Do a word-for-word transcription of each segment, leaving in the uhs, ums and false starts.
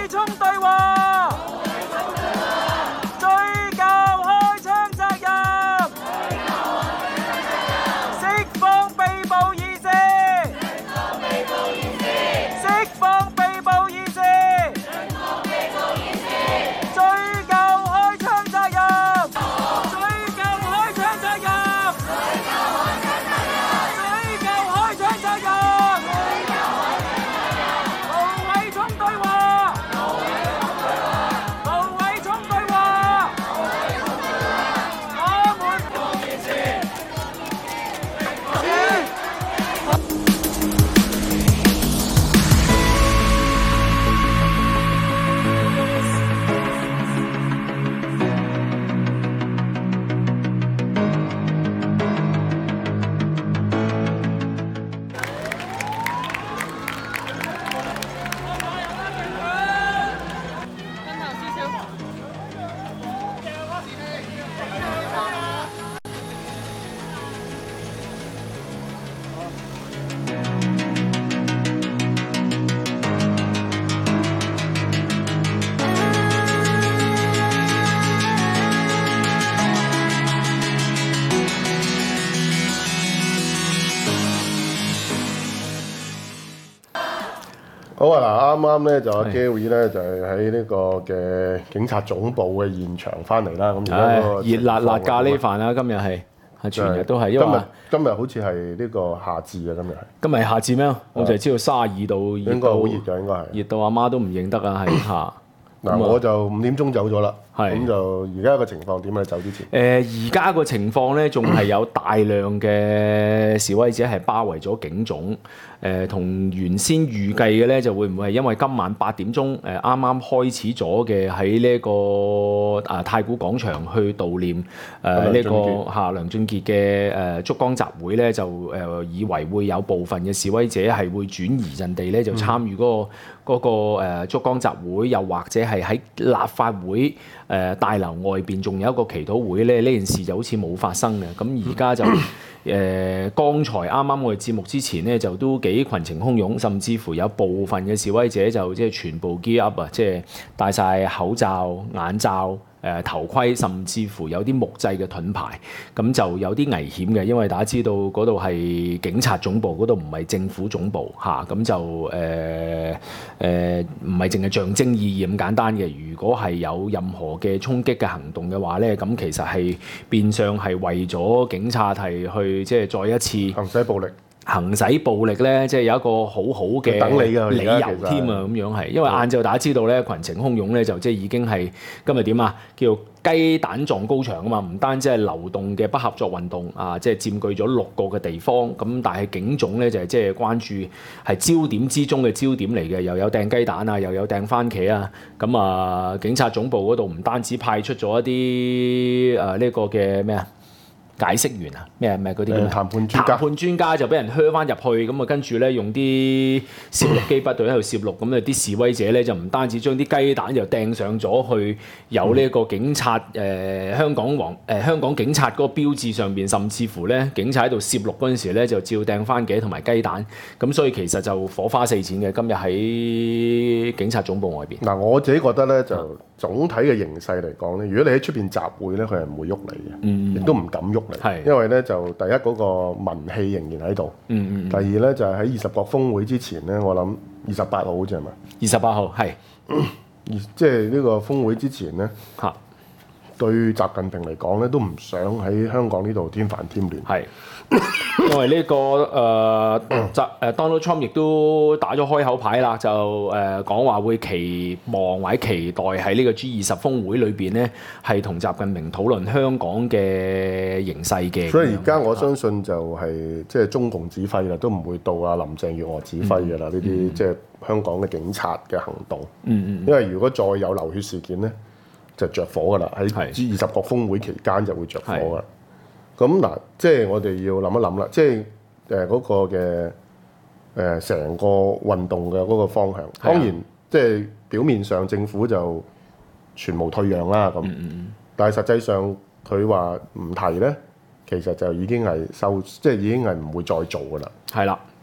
委衝對話，追究開槍責任，釋放被捕意識，釋放被捕意識，追究開槍責任，追究開槍責任，追究開槍責任，盧偉聰對話，盧偉聰對話，我們好啊！嗱，啱啱咧就阿 Gary 咧就係喺呢個嘅警察總部嘅現場翻嚟啦。咁而家嗰個熱辣辣咖喱飯啦，今日係係全日都係，因為今日今日好似係呢個夏至啊！今日係今日夏至咩？我就係知道卅二度， 應該好熱㗎，應該係熱到阿媽都唔認得啊！係嚇。 嗱，我就五點鐘走咗啦。 係咁就而家個情況點啊？走之前誒，而家個情況咧，仲係有大量嘅示威者係包圍咗警總。誒，同原先預計嘅咧，就會唔會係因為今晚八點鐘誒啱啱開始咗嘅喺呢個啊太古廣場去悼念誒呢個嚇梁俊傑嘅誒燭光集會咧，就誒以為會有部分嘅示威者係會轉移陣地咧，就參與嗰個嗰個誒燭光集會，又或者係喺立法會誒大樓外邊仲有一個祈禱會咧，呢件事就好似冇發生嘅。咁而家就誒、呃，剛才啱啱我哋節目之前咧，就都幾群情洶湧，甚至乎有部分嘅示威者就即係全部 gear up 啊，即係戴晒口罩、眼罩、誒、呃、頭盔，甚至乎有啲木製嘅盾牌，咁就有啲危險嘅，因為大家知道嗰度係警察總部，嗰度唔係政府總部嚇，咁、啊、就誒誒唔係淨係象徵意義咁簡單嘅。如果係有任何嘅衝擊嘅行動嘅話咧，咁其實係變相係為咗警察係去即係再一次行使暴力。 行使暴力咧，即係有一個好好嘅等你㗎理由添啊！咁樣係，因為晏晝大家知道咧，群情洶湧咧，就即係已經係今日點啊？叫雞蛋撞高牆啊嘛！唔單止係流動嘅不合作運動啊，即係佔據咗六個嘅地方。咁但係警總咧就係即係關注係焦點之中嘅焦點嚟嘅，又有掟雞蛋啊，又有掟番茄啊。咁啊，警察總部嗰度唔單止派出咗一啲誒呢個嘅咩啊？解釋員啊，咩咩嗰啲叫談判專家， 談判專家就俾人靴翻入去，咁啊跟住咧用啲攝錄機不斷喺度攝錄，咁啊啲示威者咧就唔單止將啲雞蛋就掟上咗去有呢個警察誒、呃、香港黃誒、呃、香港警察嗰個標誌上邊，甚至乎咧警察喺度攝錄嗰陣時咧就照掟番茄同埋雞蛋，咁所以其實就火花四濺嘅。今日喺警察總部外邊。 嗱，我自己覺得咧就總體嘅形勢嚟講咧，如果你喺出邊集會咧，佢係唔會喐你嘅， 嗯、 亦都唔敢喐。 係， 因為咧就第一嗰個民氣仍然喺度， 嗯嗯， 第二咧就係喺二十國峰會之前咧，我諗二十八號好似係咪？ 二十八號係， 即係呢個峰會之前咧， 嚇對習近平嚟講咧，都唔想喺香港呢度添煩添亂。 係。因為呢、這個誒習誒 Donald Trump 亦都打咗開口牌啦，就誒講話會期望或者期待喺呢個 G 二十峰會裏邊咧，係同習近平討論香港嘅形勢嘅。 所以而家我相信就係即係中共指揮啦，都唔會到啊林鄭月娥指揮嘅啦。呢啲即係香港嘅警察嘅行動。嗯嗯。因為如果再有流血事件咧，就着火噶啦。喺 G 二十國峰會期間就會着火噶。咁嗱，即係我哋要諗一諗啦，即係誒嗰個嘅誒成個運動嘅嗰個方向。當然，即係表面上政府就全無退讓啦咁，嗯、但係實際上佢話唔提咧，其實就已經係收，即係已經係唔會再做噶啦。 係啦。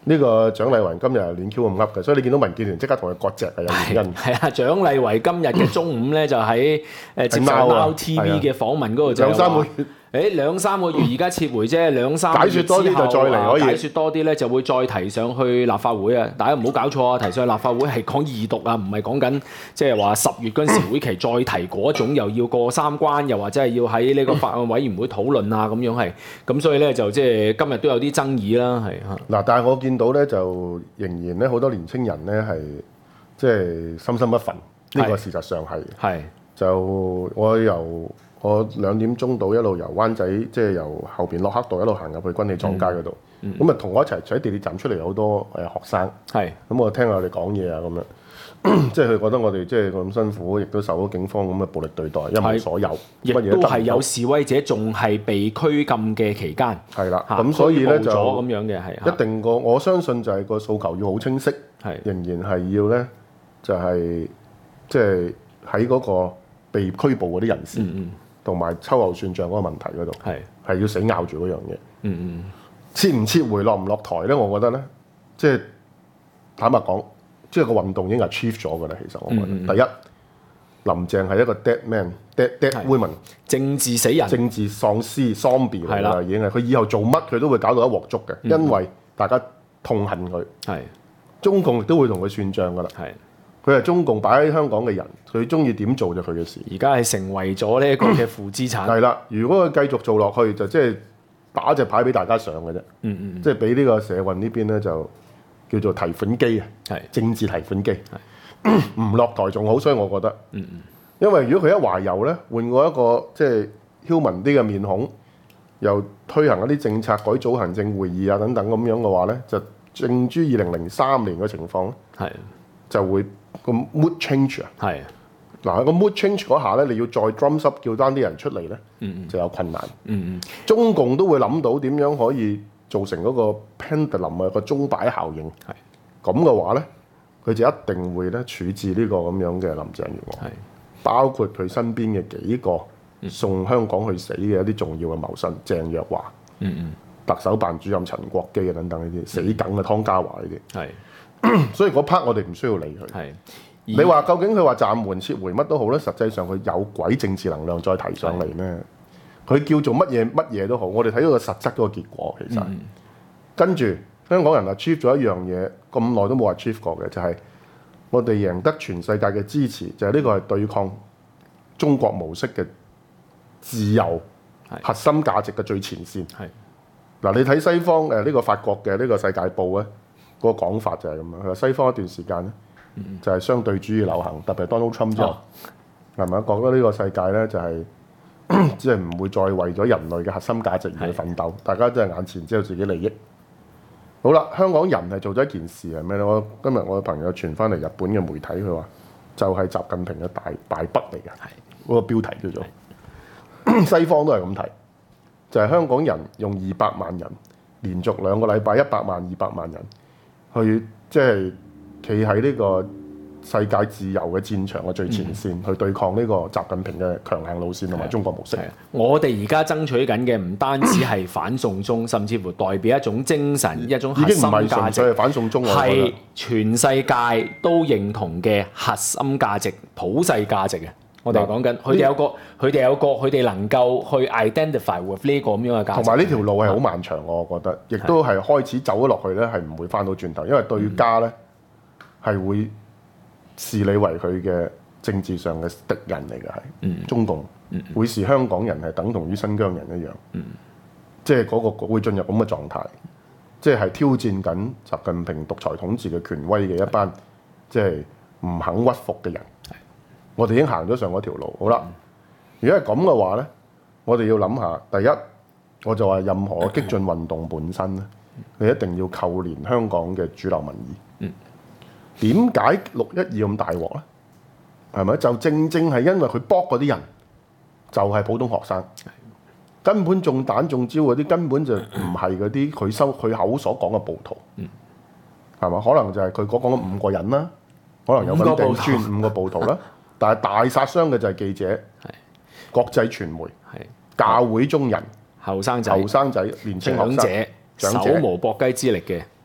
呢個蔣麗芸今日係亂 Q 咁噏嘅，所以你見到民建聯即刻同佢割席係有原因。 係啊，蔣麗芸今日嘅中午咧就喺誒接受 Now T V 嘅訪問嗰度就話。誒兩三個月而家撤回啫，兩三個月之後解説多啲就再嚟可以解説多啲咧，就會再提上去立法會啊！大家唔好搞錯啊，提上去立法會係講二讀啊，唔係講緊即係話十月嗰陣時會期再提嗰種，又要過三關，又或者係要喺呢個法案委員會討論啊咁樣係，咁所以咧就即係今日都有啲爭議啦，係嚇。嗱， 但係我見到咧就仍然咧好多年青人咧係即係深深不忿，呢、這個事實上係係就我由。我兩點鐘到一路由灣仔，即係由後邊駱克道一路行入去軍器廠街嗰度。咁啊，同我一齊喺地鐵站出嚟好多誒學生。係。咁我聽下佢哋講嘢啊，咁樣，即係佢覺得我哋即係咁辛苦，亦都受到警方咁嘅暴力對待，一無所有。 亦都係有示威者仲係被拘禁嘅期間。 係啦。咁所以咧就咁樣嘅係。 一定個我相信就係個訴求要好清晰。係。仍然係要咧，就係即係喺嗰個被拘捕嗰啲人士。嗯嗯。同埋秋後算賬嗰個問題嗰度，係係要死咬住嗰樣嘢。嗯嗯，撤唔撤回落唔落台咧？我覺得咧，即係坦白講，即係個運動已經係 achieve 咗㗎啦。其實我覺得，嗯嗯第一，林鄭係一個 dead man，dead dead woman， 政治死人， 政治喪屍 zombie 嚟啦，已經係佢以後做乜佢都會搞到一鑊粥嘅，嗯嗯因為大家痛恨佢。係中共亦都會同佢算賬㗎啦。係。佢係中共擺喺香港嘅人，佢中意點做就佢嘅事。而家係成為咗呢一個嘅負資產。係啦，如果佢繼續做落去，就即係打隻牌俾大家上嘅啫。嗯嗯，即係俾呢個社運呢邊咧，就叫做提款機啊。係政治提款機。係唔落台仲好，所以我覺得。嗯嗯。因為如果佢一懷柔咧，換過一個即係僥倖啲嘅面孔，又推行一啲政策改組行政會議啊等等咁樣嘅話咧，就正諸二零零三年嘅情況咧，係就會。個 mood change 啊，係嗱喺個 mood change 嗰下咧，你要再 drums up 叫單啲人出嚟咧，嗯嗯就有困難。嗯嗯，中共都會諗到點樣可以造成嗰個 pendulum 啊個鐘擺效應。係咁嘅話咧，佢就一定會咧處置呢個咁樣嘅林鄭月娥，係包括佢身邊嘅幾個送香港去死嘅一啲重要嘅謀臣，鄭若驊，嗯嗯，特首辦主任陳國基啊等等呢啲死梗嘅湯家驊呢啲，係。所以嗰 part 我哋唔需要理佢。係，你話究竟佢話暫緩撤回乜都好咧，實際上佢有鬼政治能量再提上嚟咩？佢叫做乜嘢乜嘢都好，我哋睇到個實質嗰個結果其實。嗯、跟住香港人 achieve 咗一樣嘢，咁耐都冇 achieve 過嘅，就係、是、我哋贏得全世界嘅支持，就係、是、呢個係對抗中國模式嘅自由核心價值嘅最前線。係嗱，你睇西方誒呢、呢個法國嘅呢個世界報咧。嗰個講法就係咁樣，佢話西方一段時間咧，嗯、就係相對主義流行，特別係 Donald Trump 之後，係咪、哦？覺得呢個世界咧就係即係唔會再為咗人類嘅核心價值而去奮鬥，的大家真係眼前只有自己利益。好啦，香港人係做咗一件事係咩咧？我今日我嘅朋友傳翻嚟日本嘅媒體，佢話就係、是、習近平嘅大敗筆嚟嘅，嗰、那個標題叫做的西方都係咁睇，就係、是、香港人用二百萬人連續兩個禮拜一百萬二百萬人。去即係企喺呢個世界自由嘅戰場嘅最前線，嗯、去對抗呢個習近平嘅強硬路線同埋中國模式。我哋而家爭取緊嘅唔單止係反送中，甚至乎代表一種精神、一種核心價值，已經唔係純粹係反送中，係全世界都認同嘅核心價值、普世價值嘅。我哋講緊，佢哋有個，佢哋有個，佢哋能夠去 identify with 呢個咁樣嘅價值。同埋呢條路係好漫長，我覺得，亦都係開始走咗落去咧，係唔會翻到轉頭，因為對家咧係會視你為佢嘅政治上嘅敵人嚟嘅，係、嗯、中共、嗯、會視香港人係等同於新疆人一樣，嗯、即係嗰個會進入咁嘅狀態，即係挑戰緊習近平獨裁統治嘅權威嘅一班，即係唔肯屈服嘅人。我哋已經行咗上嗰條路，好啦。如果係咁嘅話咧，我哋要諗下，第一，我就話任何激進運動本身咧，你一定要扣連香港嘅主流民意。點解六一二咁大鑊咧？係咪？就正正係因為佢搏嗰啲人，就係普通學生，根本中彈中招嗰啲根本就唔係嗰啲佢收佢口所講嘅暴徒，係嘛？可能就係佢講講嘅五個人啦，可能有份掟磚五個暴徒啦。但係大殺傷嘅就係記者、是國際傳媒、是教會中人、後生仔、後生仔、年青學生、長者、手無縛雞之力嘅，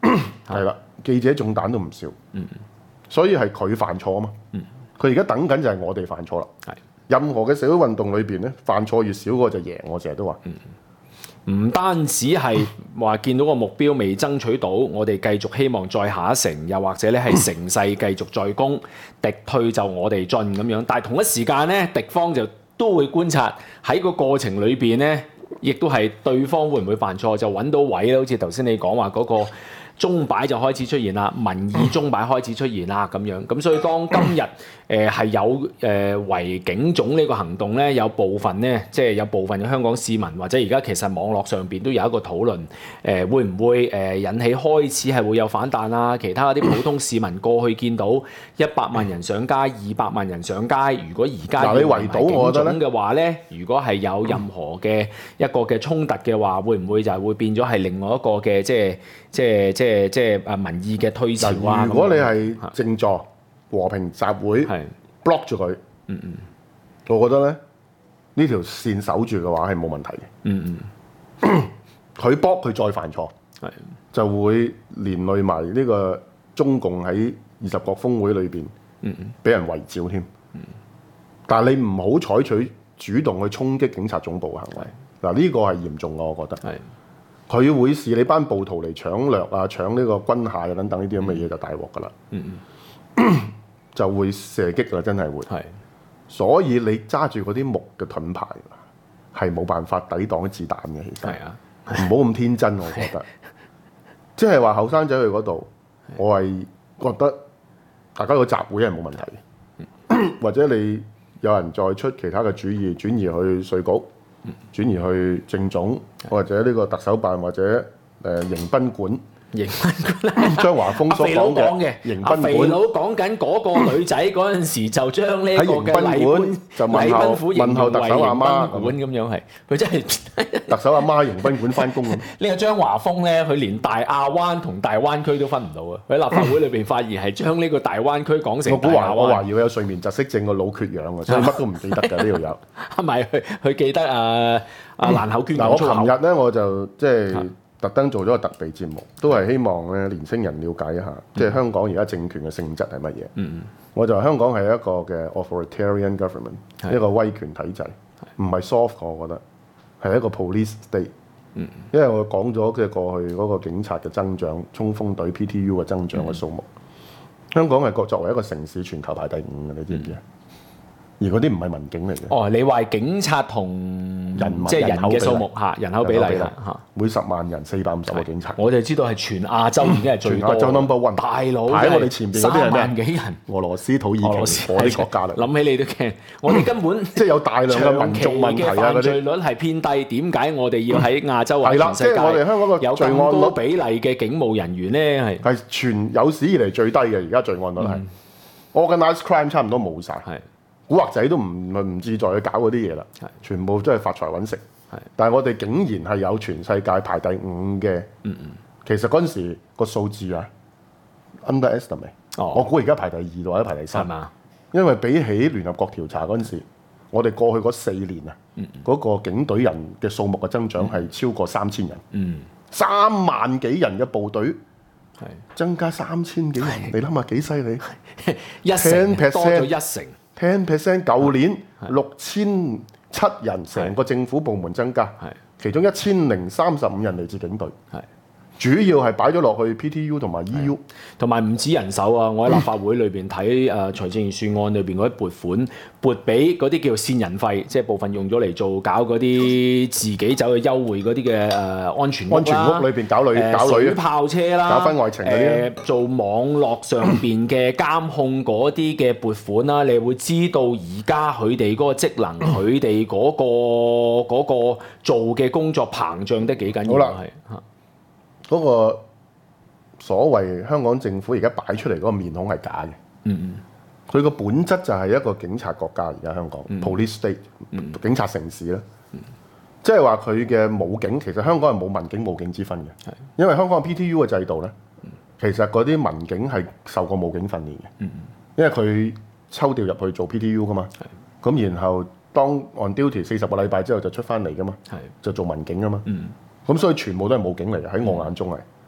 係啦，記者中彈都唔少。嗯、所以係佢犯錯啊嘛。佢而家等緊就係我哋犯錯啦。係任何嘅社會運動裏邊咧，犯錯越少嗰個就贏。我成日都話。嗯唔單止係話見到個目標未爭取到，我哋繼續希望再下一城，又或者咧係乘勢繼續再攻，敵退就我哋進咁樣。但係同一時間咧，敵方就都會觀察喺個過程裏邊咧，亦都係對方會唔會犯錯，就揾到位啦。好似頭先你講話嗰個鐘擺就開始出現啦，民意鐘擺開始出現啦咁樣。咁所以當今日誒係有誒圍警總呢個行動咧，有部分咧，即係有部分嘅香港市民或者而家其實網絡上邊都有一個討論，誒、呃、會唔會誒引起開始係會有反彈啊？其他嗰啲普通市民過去見到一百萬人上街、二百萬人上街，如果而家你圍堵我覺得嘅話咧，如果係有任何嘅一個嘅衝突嘅話，會唔會就係會變咗係另外一個嘅即係即係即係即係誒民意嘅退潮啊？ 如果你係靜坐和平集會，block 住佢，嗯嗯，我覺得咧呢條線守住嘅話係冇問題嘅。嗯嗯，佢 block 佢再犯錯，係就會連累埋呢個中共喺二十國峰會裏邊，嗯嗯，俾人圍剿添。嗯，但係你唔好採取主動去衝擊警察總部嘅行為。嗱呢個係嚴重嘅，我覺得。係。佢會視你班暴徒嚟搶掠啊、搶呢個軍械啊等等呢啲咁嘅嘢就大鑊㗎啦，嗯嗯就會射擊啦，真係會。係，所以你揸住嗰啲木嘅盾牌係冇辦法抵擋啲子彈嘅，其實。係啊，唔好咁天真，我覺得。即係話後生仔去嗰度，我係覺得大家個集會係冇問題嘅，或者你有人再出其他嘅主意轉移去稅局。轉移去政總或者呢個特首辦或者誒迎賓館，迎賓館張華峰所講嘅迎賓館， 肥佬講緊嗰個女仔嗰陣時就將呢個嘅禮賓就問候問候特首阿媽咁樣係，佢真係特首阿媽迎賓館翻工咁。 呢個張華峰咧，佢連大亞灣同大灣區都分唔到啊！佢喺立法會裏邊發言係將呢個大灣區講成大亞灣。 我懷疑佢有睡眠窒息症個腦缺氧啊，所以乜都唔記得㗎呢條友。 係咪佢佢記得啊啊蘭口娟嗱，我琴日咧我就即係特登做咗個特備節目，都係希望咧年青人了解一下，即係香港而家政權嘅性質係乜嘢。嗯，我就話香港係一個嘅 authoritarian government， 一個威權體制，唔係 soft， 我覺得係一個 police state。嗯，因為我講咗嘅過去嗰個警察嘅增長、衝鋒隊 P T U 嘅增長嘅數目，香港係作為一個城市全球排第五嘅，你知唔知啊？而嗰啲唔係民警嚟嘅。 哦，你話警察同人即係人嘅數目嚇，人口比例嚇， 每十萬人四百五十個警察。 我就知道係全亞洲已經係最多。 全亞洲 number one。大佬喺我哋前邊嗰啲係咩？ 三萬幾人。 俄羅斯、土耳其嗰啲國家嚟。 諗起你都驚，我哋根本即係有大量嘅民族問題啊！嗰啲犯罪率係偏低，點解我哋要喺亞洲或者全世界係啦，即係我哋香港個有咁高比例嘅警務人員咧？係係全有史以嚟最低嘅，而家罪案率係。Organised crime 差唔多冇晒。係。古惑仔都唔唔志在去搞嗰啲嘢啦，全部都係發財揾食。但係我哋竟然係有全世界排第五嘅，嗯嗯、其實嗰陣時個數字啊 underestimate，哦、我估而家排第二或者排第三。嗎因為比起聯合國調查嗰陣時，我哋過去嗰四年啊，嗰、嗯嗯、個警隊人嘅數目嘅增長係超過三千人，嗯、三萬幾人嘅部隊。增加三千幾人，是你諗下幾犀利？ 一成多咗一成。 ten percent， 舊年六千七人，成個政府部門增加，其中一千零三十五人嚟自警隊，主要係擺咗落去 P T U 同埋 E U， 同埋唔止人手啊！我喺立法會裏邊睇誒財政預算案裏邊嗰啲撥款，撥俾嗰啲叫線人費，即係部分用咗嚟做搞嗰啲自己走去優惠嗰啲嘅誒安全屋啦， 安全屋裏邊搞女、呃、搞女水炮車啦， 搞婚外情嗰啲、 呃，做網絡上邊嘅監控嗰啲嘅撥款啦，你會知道而家佢哋嗰個職能，佢哋嗰個嗰、嗰個做嘅工作膨脹得幾緊要係嚇。 嗰個所謂香港政府而家擺出嚟嗰個面孔係假嘅，嗯嗯，佢個本質就係一個警察國家，而家香港、嗯、police state，、嗯、警察城市啦，嗯、即係話佢嘅武警其實香港係冇民警武警之分嘅，係因為香港嘅 P T U 嘅制度咧，嗯、其實嗰啲民警係受過武警訓練嘅，嗯、因為佢抽調入去做 P T U 噶嘛，咁是然後當 on duty 四十個禮拜之後就出翻嚟噶嘛，係是就做民警噶嘛。嗯咁所以全部都係武警嚟嘅，喺我眼中係。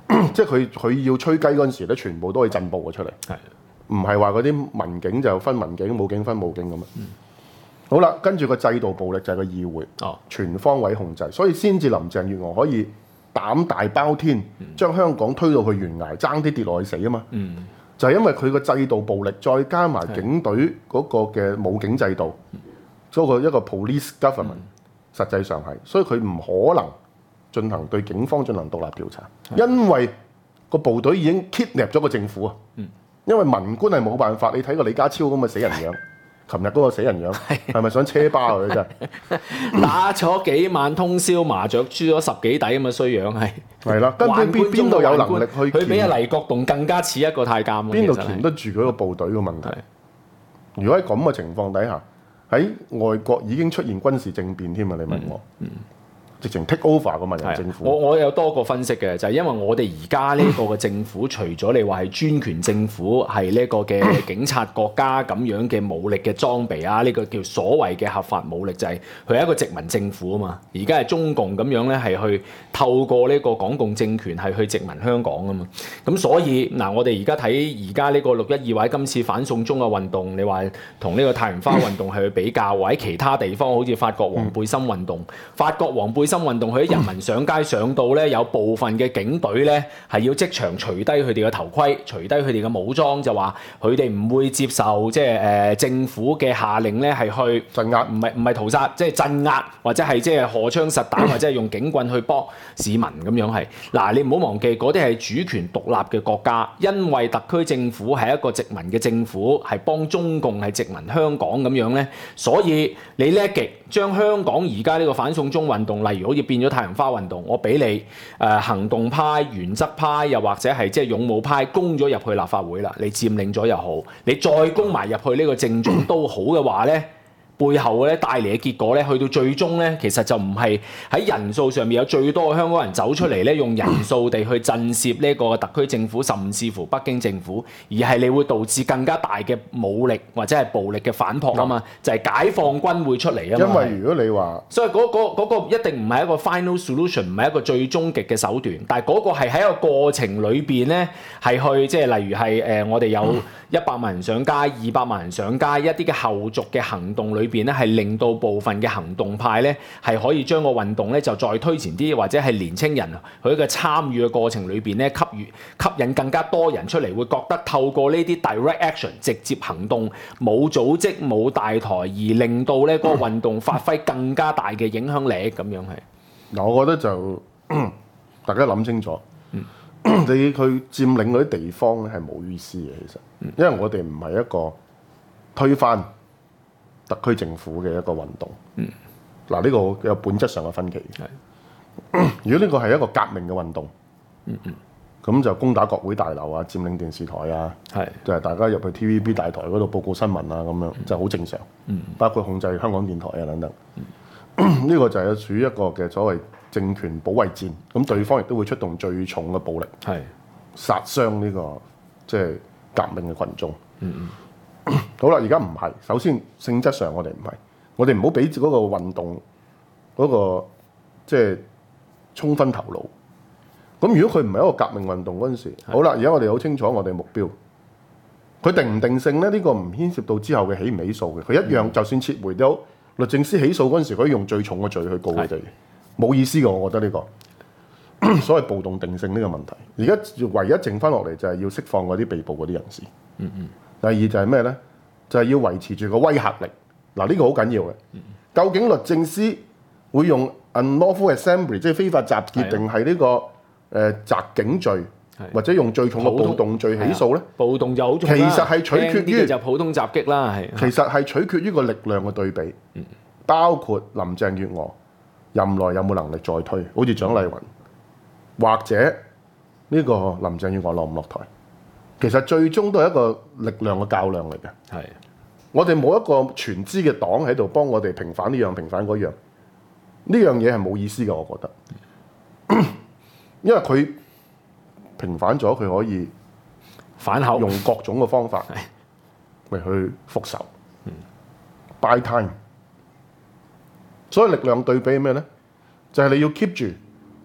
即係佢佢要吹雞嗰陣時咧，全部都可以震爆咗出嚟，唔係話嗰啲民警就分民警、武警分武警咁啊。嗯、好啦，跟住個制度暴力就係個議會，哦、全方位控制，所以先至林鄭月娥可以膽大包天，將香港推到去懸崖，爭啲跌落去死啊嘛。嗯、就係因為佢個制度暴力，再加埋警隊嗰個嘅武警制度，嗰個、嗯、一個 police government，、嗯、實際上係，所以佢唔可能進行對警方進行獨立調查，的因為個部隊已經 kidnap 咗個政府啊！嗯、因為文官係冇辦法，你睇個李家超咁嘅死人樣，琴日嗰個死人樣係咪的想車巴佢真係打咗幾晚通宵麻雀，輸咗十幾底咁嘅衰樣係係啦，根本邊邊度有能力去？ 佢比阿黎國棟更加似一個太監， 邊度鉗得住佢個部隊嘅問題？的如果喺咁嘅情況底下，喺外國已經出現軍事政變添啊！你問我？嗯嗯直情 take over 個民人政府， 我我有多個分析嘅，就係、是、因為我哋而家呢個嘅政府，除咗你話係專權政府，係呢個嘅警察國家咁樣嘅武力嘅裝備啊，呢、這個叫所謂嘅合法武力，就係佢係一個殖民政府啊嘛。而家係中共咁樣咧，係去透過呢個港共政權係去殖民香港啊嘛。咁所以嗱，我哋而家睇而家呢個六一二或者今次反送中嘅運動，你話同呢個太陽花運動係去比較，或者其他地方好似法國黃背心運動，法國黃背心運動佢啲人民上街上到咧，有部分嘅警隊咧係要即場除低佢哋嘅頭盔，除低佢哋嘅武裝，就話佢哋唔會接受即係誒政府嘅下令咧係去鎮壓， 唔係唔係屠殺，即係鎮壓或者係即係荷槍實彈或者係用警棍去幫市民咁樣係。嗱，你唔好忘記嗰啲係主權獨立嘅國家，因為特區政府係一個殖民嘅政府，係幫中共係殖民香港咁樣咧，所以你呢一極將香港而家呢個反送中運動，例如好似變咗太陽花運動，我俾你誒、呃、行動派、原則派，又或者係即係勇武派攻咗入去立法會啦，你佔領咗又好，你再攻埋入去呢個政總都好嘅話咧，背後咧帶嚟嘅結果咧，去到最終咧，其實就唔係喺人數上面有最多嘅香港人走出嚟咧，用人數地去震懾呢個特區政府，甚至乎北京政府，而係你會導致更加大嘅武力或者係暴力嘅反撲啊嘛，嗯、就係解放軍會出嚟啊嘛。 因為如果你話， 所以嗰、嗰個嗰個一定唔係一個 final solution，唔係一個最終極嘅手段，但係嗰個係喺一個過程裏邊咧，係去即係例如係誒、呃、我哋有一百萬人上街、二百萬人上街，一啲嘅後續嘅行動裏邊咧，係令到部分嘅行動派咧係可以將個運動咧就再推前啲，或者係年青人佢嘅參與嘅過程裏邊咧，吸引吸引更加多人出嚟，會覺得透過呢啲 direct action 直接行動，冇組織冇大台，而令到咧嗰個運動發揮更加大嘅影響力咁樣係。 嗱，我覺得就大家諗清楚。嗯你去佔領嗰啲地方咧係冇意思嘅，其實，因為我哋唔係一個推翻特區政府嘅一個運動。嗯，嗱，呢個有本質上嘅分歧。係，如果呢個係一個革命嘅運動，嗯嗯，咁就攻打國會大樓啊，佔領電視台啊，係，就係大家入去 T V B 大台嗰度報告新聞啊，咁樣就好正常。嗯，包括控制香港電台啊等等。嗯，呢個就係屬於一個嘅所謂政權保衛戰，咁對方亦都會出動最重嘅暴力，係是殺傷呢、這個即係、就是、革命嘅群眾。嗯嗯，好啦，而家唔係，首先性質上我哋唔係，我哋唔好俾嗰個運動嗰、那個即係、就是、衝昏頭腦。咁如果佢唔係一個革命運動嗰陣時，是好啦，而家我哋好清楚我哋目標，佢定唔定性咧？呢、這個唔牽涉到之後嘅起唔起訴嘅，佢一樣、嗯、就算撤回咗律政司起訴嗰陣時，可以用最重嘅罪去告佢哋。冇意思㗎，我覺得呢、這個所謂暴動定性呢個問題，而家唯一剩翻落嚟就係要釋放嗰啲被捕嗰啲人士。嗯嗯。第二就係咩咧？就係、是、要維持住個威嚇力。嗱，呢個好緊要嘅。嗯、究竟律政司會用 unlawful assembly 即係非法集結，定係呢個誒襲警罪，的或者用最重嘅暴動罪起訴咧？ 暴動就好重啦。 其實係取決於就普通襲擊啦，係。 其實係取決於個力量嘅對比，嗯、包括林鄭月娥。任內有冇能力再推？好似蔣麗芸，或者呢個林鄭月娥落唔落台？其實最終都係一個力量嘅較量嚟嘅。係的，我哋冇一個全知嘅黨喺度幫我哋平反呢樣平反嗰樣，呢樣嘢係冇意思嘅，我覺得。因為佢平反咗，佢可以反口用各種嘅方法嚟去復仇。嗯，buy time。所以力量對比係咩咧？就係、是、你要 keep 住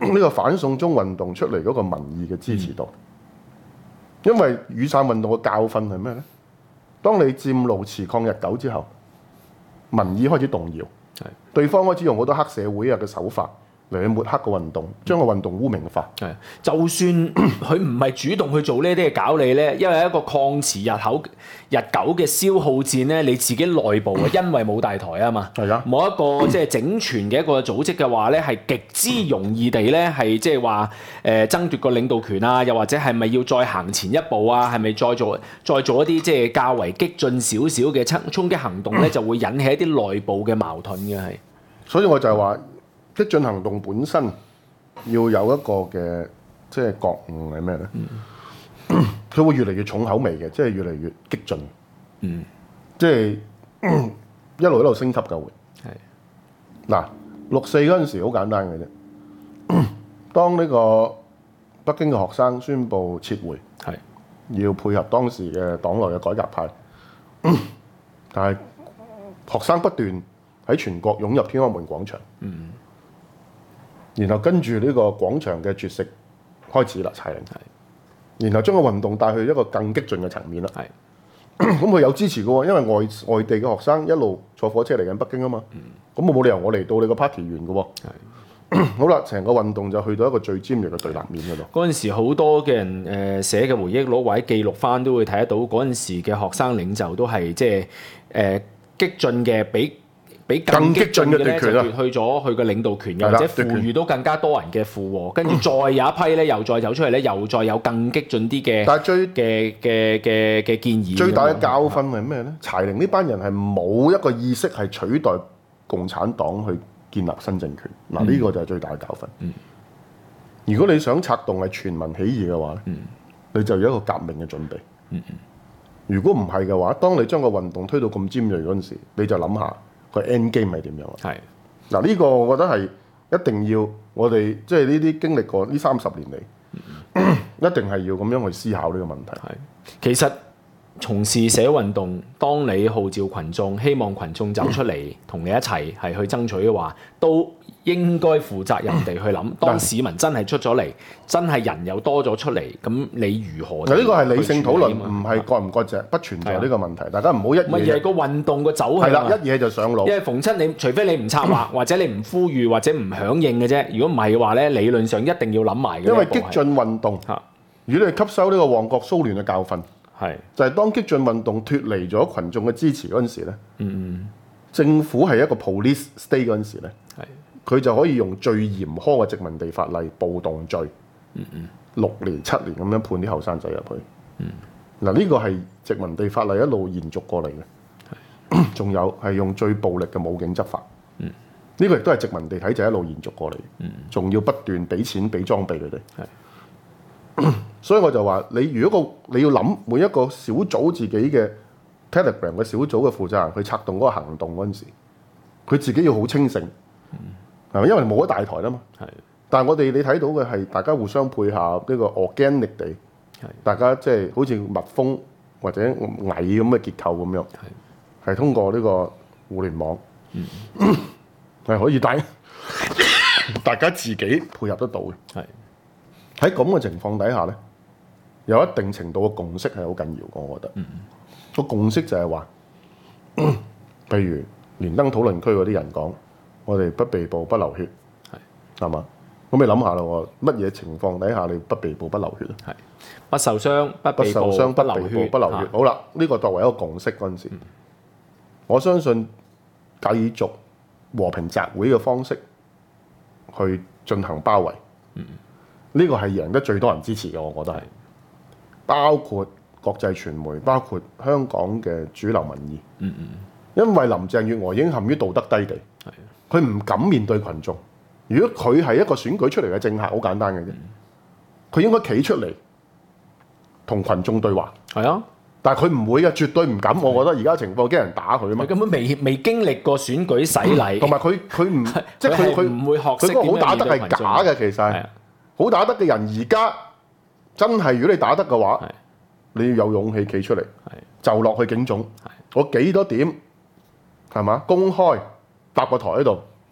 呢個反送中運動出嚟嗰個民意嘅支持度。因為雨傘運動嘅教訓係咩咧？當你佔路持抗日久之後，民意開始動搖， 係對方開始用好多黑社會啊嘅手法嚟去抹黑個運動，將個運動污名化。 係，就算佢唔係主動去做呢啲嘅搞你咧，因為一個抗持日口日久嘅消耗戰咧，你自己內部啊，因為冇大台啊嘛， 係啊， 冇一個即係整全嘅一個組織嘅話咧，係極之容易地咧係即係話誒爭奪個領導權啊，又或者係咪要再行前一步啊？係咪再做再做一啲即係較為激進少少嘅衝衝擊行動咧，就會引起一啲內部嘅矛盾嘅係。 所以我就係話。激進行動本身要有一個嘅即係覺悟係咩咧？佢、嗯、會越嚟越重口味嘅，即係越嚟越激進。嗯，即係、嗯、一路一路升級嘅會。係嗱，六四嗰陣時好簡單嘅啫、嗯。當呢個北京嘅學生宣布撤回，係要配合當時嘅黨內嘅改革派，嗯、但係學生不斷喺全國湧入天安門廣場。嗯。然後跟住呢個廣場嘅絕食開始啦，柴人，然後將個運動帶去一個更激進嘅層面啦。咁佢有支持嘅喎，因為外外地嘅學生一路坐火車嚟緊北京啊嘛。咁我冇理由我嚟到你個 party 完嘅喎。好啦，成個運動就去到一個最尖鋭嘅對立面嗰度。 嗰陣時好多嘅人誒、呃、寫嘅回憶錄或者記錄翻都會睇得到，嗰陣時嘅學生領袖都係即係誒激進嘅比。比更激進嘅咧就奪去咗佢嘅領導權，又或者賦予到更加多人嘅附和，跟住再有一批咧又再走出嚟咧，又再有更激進啲嘅但係最嘅嘅嘅嘅建議。 最大嘅教訓係咩咧？柴玲呢班人係冇一個意識係取代共產黨去建立新政權。嗱、嗯，呢個就係最大嘅教訓。嗯、如果你想策動係全民起義嘅話咧，嗯、你就有一個革命嘅準備。嗯、如果唔係嘅話，當你將個運動推到咁尖鋭嗰陣時，你就諗下。個 end game 係點樣啊？係嗱，呢個我覺得係一定要我哋即係呢啲經歷過呢三十年嚟，嗯、一定係要咁樣去思考呢個問題。係其實從事社會運動，當你號召群眾，希望群眾走出嚟同你一齊係去爭取嘅話，都應該負責任地去諗。當市民真係出咗嚟，真係人又多咗出嚟，咁你如何？ 嗱，呢個係理性討論，唔係割唔割席，不存在呢個問題。大家唔好一乜嘢個運動個走向係啦，一嘢就上路。 因為逢親你，除非你唔策劃，或者你唔呼籲，或者唔響應嘅啫。如果唔係嘅話咧，理論上一定要諗埋嘅。 因為激進運動，如果你吸收呢個旺角蘇聯嘅教訓。係，就係當激進運動脫離咗群眾嘅支持嗰陣時咧，嗯嗯，政府係一個 police state 嗰陣時咧，係，佢就可以用最嚴苛嘅殖民地法例暴動罪，嗯嗯，六年七年咁樣判啲後生仔入去，嗯，嗱呢個係殖民地法例一路延續過嚟嘅，係，仲有係用最暴力嘅武警執法，嗯，呢個亦都係殖民地體制一路延續過嚟，嗯，仲要不斷俾錢俾裝備佢哋，係。所以我就話：你如果個你要諗每一個小組自己嘅 Telegram 嘅小組嘅負責人去策動嗰個行動嗰陣時，佢自己要好清醒，係咪、嗯？因為冇咗大台啦嘛。係。但係我哋你睇到嘅係大家互相配合呢個 organic 地，係。大家即係好似蜜蜂或者蟻咁嘅結構咁樣，係。係通過呢個互聯網，嗯，係可以大大家自己配合得到嘅。係。喺咁嘅情況底下咧，有一定程度嘅共識係好緊要嘅，我覺得。嗯、個共識就係話，譬如連登討論區嗰啲人講，我哋不被捕不流血，係係嘛？咁你諗下啦喎，乜嘢情況底下你不被捕不流血咧？係不受傷、不被捕、不，不流血、 不流血。好啦，呢、呢個作為一個共識嗰陣時，嗯、我相信繼續和平集會嘅方式去進行包圍。嗯呢個係贏得最多人支持嘅，我覺得係，包括國際傳媒，包括香港嘅主流民意。嗯嗯。因為林鄭月娥已經陷於道德低地，係，佢唔敢面對群眾。如果佢係一個選舉出嚟嘅政客，好簡單嘅啫，佢應該企出嚟同群眾對話。係啊，但係佢唔會嘅，絕對唔敢。我覺得而家情況驚人打佢啊嘛。佢根本未未經歷過選舉洗禮， 同埋佢佢唔即係佢佢唔會學識佢嗰個好打得係假嘅，其實係。好打得嘅人而家真係，如果你打得嘅話，你要有勇氣企出嚟，就落去警總，我幾多點係嘛？公開搭個台喺度，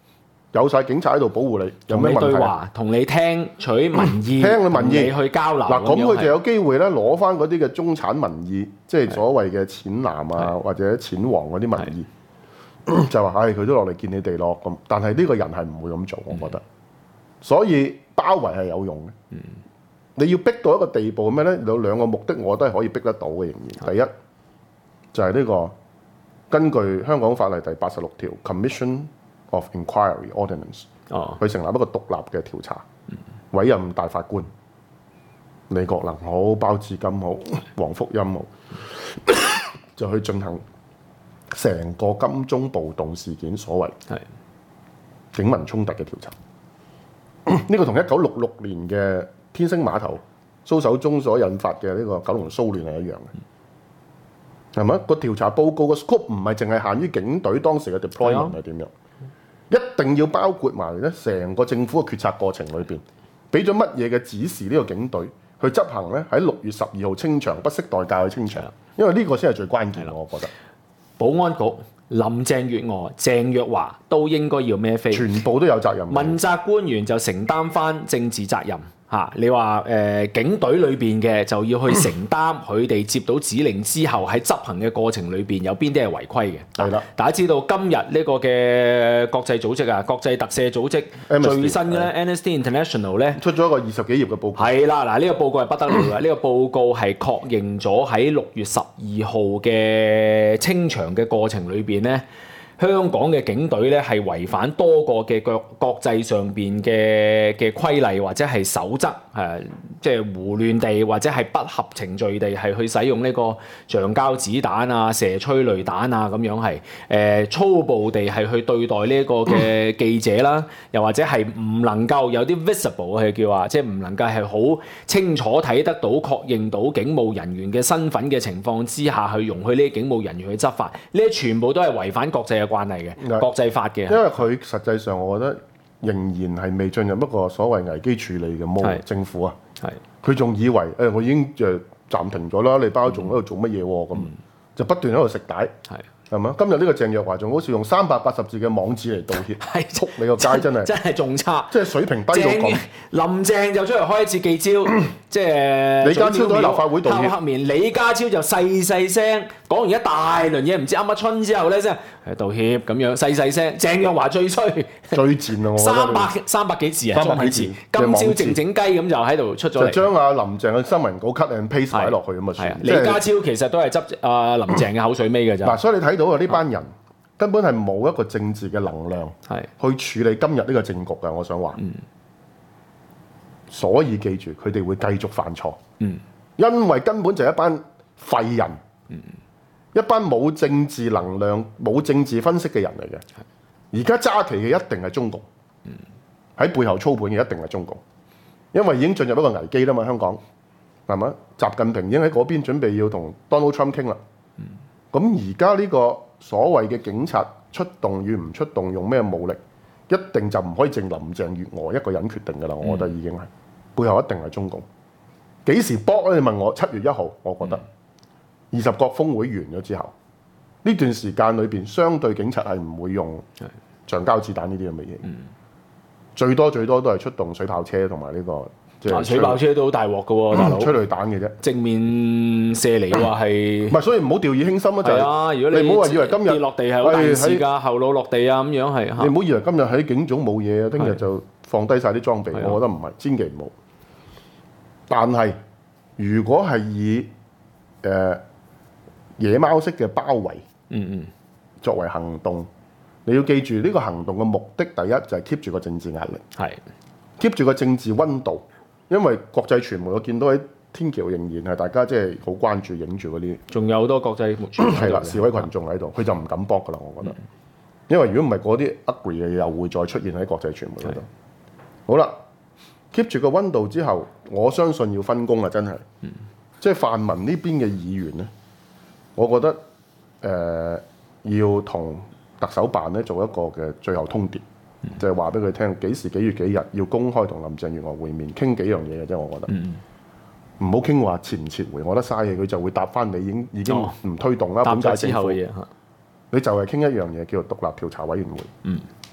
有晒警察喺度保護你，有咩問題？ 同你對話，同你聽取民意， 聽你民意同你去交流。 嗱，咁佢就有有機會咧攞翻嗰啲嘅中產民意，即係所謂嘅淺藍啊或者淺黃嗰啲民意，就話唉佢都落嚟見你哋咯咁。但係呢個人係唔會咁做，我覺得。所以包圍係有用嘅。嗯、你要逼到一個地步咩咧？有兩個目的，我都係可以逼得到嘅。仍然，第一就係呢個根據香港法例第八十六條 Commission of Inquiry Ordinance， 哦， 去成立一個獨立嘅調查，委任大法官李國能好、包致金好、黃福欽好，就去進行成個金鐘暴動事件所謂係警民衝突嘅調查。呢個同一九六六年嘅天星碼頭蘇守忠所引發嘅呢個九龍騷亂係一樣嘅，係咪？個調查報告個 scope 唔係淨係限於警隊當時嘅 deployment 係點樣，一定要包括埋咧成個政府嘅決策過程裏邊，俾咗乜嘢嘅指示呢個警隊去執行咧？喺六月十二號清場，不惜代價去清場，因為呢個先係最關鍵嘅，我覺得。 保安局、林鄭月娥、鄭若驊都應該要孭飛， 全部都有責任。 問責官員就承擔翻政治責任嚇、啊。你話誒、呃、警隊裏邊嘅就要去承擔佢哋接到指令之後喺執行嘅過程裏邊有邊啲係違規嘅。 係啦， 大家知道今日呢個嘅國際組織啊，國際特赦組織 Amnesty， 最新嘅咧 Amnesty International 咧出咗一個二十幾頁嘅報告。 係啦，嗱、這、呢個報告係不得了嘅，呢個報告係確認咗喺六月十二號嘅清場嘅過程裏邊咧。香港嘅警隊咧係違反多個嘅國國際上邊嘅嘅規例或者係守則，誒即係胡亂地或者係不合程序地係去使用呢個橡膠子彈啊、射催淚彈啊咁樣係誒、呃、粗暴地係去對待呢一個嘅記者啦，又或者係唔能夠有啲 visible 係叫話，即係唔能夠係好清楚睇得到、確認到警務人員嘅身份嘅情況之下去容許呢啲警務人員去執法，呢啲全部都係違反國際嘅慣例嘅，國際法嘅。 因為佢實際上，我覺得仍然係未進入一個所謂危機處理嘅模式。政府啊，佢仲以為誒、哎、我已經誒暫停咗啦，你包仲喺度做乜嘢喎？咁、嗯、就不斷喺度食帶。係咪？今日呢個鄭若驊仲好似用三百八十字嘅網誌嚟道歉，撲你個街真係真係仲差， 即係水平低到咁。 林鄭就出嚟開一次記招，即係李家超都喺立法會道歉， 黑面李家超就細細聲講完一大輪嘢，唔知噏乜春之後咧，即係道歉咁樣細細聲。鄭若驊最衰， 最賤啊！我覺得三百三百幾字啊， 三百幾字， 今朝靜靜雞咁就喺度出咗嚟， 就將阿林鄭嘅新聞稿 cut and paste 擺落去咁啊算。 李家超其實都係執阿林鄭嘅口水尾㗎咋。 嗱，所以你睇到啊，呢班人根本係冇一個政治嘅能量去處理今日呢個政局㗎。我想話，嗯、所以記住佢哋會繼續犯錯，嗯、因為根本就係一班廢人，嗯、一班冇政治能量、冇政治分析嘅人嚟嘅。而家揸旗嘅一定係中共，喺、嗯、背後操盤嘅一定係中共，因為已經進入一個危機啦嘛。香港係咪？習近平已經喺嗰邊準備要同 Donald Trump 傾啦。咁而家呢個所謂嘅警察出動與唔出動，用咩武力，一定就唔可以淨林鄭月娥一個人決定㗎啦。我覺得已經係、嗯、背後一定係中共。幾時搏咧？你問我，七月一號，我覺得二十國峰會完咗之後，呢段時間裏邊，相對警察係唔會用橡膠子彈呢啲咁嘅嘢，嗯、最多最多都係出動水炮車同埋呢個。 啊！水炮車都好大鑊㗎喎，大佬。催淚彈嘅啫， 正面射嚟話係。唔係，所以唔好掉以輕心啊！就係啊，如果你唔好話以為今日跌落地係好大事㗎，後腦落地啊咁樣係。 你唔好以為今日喺警總冇嘢啊，聽日就放低晒啲裝備。我覺得唔係，千祈唔好。但係如果係以誒、呃、野貓式嘅包圍，嗯嗯，作為行動，你要記住呢、呢個行動嘅目的，第一就係 keep 住個政治壓力，係 keep 住個政治溫度。因為國際傳媒我見到喺天橋仍然係大家即係好關注影住嗰啲， 仲有好多國際傳媒係啦，示威群眾喺度，佢就唔敢搏㗎啦，我覺得。嗯、因為如果唔係嗰啲 ugly 嘅又會再出現喺國際傳媒嗰度。好啦 ，keep 住個溫度之後，我相信要分工啊，真係。嗯、即係泛民呢邊嘅議員咧，我覺得誒、呃、要同特首辦咧做一個嘅最後通牒。就係話俾佢聽幾時幾月幾日要公開同林鄭月娥會面，傾幾樣嘢嘅啫。我覺得唔好傾話撤唔撤回，我覺得嘥氣，佢就會答翻你已經已經唔推動啦。 答咗之後嘅嘢， 你就係傾一樣嘢叫做獨立調查委員會。嗯、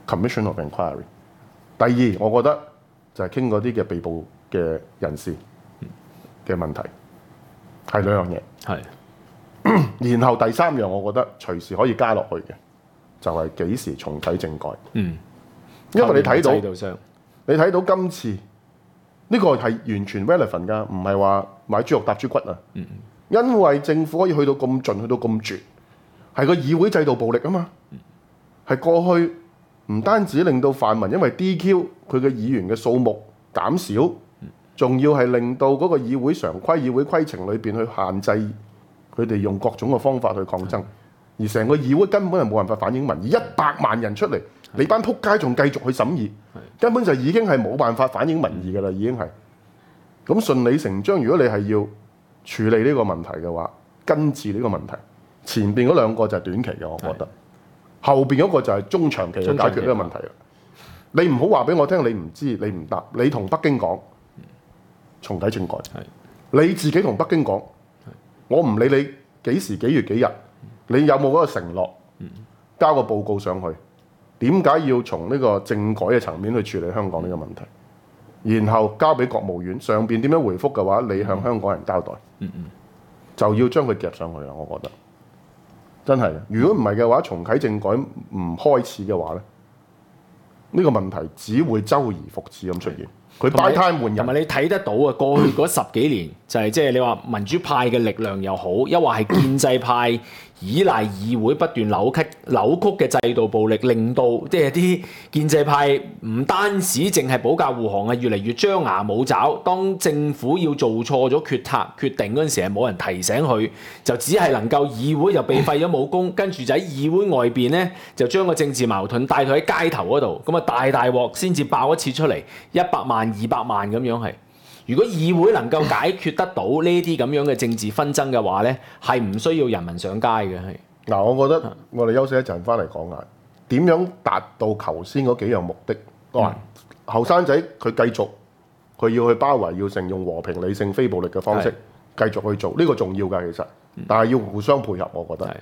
commission of inquiry。第二，我覺得就係傾嗰啲嘅被捕嘅人士嘅問題，係兩樣嘢。 係。 然後第三樣，我覺得隨時可以加落去嘅，就係、是、幾時重啟政改。 嗯， 因為你睇到制度上， 你睇到今次呢、這個係完全 relevant 㗎，唔係話買豬肉搭豬骨啊。嗯、因為政府可以去到咁盡，去到咁絕，係個議會制度暴力啊嘛。係過去唔單止令到泛民因為 D Q 佢嘅議員嘅數目減少，仲要係令到嗰個議會常規、議會規程裏邊去限制。佢哋用各種嘅方法去抗爭，而成個議會根本係冇辦法反映民意。一百萬人出嚟，你班撲街仲繼續去審議，根本就已經係冇辦法反映民意㗎啦，已經係。咁順理成章，如果你係要處理呢個問題嘅話，根治呢個問題，前邊嗰兩個就係短期嘅，我覺得，後邊嗰個就係中長期去解決呢個問題。你唔好話俾我聽，你唔知，你唔答，你同北京講重啟政改，你自己同北京講。我唔理你幾時幾月幾日，你有冇嗰個承諾？交個報告上去，點解要從呢個政改嘅層面去處理香港呢個問題？然後交俾國務院上邊點樣回覆嘅話，你向香港人交代，就要將佢夾上去啦。我覺得真係，如果唔係嘅話，重啟政改唔開始嘅話咧，呢個問題只會周而復始咁出現。佢擺攤換人， 同埋你睇得到啊！過去嗰十幾年就係即係你話民主派嘅力量又好，又或係建制派依賴議會不斷扭曲扭曲嘅制度暴力，令到即係啲建制派唔單止淨係保駕護航啊，越嚟越張牙舞爪。當政府要做錯咗決策決定嗰陣時，係冇人提醒佢，就只係能夠議會就被廢咗武功，跟住就喺議會外邊咧就將個政治矛盾帶到喺街頭嗰度，咁啊大大鑊先至爆一次出嚟，一百萬、二百萬咁樣係。如果議會能夠解決得到呢啲咁樣嘅政治紛爭嘅話咧，係唔需要人民上街嘅。係嗱，我覺得我哋休息一陣翻嚟講下點樣達到頭先嗰幾樣目的。哇、嗯！後生仔佢繼續佢要去包圍，要成用和平、理性、非暴力嘅方式繼續去做，呢、呢個重要㗎其實，但係要互相配合，我覺得。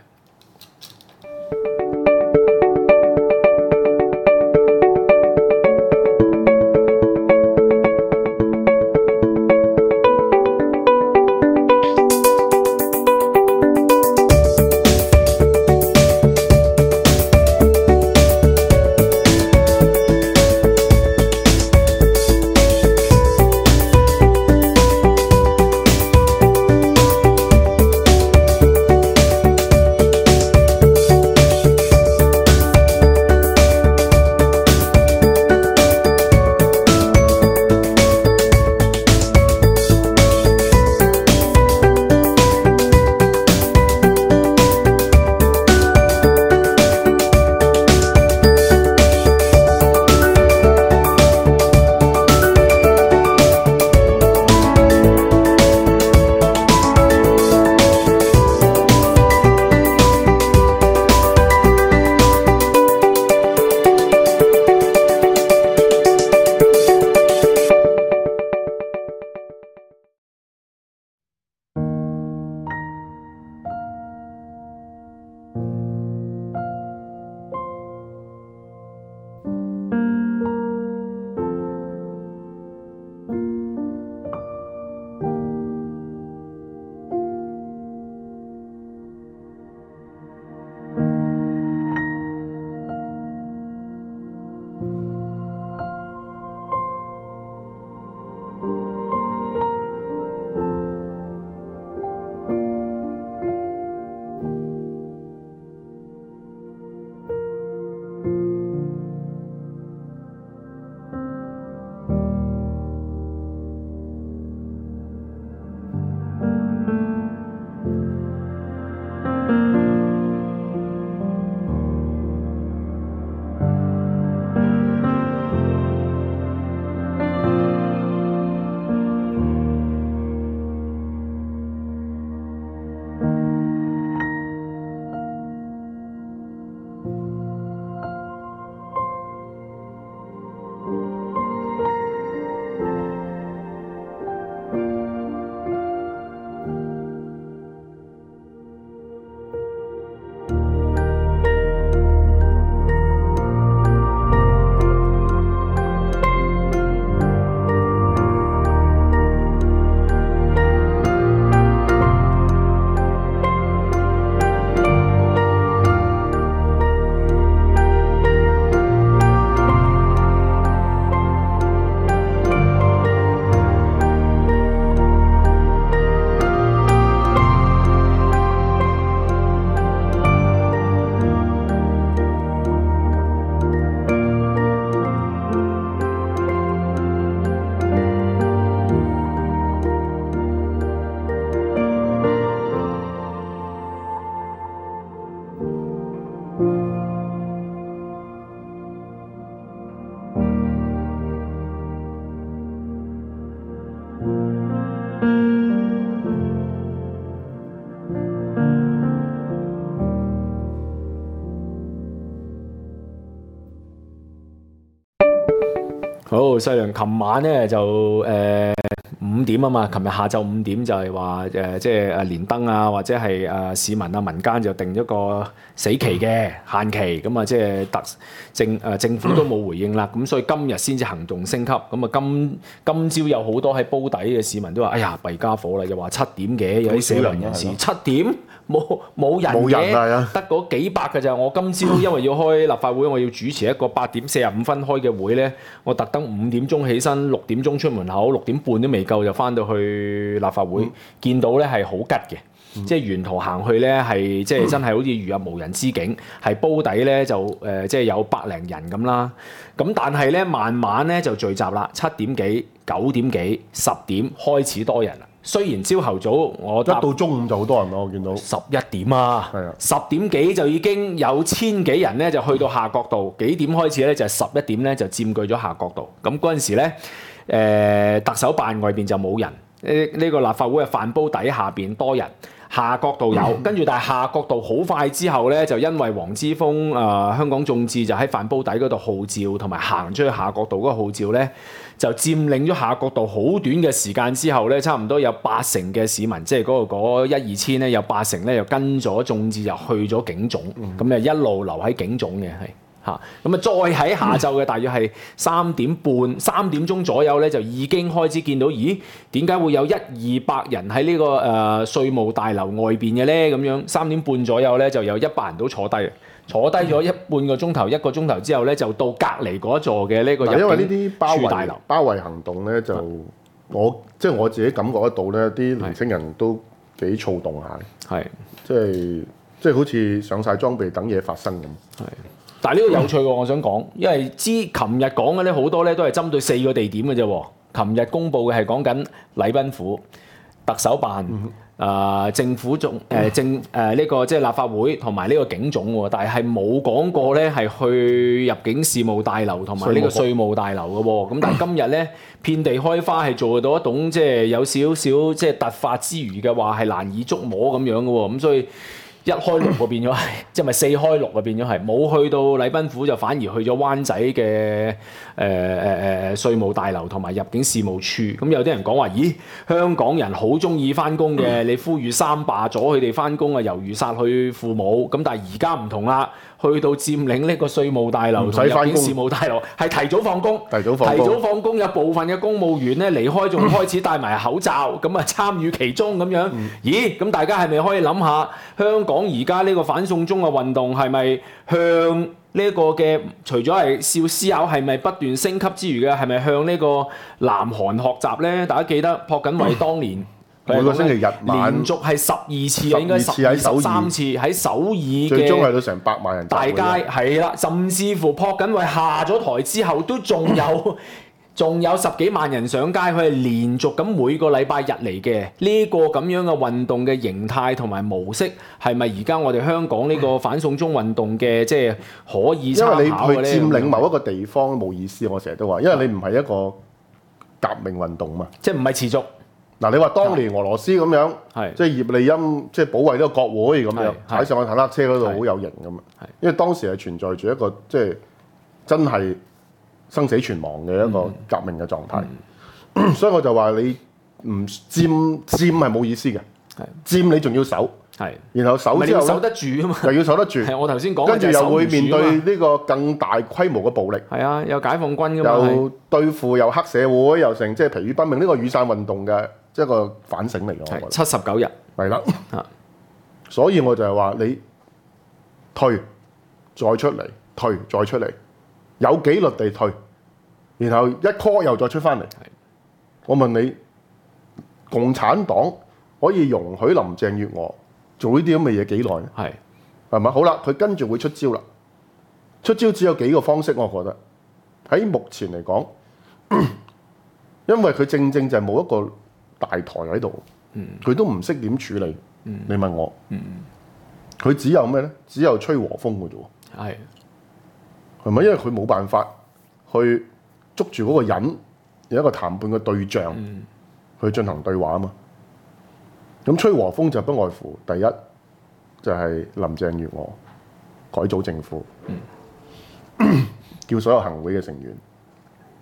好犀利！琴晚咧就誒。呃五點啊嘛，琴日下晝五點就係話誒，即係誒連登啊，或者係誒、呃、市民啊、民間就定咗個死期嘅限期，咁啊即係特政誒、呃、政府都冇回應啦，咁所以今日先至行動升級，咁啊今今朝有好多喺煲底嘅市民都話：哎呀弊家伙啦！又話七點嘅，有啲社論人士七點冇冇人嘅，得嗰幾百嘅咋。我今朝因為要開立法會，我要主持一個八點四十五分開嘅會咧，我特登五點鐘起身，六點鐘出門口，六點半都未夠就翻到去立法會，嗯、見到咧係好吉嘅，嗯、即係沿途行去咧係即係真係好似如入無人之境，係煲底咧就誒、呃、即係有百零人咁啦。咁但係咧慢慢咧就聚集啦，七點幾、九點幾、十點開始多人啦。雖然朝頭早我一到中午就好多人咯，我見到十一點啊， 的十點幾就已經有千幾人咧就去到夏慤道，幾點開始咧就係十一點咧就佔據咗夏慤道。咁嗰陣時咧。誒、呃、特首辦外邊就冇人，呢、這、呢個立法會嘅飯煲底下邊多人，夏慤道有，跟住但係夏慤道好快之後咧，就因為黃之鋒誒、呃、香港眾志就喺飯煲底嗰度號召，同埋行出去夏慤道嗰個號召咧，就佔領咗夏慤道好短嘅時間之後咧，差唔多有八成嘅市民，即係嗰個嗰一二千咧，有八成咧又跟咗眾志又去咗警總，咁就、嗯、一路留喺警總嘅係。嚇咁啊！再喺下晝嘅大約係三點半、三點鐘左右咧，就已經開始見到，咦？點解會有一二百人喺呢、這個誒、呃、稅務大樓外邊嘅咧？咁樣三點半左右咧，就有一百人都坐低，坐低咗一半個鐘頭、一個鐘頭之後咧，就到隔離嗰座嘅呢個入境處大樓。 包圍行動咧，就、嗯、我即係、就是、我自己感覺得到咧，啲年輕人都幾躁動下，係即係即係好似上晒裝備等嘢發生咁。係。但係呢個有趣喎，我想講，因為知琴日講嘅咧好多咧都係針對四個地點嘅啫。琴日公佈嘅係講緊禮賓府、特首辦、啊、嗯呃、政府總誒、呃、政誒呢、呃這個即係立法會同埋呢個警總喎，但係係冇講過咧係去入境事務大樓同埋呢個稅務大樓嘅喎。咁但係今日咧遍地開花係做到一種即係有少少即係突發之餘嘅話係難以捉摸咁樣嘅喎。咁所以。一開六個變咗係，即係咪四開六個變咗係，冇去到禮賓府就反而去咗灣仔嘅誒誒誒稅務大樓同埋入境事務處。咁有啲人講話，咦，香港人好中意翻工嘅，你呼籲三罷咗佢哋翻工啊，猶如殺去父母。咁但係而家唔同啦。去到佔領呢個稅務大樓同入境事務大樓，係提早放工。提早放工，提早放工，有部分嘅公務員咧離開，仲開始戴埋口罩，咁啊參與其中咁樣。嗯、咦？咁大家係咪可以諗下，香港而家呢個反送中嘅運動係咪向呢個嘅？除咗係笑思考，係咪不斷升級之餘嘅，係咪向呢個南韓學習咧？大家記得朴槿惠當年。每個星期日晚連續係十二次，應該十二十三次喺首爾嘅，最終係到成百萬人大街係啦，甚至乎朴槿惠下咗台之後，都仲有仲有十幾萬人上街，佢係連續咁每個禮拜日嚟嘅呢個咁樣嘅運動嘅形態同埋模式，係咪而家我哋香港呢個反送中運動嘅即係可以參考嘅咧？因為你去佔領某一個地方冇意思，我成日都話，因為你唔係一個革命運動嘛，即係唔係持續。嗱，你話當年俄羅斯咁樣，即係葉利欽即係保衛呢個國會咁樣，踩上去坦克車嗰度好有型咁啊！因為當時係存在住一個即係真係生死存亡嘅一個革命嘅狀態，嗯、所以我就話你唔佔佔係冇意思嘅，佔你仲要守，然後守之後守得住啊嘛，又要守得住。我頭先講，跟住又會面對呢個更大規模嘅暴力。係啊，有解放軍㗎嘛，又對付又黑社會，又成即係疲於奔命。呢、呢個雨傘運動嘅。即係一個反省嚟嘅，我覺得七十九日係啦，所以我就係話你退再出嚟，退再出嚟，有紀律地退，然後一 call 又再出翻嚟。我問你，共產黨可以容許林鄭月娥做呢啲咁嘅嘢幾耐咧？係係咪？好啦，佢跟住會出招啦。出招只有幾個方式，我覺得喺目前嚟講，因為佢正正就係冇一個大台喺度，佢都唔識點處理。嗯、你問我，佢、嗯、只有咩咧？只有吹和風嘅啫喎。係係咪？因為佢冇辦法去捉住嗰個人，有一個談判嘅對象、嗯、去進行對話啊嘛。咁吹和風就不外乎第一就係、是、林鄭月娥改組政府，嗯、叫所有行會嘅成員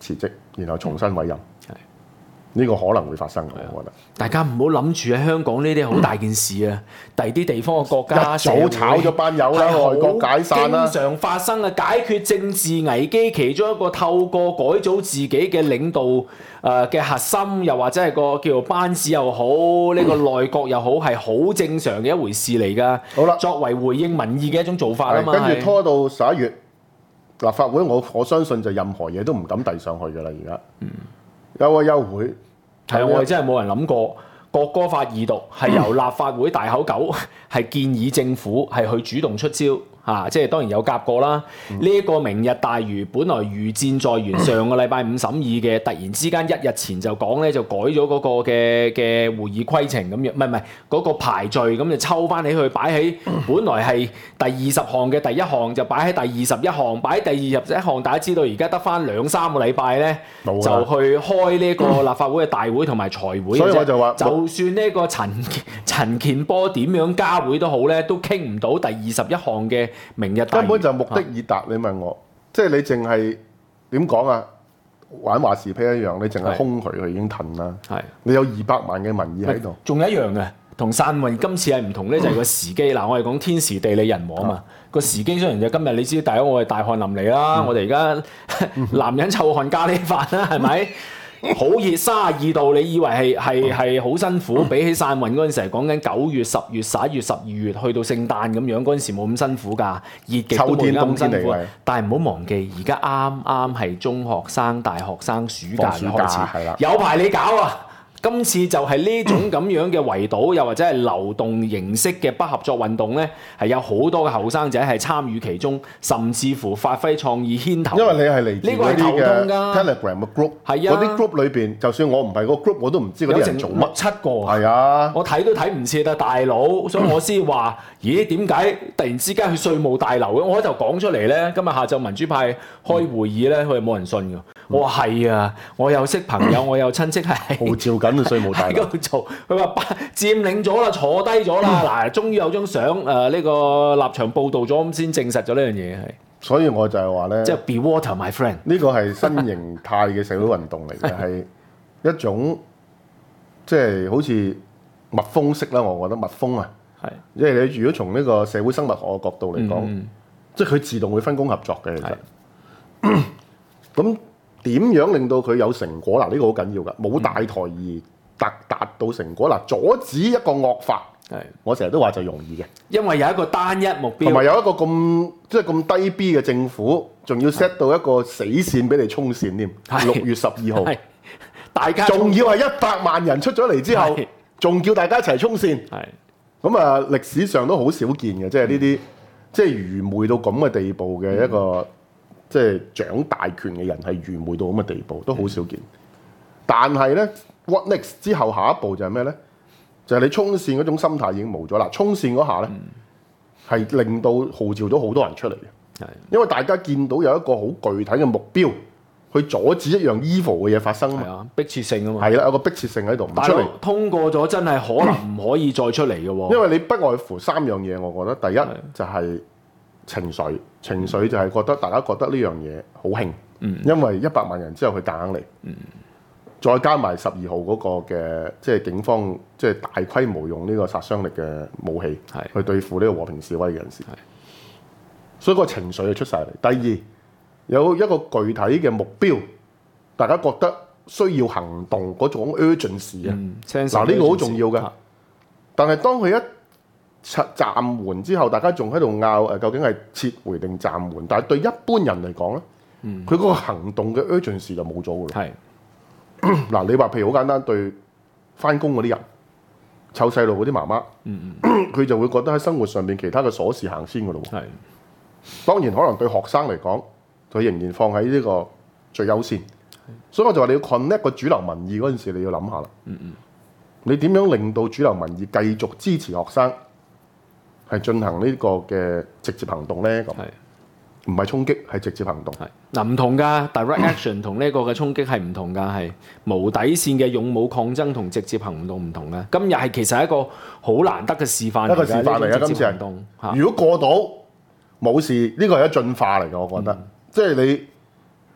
辭職，然後重新委任。 係呢個可能會發生嘅，我覺得。 大家唔好諗住喺香港呢啲好大件事啊！第啲地方嘅國家一早炒咗班友啦，外國解散啦。 經常發生嘅解決政治危機，其中一個透過改組自己嘅領導誒嘅核心，又或者係個叫做班子又好，呢個內閣又好，係好正常嘅一回事嚟㗎。 好啦， 作為回應民意嘅一種做法啊嘛。 跟住拖到十一月，立法會我我相信就任何嘢都唔敢遞上去㗎啦，而家。嗯。休一休會。 係啊，我哋真係冇人諗過國歌法二讀係由立法會大口九係建議政府係去主動出招。嚇、啊，即係當然有夾過啦。呢一、嗯、個明日大嶼本來如箭在弦，上個禮拜五審議嘅，突然之間一日前就講咧，就改咗嗰個嘅嘅會議規程咁樣，唔係唔係嗰個排序咁就抽翻起去擺喺本來係第二十項嘅第一項就擺喺第二十一項，擺喺第二十一項。大家知道而家得翻兩三個禮拜咧，就去開呢個立法會嘅大會同埋財會。 所以我就話， 就算呢個陳陳健波點樣加會都好咧，都傾唔到第二十一項嘅。明日根本就目的已達，啊、你問我，即係你淨係點講啊？玩話事啤一樣，你淨係空佢，佢已經騰啦。係，你有二百萬嘅民意喺度。仲有一樣嘅，同散運今次係唔同咧，就係、是、個時機。嗱、嗯，我哋講天時地利人和啊嘛。個、嗯、時機雖然就今日你知，大家我哋大汗淋漓啦，嗯、我哋而家男人臭汗咖喱飯啦，係咪？好熱三十二度，你以為係係係好辛苦？比起散運嗰陣時，講緊九月、十月、十一月、十二月去到聖誕咁樣，嗰陣時冇咁辛苦㗎，熱極都冇咁辛苦。但係唔好忘記，而家啱啱係中學生、大學生暑假嘅開始，有排你搞啊！今次就係呢種咁樣嘅圍堵，又或者係流動形式嘅不合作運動咧，係有好多嘅後生仔係參與其中，甚至乎發揮創意牽頭。 因為你係嚟自嗰啲嘅 Telegram 嘅 group，係啊，嗰啲 group 裏邊，就算我唔係個 group，我都唔知嗰啲人做乜。七個係啊，我睇都睇唔切啊，大佬，所以我先話：咦，點解突然之間去稅務大樓嘅？我喺度講出嚟咧，今日下晝民主派開會議咧，佢係冇人信㗎。我話係啊，我有識朋友，我有親戚係號召緊嘅稅務大樓喺度做。佢話佔領咗啦，坐低咗啦。嗱，終於有張相誒，呢個立場報導咗，咁先證實咗呢樣嘢係。所以我就係話咧，即係 be water my friend。呢個係新形態嘅社會運動嚟嘅，係一種即係好似蜜蜂式啦。我覺得蜜蜂啊，係因為你如果從呢個社會生物學嘅角度嚟講，嗯、即係佢自動會分工合作嘅。其實咁。點樣令到佢有成果嗱？呢、這個好緊要㗎，冇大台而達達到成果嗱，阻止一個惡法，係我成日都話就容易嘅，因為有一個單一目標，同埋有一個咁即係咁低 B 嘅政府，仲要 set 到一個死線俾你衝線添。六月十二號，大家仲要係一百萬人出咗嚟之後，仲叫大家一齊衝線。係咁啊，歷史上都好少見嘅，即係呢啲即係愚昧到咁嘅地步嘅一個。嗯即係掌大權嘅人係愚昧到咁嘅地步，都好少見。但係咧 ，what next 之後下一步就係咩咧？就係、是、你衝線嗰種心態已經冇咗啦。衝線嗰下咧，係、嗯、令到號召咗好多人出嚟嘅。係，因為大家見到有一個好具體嘅目標，去阻止一樣 evil 嘅嘢發生啊嘛。迫切性啊嘛。係啦，有個迫切性喺度。唔出嚟通過咗，真係可能唔可以再出嚟嘅喎。因為你不外乎三樣嘢，我覺得第一就係、是。情緒，情緒就係覺得大家覺得呢樣嘢好興，嗯、因為一百萬人之後佢夾硬嚟，嗯、再加埋十二號嗰個嘅即係警方即係大規模用呢個殺傷力嘅武器是去對付呢個和平示威嘅人士，是所以個情緒就出晒嚟。第二有一個具體嘅目標，大家覺得需要行動嗰種 urgency 啊、嗯，嗱呢個好重要嘅。是但係當佢一暫緩之後，大家仲喺度拗誒，究竟係撤回定暫緩？但係對一般人嚟講咧，佢嗰、嗯、個行動嘅 urgency 就冇咗㗎啦。係嗱是，你話譬如好簡單，對返工嗰啲人、湊細路嗰啲媽媽，佢、嗯嗯、就會覺得喺生活上邊其他嘅瑣事行先㗎咯。係是當然可能對學生嚟講，佢仍然放喺呢個最優先。是所以我就話你要 connect 個主流民意嗰陣時，你要諗下啦。嗯嗯，你點樣令到主流民意繼續支持學生？係進行呢個嘅直接行動咧，咁唔係衝擊，係直接行動。嗱唔同㗎 ，direct action 同呢個嘅衝擊係唔同㗎，係無底線嘅勇武抗爭同直接行動唔同嘅。今日係其實係一個好難得嘅示範嚟嘅，一個示範嚟嘅今次行動。如果過到冇事，呢個係一進化嚟嘅，我覺得。嗯、即係你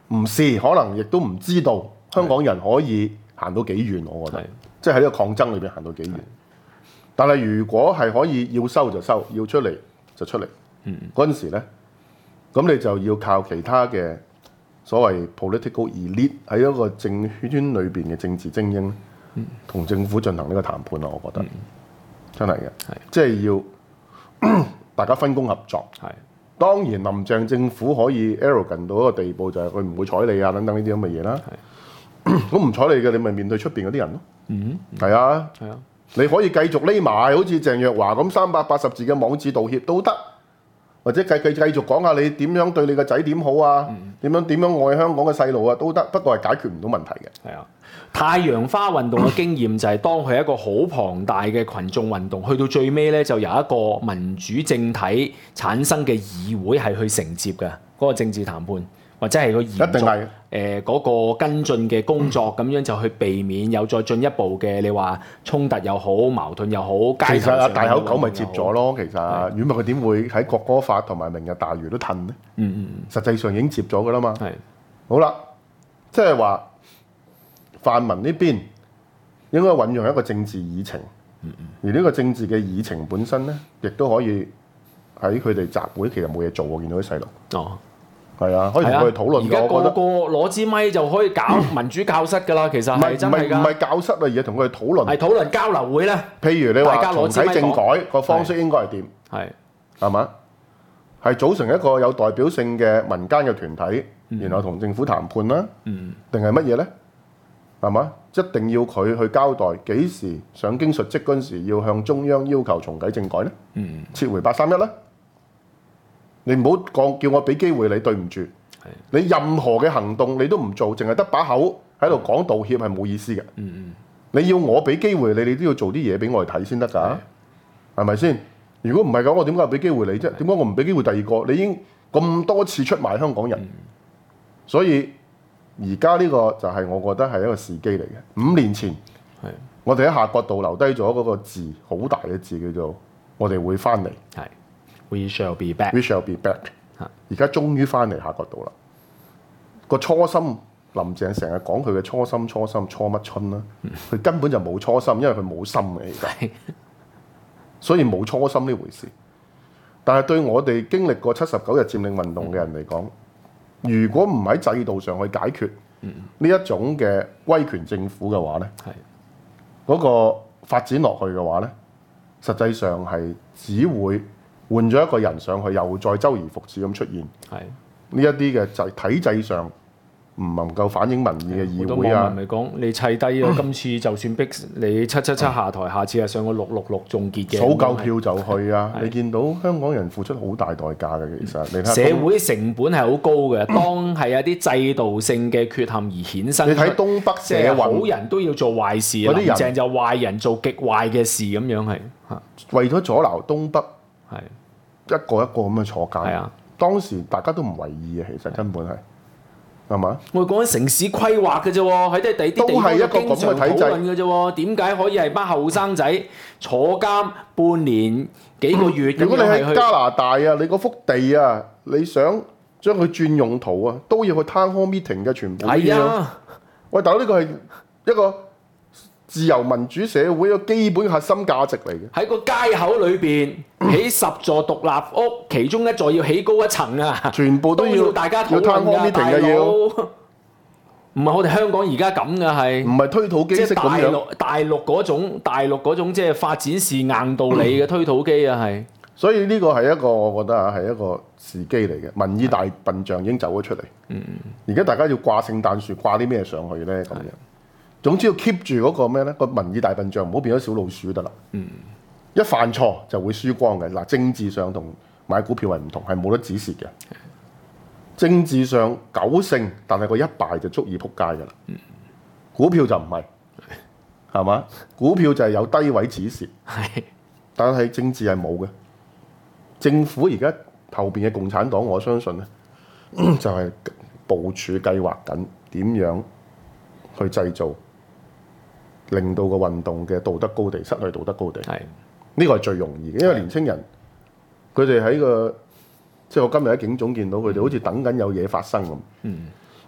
唔試，可能亦都唔知道香港人可以行到幾遠。我覺得，即係喺呢個抗爭裏邊行到幾遠。但係如果係可以要收就收，要出嚟就出嚟，嗰陣、嗯、時咧，咁你就要靠其他嘅所謂 political elite 喺一個政圈裏邊嘅政治精英，同、嗯、政府進行呢個談判咯。我覺得、嗯、真係嘅，即係要大家分工合作。係當然，林鄭政府可以 arrogant 到一個地步，就係佢唔會睬你啊等等呢啲咁嘅嘢啦。咁唔睬你嘅，你咪面對出邊嗰啲人咯。嗯，係啊，係啊。你可以繼續匿埋，好似鄭若驊咁三百八十字嘅網誌道歉都得，或者繼繼繼續講下你點樣對你個仔點好啊，點、嗯、樣點樣愛香港嘅細路啊都得，不過係解決唔到問題嘅。係啊， 太陽花運動嘅經驗就係當佢係一個好龐大嘅群眾運動，去到最尾咧就由一個民主政體產生嘅議會係去承接嘅嗰、那個政治談判。或者係個延續誒嗰個跟進嘅工作，咁、嗯、樣就去避免有再進一步嘅你話衝突又好、矛盾又好。 其實啊，大口狗咪接咗咯。其實，如果唔係佢點會喺國歌法同埋明日大嶼都褪呢？嗯嗯實際上已經接咗噶啦嘛。係。好啦，即係話泛民呢邊應該運用一個政治議程，嗯嗯而呢個政治嘅議程本身咧，亦都可以喺佢哋集會其實冇嘢做喎，見到啲細路。哦。係啊，可以同佢哋討論。而家個個攞支咪就可以搞民主教室㗎啦，其實係真係㗎。 唔係教室啊，而係同佢哋討論。 係討論交流會咧。 譬如你話重啟政改個方式應該係點？係係嘛？係組成一個有代表性嘅民間嘅團體，嗯、然後同政府談判啦。嗯。定係乜嘢咧？係嘛？一定要佢去交代幾時上京述職嗰陣時，要向中央要求重啟政改咧？嗯。撤回八三一咧？你唔好講，叫我俾機會你，對唔住。你任何嘅行動你都唔做，淨係得把口喺度講道歉係冇意思嘅。嗯嗯。你要我俾機會你，你都要做啲嘢俾我哋睇先得㗎，係咪先？如果唔係咁，我點解俾機會你啫？點解我唔俾機會第二個？你已經咁多次出賣香港人，嗯、所以而家呢個就係我覺得係一個時機嚟嘅。五年前，係我哋喺夏慤道留低咗嗰個字，好大嘅字叫做我哋會翻嚟。係。 We shall be back. We shall be back. 而家終於翻嚟夏慤道啦。個初心，林鄭成日講佢嘅初心，初心初乜春啦？佢根本就冇初心，因為佢冇心嘅而家，所以冇初心呢回事。但係對我哋經歷過七十九日佔領運動嘅人嚟講，如果唔喺制度上去解決呢一種嘅威權政府嘅話咧，嗰個發展落去嘅話咧，實際上係只會換咗一個人上去，又再周而復始咁出現。係呢一啲嘅就體制上唔能夠反映民意嘅議會啊。好多網民咪講，你砌低啊！今次就算逼你七七七下台，下次係上個六六六總結嘅。數夠票就去啊！你見到香港人付出好大代價嘅，其實你睇社會成本係好高嘅。當係有啲制度性嘅缺陷而衍生，你睇東北社運，好人都要做壞事，林鄭就壞人做極壞嘅事咁樣係嚇。為咗阻撓東北。係一個一個咁樣坐監。係啊，當時大家都唔為意嘅，其實根本係係嘛？我哋講緊城市規劃嘅啫喎，喺啲地啲地方都經常討論嘅啫喎。點解可以係班後生仔坐監半年幾個月？如果你喺加拿大啊，你嗰幅地啊，你想將佢轉用途啊，都要去 town hall meeting 嘅全部。係啊，喂，大佬，呢個係一個自由民主社會嘅基本核心價值嚟嘅，喺個街口裏邊起十座獨立屋，其中一座要起高一層啊！全部都要，都要大家討論㗎，大佬。唔係我哋香港而家咁嘅係，唔係推土機式咁樣。大陸嗰種大陸嗰種即係發展是硬道理嘅推土機啊，係。所以呢個係一個我覺得啊係一個時機嚟嘅，民意大笨象已經走咗出嚟。嗯嗯。而家大家要掛聖誕樹，掛啲咩上去咧？咁樣。總之要 keep 住嗰個咩咧？個民意大笨象唔好變咗小老鼠得啦。嗯，一犯錯就會輸光嘅。嗱，政治上同買股票係唔同，係冇得止蝕嘅。政治上九勝，但係個一敗就足以撲街㗎啦。嗯，股票就唔係，係嘛？股票就係有低位止蝕，係，但係政治係冇嘅。政府而家後邊嘅共產黨，我相信咧，就係部署計劃緊點樣去製造。令到個運動嘅道德高地失去道德高地，係呢個係最容易嘅，因為年青人佢哋喺個即係我今日喺警總見到佢哋好似等緊有嘢發生咁。嗯，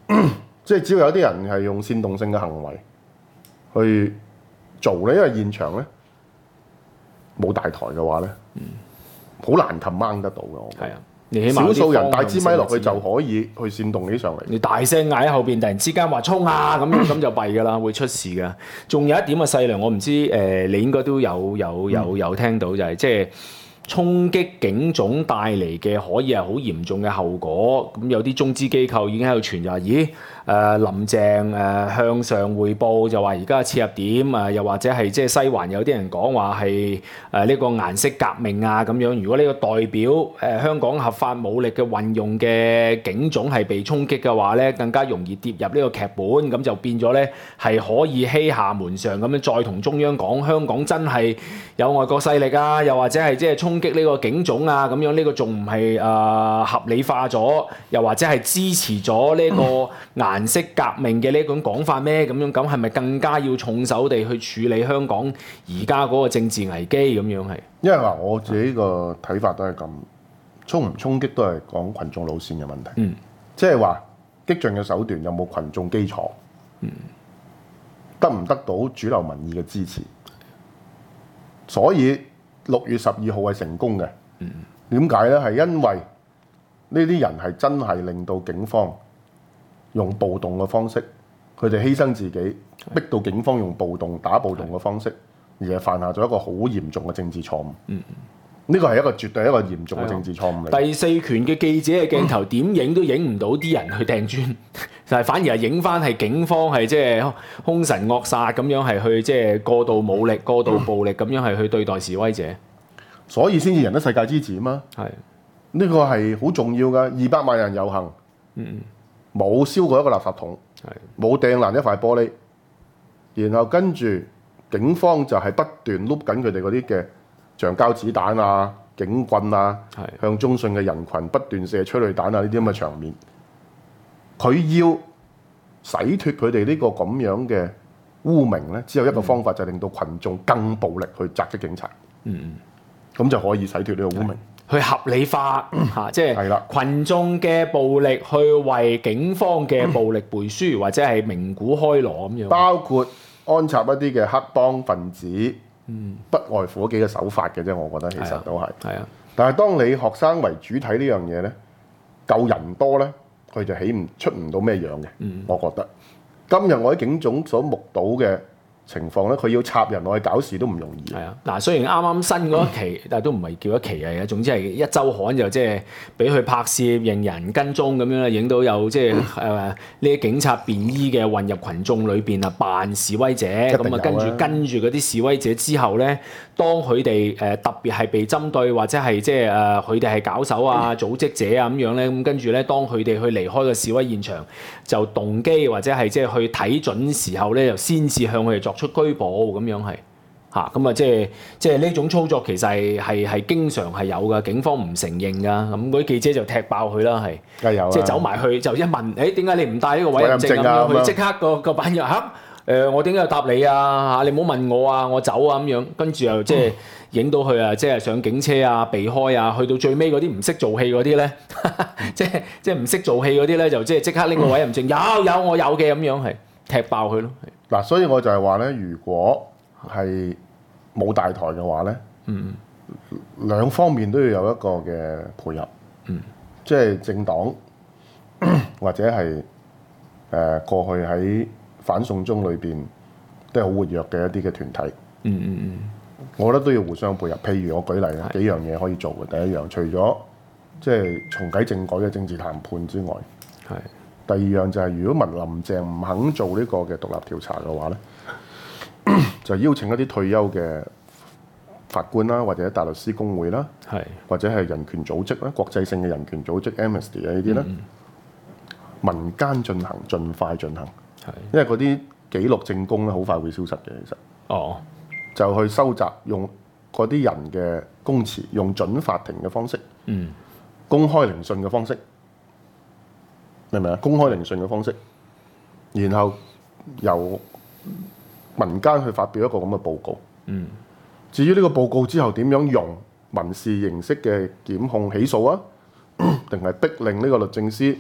即係只要有啲人係用煽動性嘅行為去做咧，因為現場咧冇大台嘅話咧，好、嗯、難擒掹得到嘅。我覺得。 你起碼少數人帶支咪落去就可以去煽動起上嚟。 你大聲嗌喺後邊，突然之間話衝啊咁樣，咁就弊㗎啦，會出事㗎。仲有一點嘅細量，我唔知誒、呃，你應該都有有有有聽到就係、是、即係。衝擊警總帶嚟嘅可以係好嚴重嘅後果，咁有啲中資機構已經喺度傳就話，咦誒、呃、林鄭誒、呃、向上匯報就話而家切入點啊，又或者係即係西環有啲人講話係誒呢個顏色革命啊咁樣。如果呢個代表誒、呃、香港合法武力嘅運用嘅警總係被衝擊嘅話咧，更加容易跌入呢個劇本，咁就變咗咧係可以欺下瞞上咁樣再同中央講香港真係有外國勢力啊，又或者係即係衝擊呢個警總啊，咁樣呢個仲唔係誒合理化咗，又或者係支持咗呢個顏色革命嘅呢種講法咩？咁樣咁係咪更加要重手地去處理香港而家嗰個政治危機咁樣係？ 因為嗱，我自己個睇法都係咁，衝唔衝擊都係講群眾路線嘅問題。嗯，即係話激進嘅手段有冇群眾基礎？嗯，得唔得到主流民意嘅支持？所以六月十二號係成功嘅，點解咧？係因為呢啲人係真係令到警方用暴動嘅方式，佢哋犧牲自己，逼到警方用暴動打暴動嘅方式，而係犯下咗一個好嚴重嘅政治錯誤。嗯，呢個係一個絕對一個嚴重嘅政治錯誤嚟。 第四權嘅記者嘅鏡頭點影都影唔到啲人去掟磚，就係反而係影翻係警方係即係兇神惡煞咁樣係去即係過度武力、過度暴力咁樣係去對待示威者。 所以先至贏得世界支持啊嘛！係呢個係好重要噶，二百萬人遊行，冇燒過一個垃圾桶，冇掟爛一塊玻璃，然後跟住警方就係不斷碌緊佢哋嗰啲嘅橡膠子彈啊、警棍啊，向中信嘅人群不斷射催淚彈啊，呢啲咁嘅場面，佢要洗脫佢哋呢個咁樣嘅污名咧，只有一個方法，嗯、就係令到群眾更暴力去襲擊警察。嗯咁就可以洗脫呢個污名， 去合理化嚇，即係群眾嘅暴力去為警方嘅暴力背書，或者係鳴鼓開鑼咁樣。 包括安插一啲嘅黑幫分子，嗯、不外乎嗰幾個手法嘅啫。我覺得其實都係。係啊。但係當你學生為主體呢樣嘢咧，夠人多咧，佢就起唔出唔到咩樣嘅。嗯、我覺得今日我喺警總所目睹嘅情況咧，佢要插人落去搞事都唔容易。係啊，嗱，雖然啱啱新嗰一期，但係都唔係叫一期嚟嘅，總之係一週刊就即係俾佢拍攝、認人、跟蹤咁樣啦，影到有即係誒呢啲警察便衣嘅混入群眾裏邊啊，扮示威者咁啊，跟住跟住嗰啲示威者之後咧，當佢哋誒特別係被針對或者係即係誒佢哋係搞手啊、組織者啊咁樣咧，咁跟住咧，當佢哋去離開個示威現場，就動機或者係即係去睇準時候咧，就先至向佢哋作出拘捕咁樣係嚇，咁啊即係即係呢種操作其實係係係經常係有㗎，警方唔承認㗎，咁嗰啲記者就踢爆佢啦，係，梗係有，即係走埋去就一問，誒點解你唔帶呢個委任證咁樣？佢即刻個個板又嚇誒，我點解要答你啊？嚇你唔好問我啊，我走啊咁樣，跟住又即係影到佢啊，即係上警車啊，避開啊，去到最尾嗰啲唔識做戲嗰啲咧，即係即係唔識做戲嗰啲咧，就即係即刻拎個委任證，有有我有嘅咁樣係踢爆佢咯。 嗱，所以我就係話咧，如果係冇大台嘅話咧，嗯，兩方面都要有一個嘅配合，嗯，即係政黨或者係誒、呃、過去喺反送中裏邊都係好活躍嘅一啲嘅團體，嗯嗯嗯，我覺得都要互相配合。譬如我舉例啊，幾樣嘢可以做嘅。第一樣，除咗即係重啟政改嘅政治談判之外，係。第二樣就係、是，如果文林鄭唔肯做呢個嘅獨立調查嘅話咧，就邀請一啲退休嘅法官啦，或者大律師公會啦，係或者係人權組織啦，國際性嘅人權組織 Amnesty 啊呢啲咧，嗯、民間進行，盡快進行，係因為嗰啲記錄證供咧，好快會消失嘅。其實哦，就去收集用嗰啲人嘅供詞，用準法庭嘅方式，嗯，公開聆訊嘅方式。明唔明啊？公開聆訊嘅方式，然後由民間去發表一個咁嘅報告。嗯。至於呢個報告之後點樣用民事形式嘅檢控起訴啊，定係逼令呢個律政司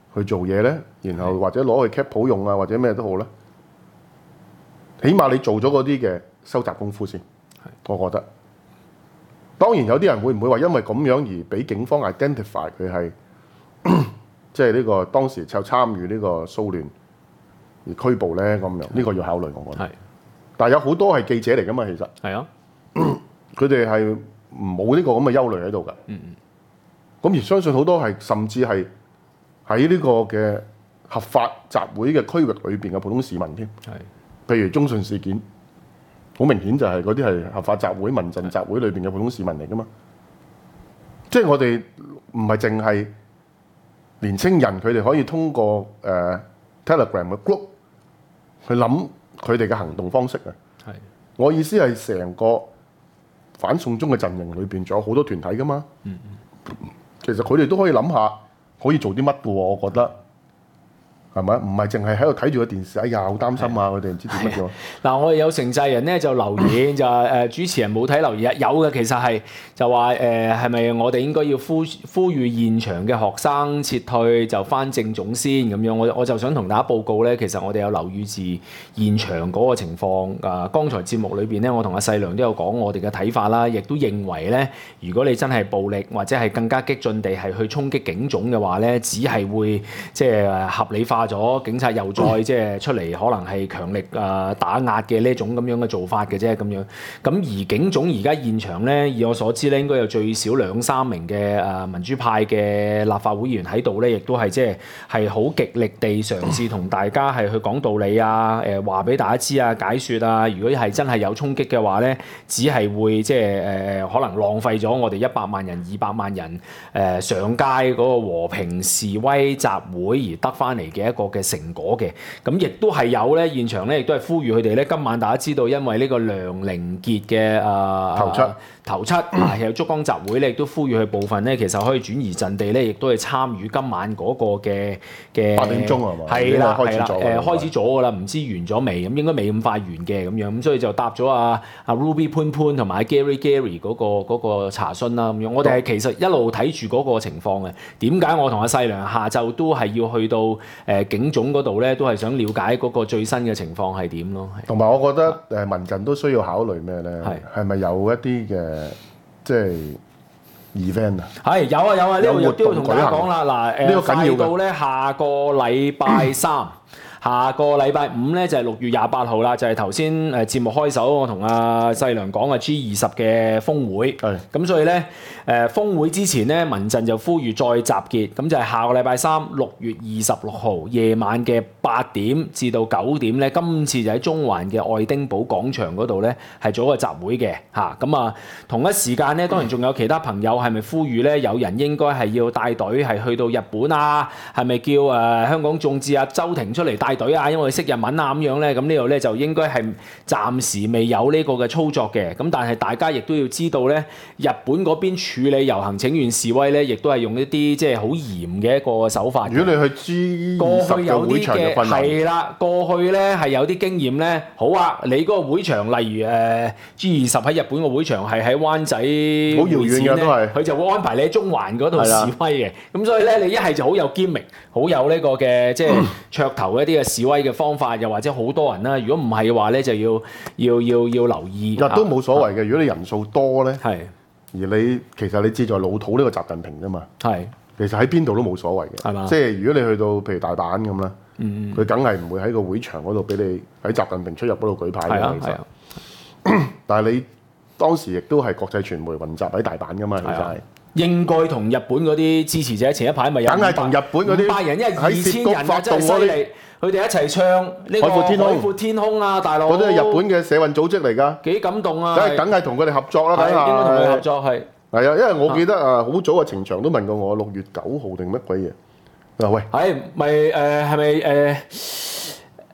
去做嘢咧？然後或者攞去 cap 鋪用啊，或者咩都好咧？起碼你做咗嗰啲嘅收集功夫先，我覺得。當然有啲人會唔會話因為咁樣而俾警方 identify 佢係即係呢個當時就參與呢個騷亂而拘捕咧咁樣？呢個要考慮，我覺得。但係有好多係記者嚟㗎嘛，其實。係啊。佢哋係冇呢個咁嘅憂慮喺度㗎。嗯嗯。咁而相信好多係甚至係喺呢個嘅合法集會嘅區域裏邊嘅普通市民添。係。譬如中信事件，好明顯就係嗰啲係合法集會、民陣集會裏邊嘅普通市民嚟㗎嘛。即係我哋唔係淨係年青人，佢哋可以通過誒、呃、Telegram 嘅 group 去諗佢哋嘅行動方式啊。係。我意思係成個反送中嘅陣營裏邊，仲有好多團體㗎嘛。嗯嗯。其實佢哋都可以諗下可以做啲乜嘅喎，我覺得。係咪？唔係淨係喺度睇住個電視，哎呀好擔心啊！佢哋唔知點乜嘢。 嗱，我哋有城寨人咧就留言就話誒主持人冇睇留言，有嘅其實係就話誒係咪我哋應該要呼呼籲現場嘅學生撤退就翻正總先咁樣？我我就想同大家報告咧，其實我哋有留意住現場嗰個情況。啊，剛才節目裏邊咧，我同阿細良都有講我哋嘅睇法啦，亦都認為咧，如果你真係暴力或者係更加激進地係去衝擊警總嘅話咧，只係會即係合理化咗警察又再即係出嚟，可能係強力誒打壓嘅呢種咁樣嘅做法嘅啫，咁樣。咁而警總而家現場咧，以我所知咧，應該有最少兩三名嘅誒民主派嘅立法會議員喺度咧，亦都係即係係好極力地嘗試同大家係去講道理啊，誒話俾大家知啊，解説啊。如果係真係有衝擊嘅話咧，只係會即係誒可能浪費咗我哋一百萬人、二百萬人誒、呃、上街嗰個和平示威集會而得翻嚟嘅一個嘅成果嘅。咁亦都係有咧，現場咧亦都係呼籲佢哋咧。今晚大家知道，因為呢個梁凌傑嘅誒頭七頭七啊，有燭光集會咧，亦都呼籲佢部分咧，其實可以轉移陣地咧，亦都係參與今晚嗰個嘅嘅八點鐘係嘛？ 係啦係啦，誒開始咗㗎啦，唔知完咗未？咁應該未咁快完嘅咁樣，咁所以就答咗阿阿 Ruby 潘潘同埋 Gary Gary 嗰個嗰個查詢啦咁樣。我哋係其實一路睇住嗰個情況嘅。點解我同阿細良下晝都係要去到誒警總嗰度咧，都係想了解嗰個最新嘅情況係點咯。 同埋我覺得誒民陣都需要考慮咩咧？係係咪有一啲嘅即係 event 啊？係有啊有啊，呢個亦都要同大家講啦。嗱誒，快到咧下個禮拜三。下個禮拜五咧就係六月廿八號啦，就係頭先誒節目開首我同阿細良講嘅 G 二十嘅峰會。係咁，所以咧誒峰會之前咧，民陣就呼籲再集結，咁就係下個禮拜三六月二十六號夜晚嘅八點至到九點咧，今次就喺中環嘅愛丁堡廣場嗰度咧係做一個集會嘅嚇。咁啊同一時間咧，當然仲有其他朋友係咪呼籲咧？有人應該係要帶隊係去到日本啊？係咪叫誒、呃、香港眾志啊周庭出嚟帶隊啊，因為識日文啊咁樣咧，咁呢度咧就應該係暫時未有呢個嘅操作嘅。咁但係大家亦都要知道咧，日本嗰邊處理遊行請願示威咧，亦都係用一啲即係好嚴嘅一個手法。如果你去 G 二十嘅會場嘅訓練，係啦，過去咧係有啲經驗咧。好啊，你嗰個會場，例如誒 G 二十喺日本個會場係喺灣仔，好遙遠嘅都係，佢就會安排你喺中環嗰度示威嘅。咁所以咧，你一係就好有堅明，好有呢個嘅即係噱頭一啲嘅示威嘅方法，又或者好多人啦。如果唔係嘅話咧，就要要要要留意。亦都冇所謂嘅。如果你人數多咧，係而你其實你志在老土呢個習近平啫嘛。係其實喺邊度都冇所謂嘅。係嘛？即係如果你去到譬如大阪咁啦，嗯，佢梗係唔會喺個會場嗰度俾你喺習近平出入嗰度舉牌嘅。其實，但係你當時亦都係國際傳媒雲集喺大阪噶嘛，其實係。應該同日本嗰啲支持者前一排咪有，梗係同日本嗰啲五百人，因為二千人啊，真係犀利。佢哋一齊唱呢個海闊天空啊，大佬！嗰啲係日本嘅社運組織嚟㗎，幾感動啊！梗係梗係同佢哋合作啦，梗係應該同佢合作係。係啊，因為我記得啊，好早啊，程翔都問過我六月九號定乜鬼嘢？嗱喂，係咪誒係咪誒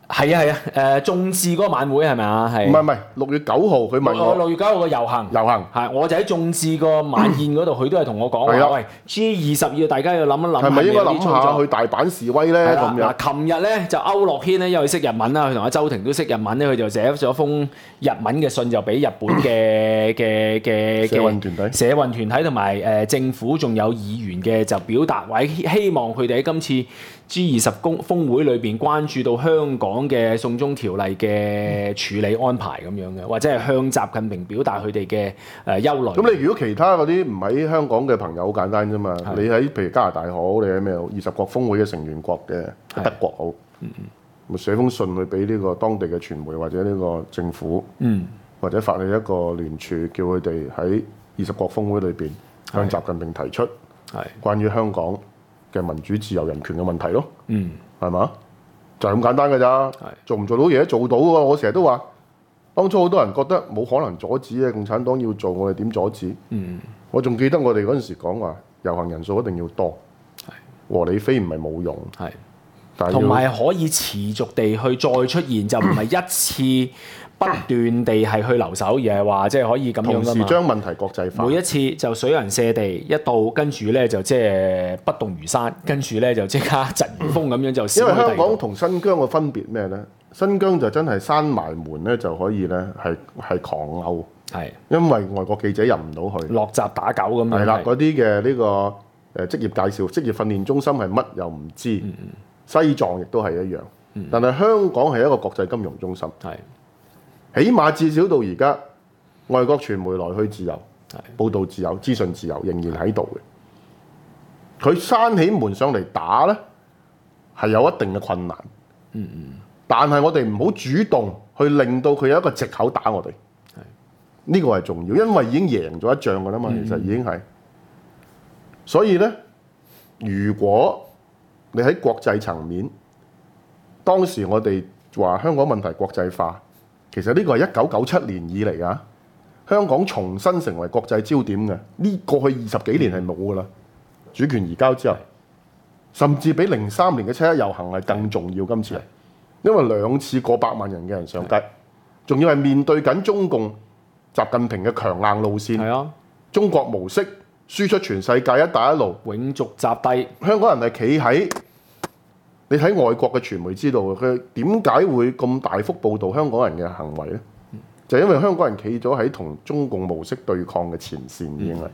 係啊係啊，誒眾志嗰個晚會係咪啊？係。 唔係唔係，六月九號佢問我。 我六月九號個遊行。 遊行。 係，我就喺眾志個晚宴嗰度，佢都係同我講話，喂 G 二十要大家要諗一諗， 係咪應該諗下去大阪示威咧？咁樣。 嗱，琴日咧就區諾軒咧，因為識日文啦，佢同阿周庭都識日文咧，佢就寫咗封日文嘅信，就俾日本嘅嘅嘅社運團體、 社運團體同埋誒政府仲有議員嘅，就表達或希望佢哋喺今次 G 二十峰峰會裏邊關注到香港嘅送中條例嘅處理安排咁樣嘅，或者係向習近平表達佢哋嘅誒憂慮。咁你如果其他嗰啲唔喺香港嘅朋友好簡單啫嘛，你喺譬如加拿大好，你喺咩二十國峰會嘅成員國嘅德國好，咪、嗯、寫封信去俾呢個當地嘅傳媒或者呢個政府，嗯、或者發起一個聯署，叫佢哋喺二十國峰會裏邊向習近平提出關於香港嘅民主自由人權嘅問題咯，嗯，係嘛？就係咁簡單㗎咋，做唔做到嘢？做到喎！我成日都話，當初好多人覺得冇可能阻止嘅，共產黨要做，我哋點阻止？嗯，我仲記得我哋嗰陣時講話，遊行人數一定要多，和理非唔係冇用，係， 同埋可以持續地去再出現，就唔係一次不斷地係去留守，而係話即係可以咁樣㗎嘛。 同時將問題國際化， 每一次就水人射地一到，跟住咧就即係不動如山，跟住咧就即刻疾如風咁樣就。 因為香港同新疆嘅分別咩咧？新疆就真係閂埋門咧就可以咧係係狂毆，係因為外國記者入唔到去， 落閘打狗咁樣。 係啦，嗰啲嘅呢個誒職業介紹、職業訓練中心係乜又唔知，嗯、西藏亦都係一樣。嗯、但係香港係一個國際金融中心。係。起碼至少到而家，外國傳媒來去自由，報導自由、資訊自由仍然喺度嘅。佢閂起門上嚟打咧，係有一定嘅困難。嗯嗯。但係我哋唔好主動去令到佢有一個藉口打我哋。係。呢個係重要，因為已經贏咗一仗㗎啦嘛，其實已經係。所以咧，如果你喺國際層面，當時我哋話香港問題國際化。其實呢個係一九九七年以嚟啊，香港重新成為國際焦點嘅。呢過去二十幾年係冇㗎啦，主權移交之後，甚至比零三年嘅七一遊行係更重要。今次，因為兩次過百萬人嘅人上街，仲要係面對緊中共習近平嘅強硬路線。係啊，中國模式輸出全世界，一帶一路永續集低。 香港人係企喺。你睇外國嘅傳媒知道佢點解會咁大幅報導香港人嘅行為咧？嗯、就係因為香港人企咗喺同中共模式對抗嘅前線已經係，嗯、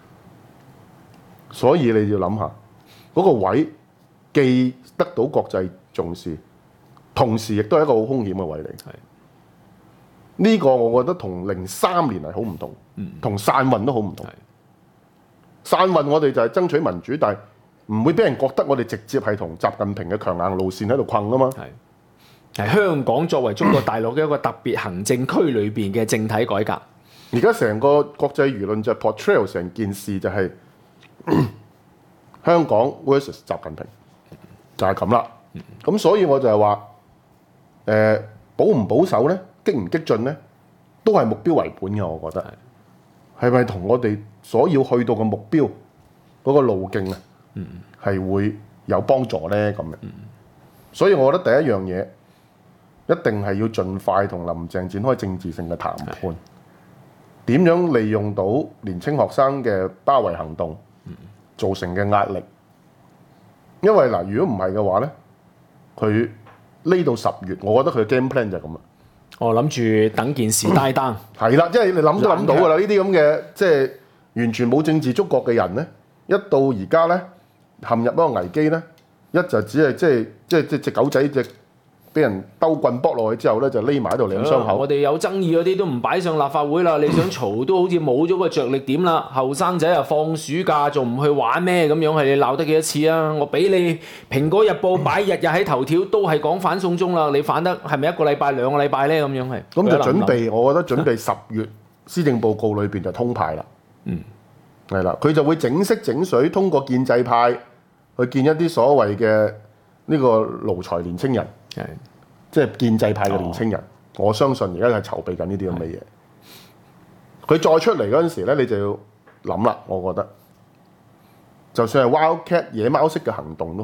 所以你要諗下嗰個位既得到國際重視，同時亦都係一個好兇險嘅位嚟。係呢個我覺得同零三年係好唔同，同傘運都好唔同。傘運我哋就係爭取民主，但係唔會俾人覺得我哋直接係同習近平嘅強硬路線喺度困啊嘛。 係，係香港作為中國大陸嘅一個特別行政區裏邊嘅政體改革。 而家成個國際輿論就 portray 成件事就係、是、香港 versus 習近平，就係咁啦。咁所以我就係話，誒、呃、保唔保守咧，激唔激進咧，都係目標為本嘅。我覺得係咪同我哋所要去到嘅目標嗰個路徑啊？嗯，係會有幫助咧咁樣，嗯、所以我覺得第一樣嘢一定係要盡快同林鄭展開政治性嘅談判，點的樣利用到年青學生嘅包圍行動造成嘅壓力，因為嗱，如果唔係嘅話咧，佢呢到十月，我覺得佢嘅 game plan 就係咁啦。 我諗住等件事 die down， 係啦，即係你諗都諗到㗎啦，呢啲咁嘅即係完全冇政治觸覺嘅人咧，一到而家咧。陷入一個危機咧，一就只係即係即係即係隻狗仔隻俾人兜棍剝落去之後咧，就匿埋喺度舐傷口。 我哋有爭議嗰啲都唔擺上立法會啦，你想嘈都好似冇咗個着力點啦。後生仔又放暑假，仲唔去玩咩咁樣？係你鬧得幾多次啊？我俾你《蘋果日報》擺日日喺頭條，都係講反送中啦。你反得係咪一個禮拜兩個禮拜咧？咁樣係。 咁就準備，我覺得準備十月施政報告裏邊就通派啦。嗯，係啦，佢就會整色整水，通過建制派。去見一啲所謂嘅呢個奴才年青人，的即係建制派嘅年青人。哦、我相信而家係籌備緊呢啲咁嘅嘢。佢的再出嚟嗰陣時咧，你就要諗啦。我覺得，就算係 wildcat 野貓式嘅行動都好啦，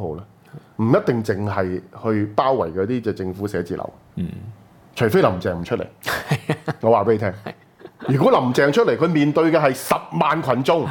唔一定淨係去包圍嗰啲就政府寫字樓。嗯，除非林鄭唔出嚟，我話俾你聽。如果林鄭出嚟，佢面對嘅係十萬群眾，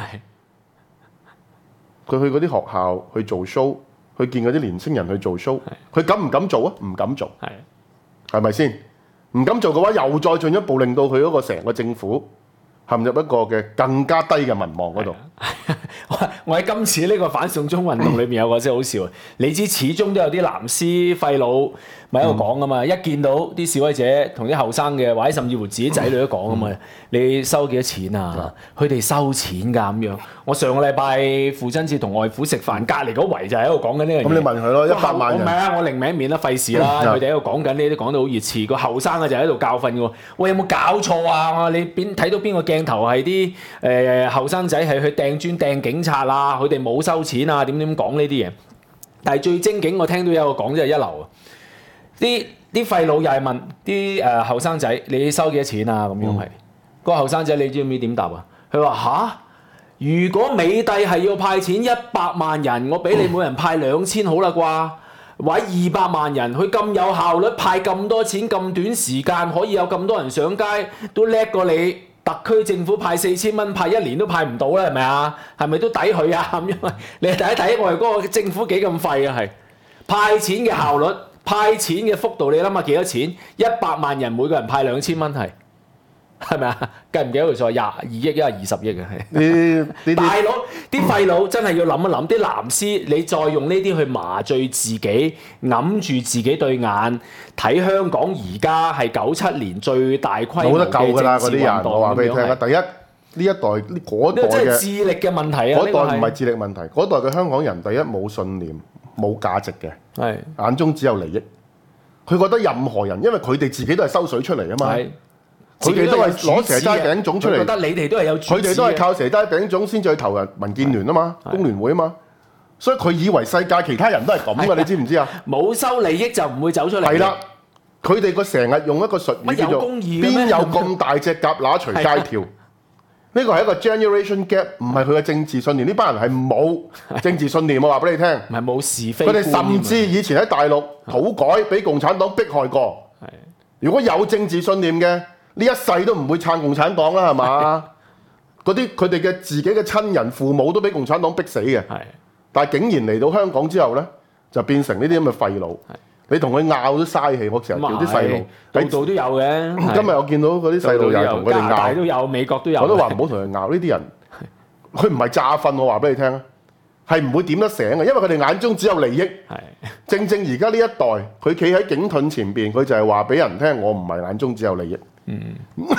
佢去嗰啲學校去做 show，去見嗰啲年青人去做 show，佢敢唔敢做啊？唔敢做，係咪先？唔敢做嘅話，又再進一步令到佢嗰個成個政府陷入一個嘅更加低嘅民望嗰度。 我喺今次呢個反送中運動裏面有個真係好笑，你知始終都有啲藍絲廢佬咪喺度講噶嘛，嗯、一見到啲示威者同啲後生嘅，或者甚至乎自己仔女都講噶嘛，嗯、你收幾多錢啊？佢哋、嗯、收錢㗎咁樣。我上個禮拜父親節同外父食飯，隔離嗰圍就喺度講緊呢樣嘢。咁你問佢咯，一百萬人。唔係啊，我另名面啦，費事啦。佢哋喺度講緊呢啲，講到好熱刺。個後生嘅就喺度教訓喎。喂，有冇搞錯啊？你邊睇到邊個鏡頭係啲誒後生仔係去掟磚掟警察啊？佢哋冇收錢啊？點點講呢啲嘢？但係最精警，我聽到有個講真係一流啊！啲啲廢佬又係問啲誒後生仔：你收幾多錢啊？咁樣係。嗯、個後生仔你知唔知點答啊？佢話吓？如果美帝係要派錢一百萬人，我俾你每人派兩千好啦啩？或者二百萬人，佢咁有效率派咁多錢，咁短時間可以有咁多人上街，都叻過你特區政府派四千蚊，派一年都派唔到啦，係咪啊？係咪都抵佢啊？咁樣你睇一睇我哋嗰個政府幾咁廢啊？係派錢嘅效率、派錢嘅幅度，你諗下幾多錢？一百萬人每個人派兩千蚊係。係咪啊？計唔記得條數？廿二億，一係二十億啊！係。大佬，啲廢佬真係要諗一諗，啲藍絲你再用呢啲去麻醉自己，揞住自己對眼，睇香港而家係九七年最大規模嘅政治運動。我話俾你聽啊，第一呢一代呢嗰代嘅，真係智力嘅問題啊！嗰代唔係智力問題，嗰代嘅香港人第一冇信念，冇價值嘅，係眼中只有利益。佢覺得任何人，因為佢哋自己都係收水出嚟啊嘛。佢哋都係攞蛇齋餅種出嚟，覺得你哋都係有主。佢哋都係靠蛇齋餅種先至去投入民建聯啊嘛，工聯會啊嘛，所以佢以為世界其他人都係咁噶，你知唔知啊？冇收利益就唔會走出嚟。係啦，佢哋個成日用一個術語叫做邊有咁大隻蛤乸隨街跳？呢個係一個 generation gap， 唔係佢嘅政治信念。呢班人係冇政治信念，我話俾你聽。唔係冇是非。佢哋甚至以前喺大陸土改，俾共產黨迫害過。如果有政治信念嘅，呢一世都唔會撐共產黨啦，係嘛？嗰啲佢哋嘅自己嘅親人父母都俾共產黨逼死嘅，但係竟然嚟到香港之後咧，就變成呢啲咁嘅廢佬。你同佢拗都嘥氣，我成日叫啲細路，度度都有嘅。今日我見到嗰啲細路又係同佢哋拗，加拿大都有，美國都有。我都話唔好同佢拗，呢啲人佢唔係詐瞓，我話俾你聽啊，係唔會點得醒嘅，因為佢哋眼中只有利益。正正而家呢一代，佢企喺警盾前邊，佢就係話俾人聽，我唔係眼中只有利益。嗯，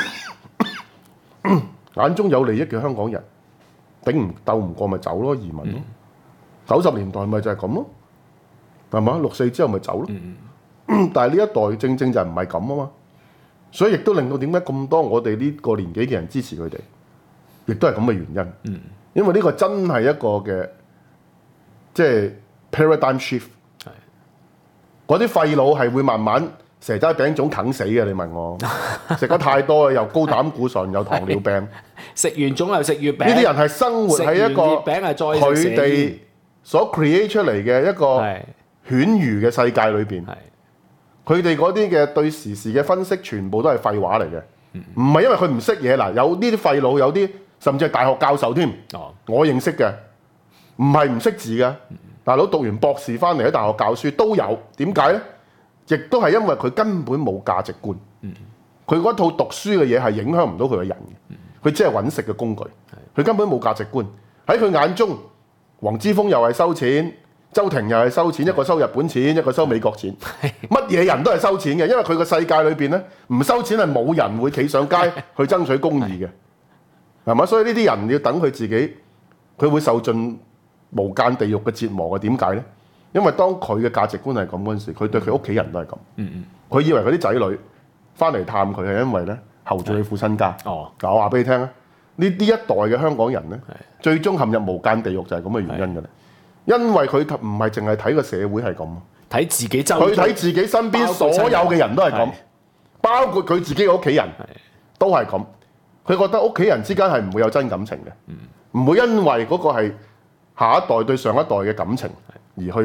眼中有利益嘅香港人，頂唔鬥唔過咪走咯，移民咯。九十年代咪就係咁咯。係嘛？六四之後咪走咯，嗯、但係呢一代正正就唔係咁啊嘛，所以亦都令到點解咁多我哋呢個年紀嘅人支持佢哋，亦都係咁嘅原因。嗯、因為呢個真係一個嘅即係 paradigm shift。嗰啲廢佬係會慢慢蛇齋餅糭啃死嘅。你問我食得太多又高膽固醇又糖尿病，食完糭又食月餅。呢啲人係生活喺一個佢哋所 create 出嚟嘅一個犬儒嘅世界裏邊，佢哋嗰啲嘅對時事嘅分析，全部都係廢話嚟嘅，唔係、嗯、因為佢唔識嘢嗱，有呢啲廢佬，有啲甚至係大學教授添，哦、我認識嘅，唔係唔識字嘅，嗯、大佬讀完博士翻嚟喺大學教書都有，點解咧？亦都係因為佢根本冇價值觀，佢嗰、嗯、套讀書嘅嘢係影響唔到佢嘅人嘅，佢只係揾食嘅工具，佢、嗯、根本冇價值觀，喺佢眼中，黃之鋒又係收錢。周庭又係收錢，一個收日本錢，一個收美國錢，乜嘢人都係收錢嘅，因為佢個世界裏邊咧，唔收錢係冇人會企上街去爭取公義嘅，係嘛？所以呢啲人要等佢自己，佢會受盡無間地獄嘅折磨嘅。點解咧？因為當佢嘅價值觀係咁嗰陣時，佢對佢屋企人都係咁。嗯嗯，佢以為嗰啲仔女翻嚟探佢係因為咧候住佢副身家。哦，嗱我話俾你聽啊，呢呢一代嘅香港人咧，最終陷入無間地獄就係咁嘅原因㗎啦。因為佢唔係淨係睇個社會係咁，睇自己周，佢睇自己身邊所有嘅人都係咁，包括佢自己嘅屋企人都係咁。佢覺得屋企人之間係唔會有真感情嘅，唔會因為嗰個係下一代對上一代嘅感情而去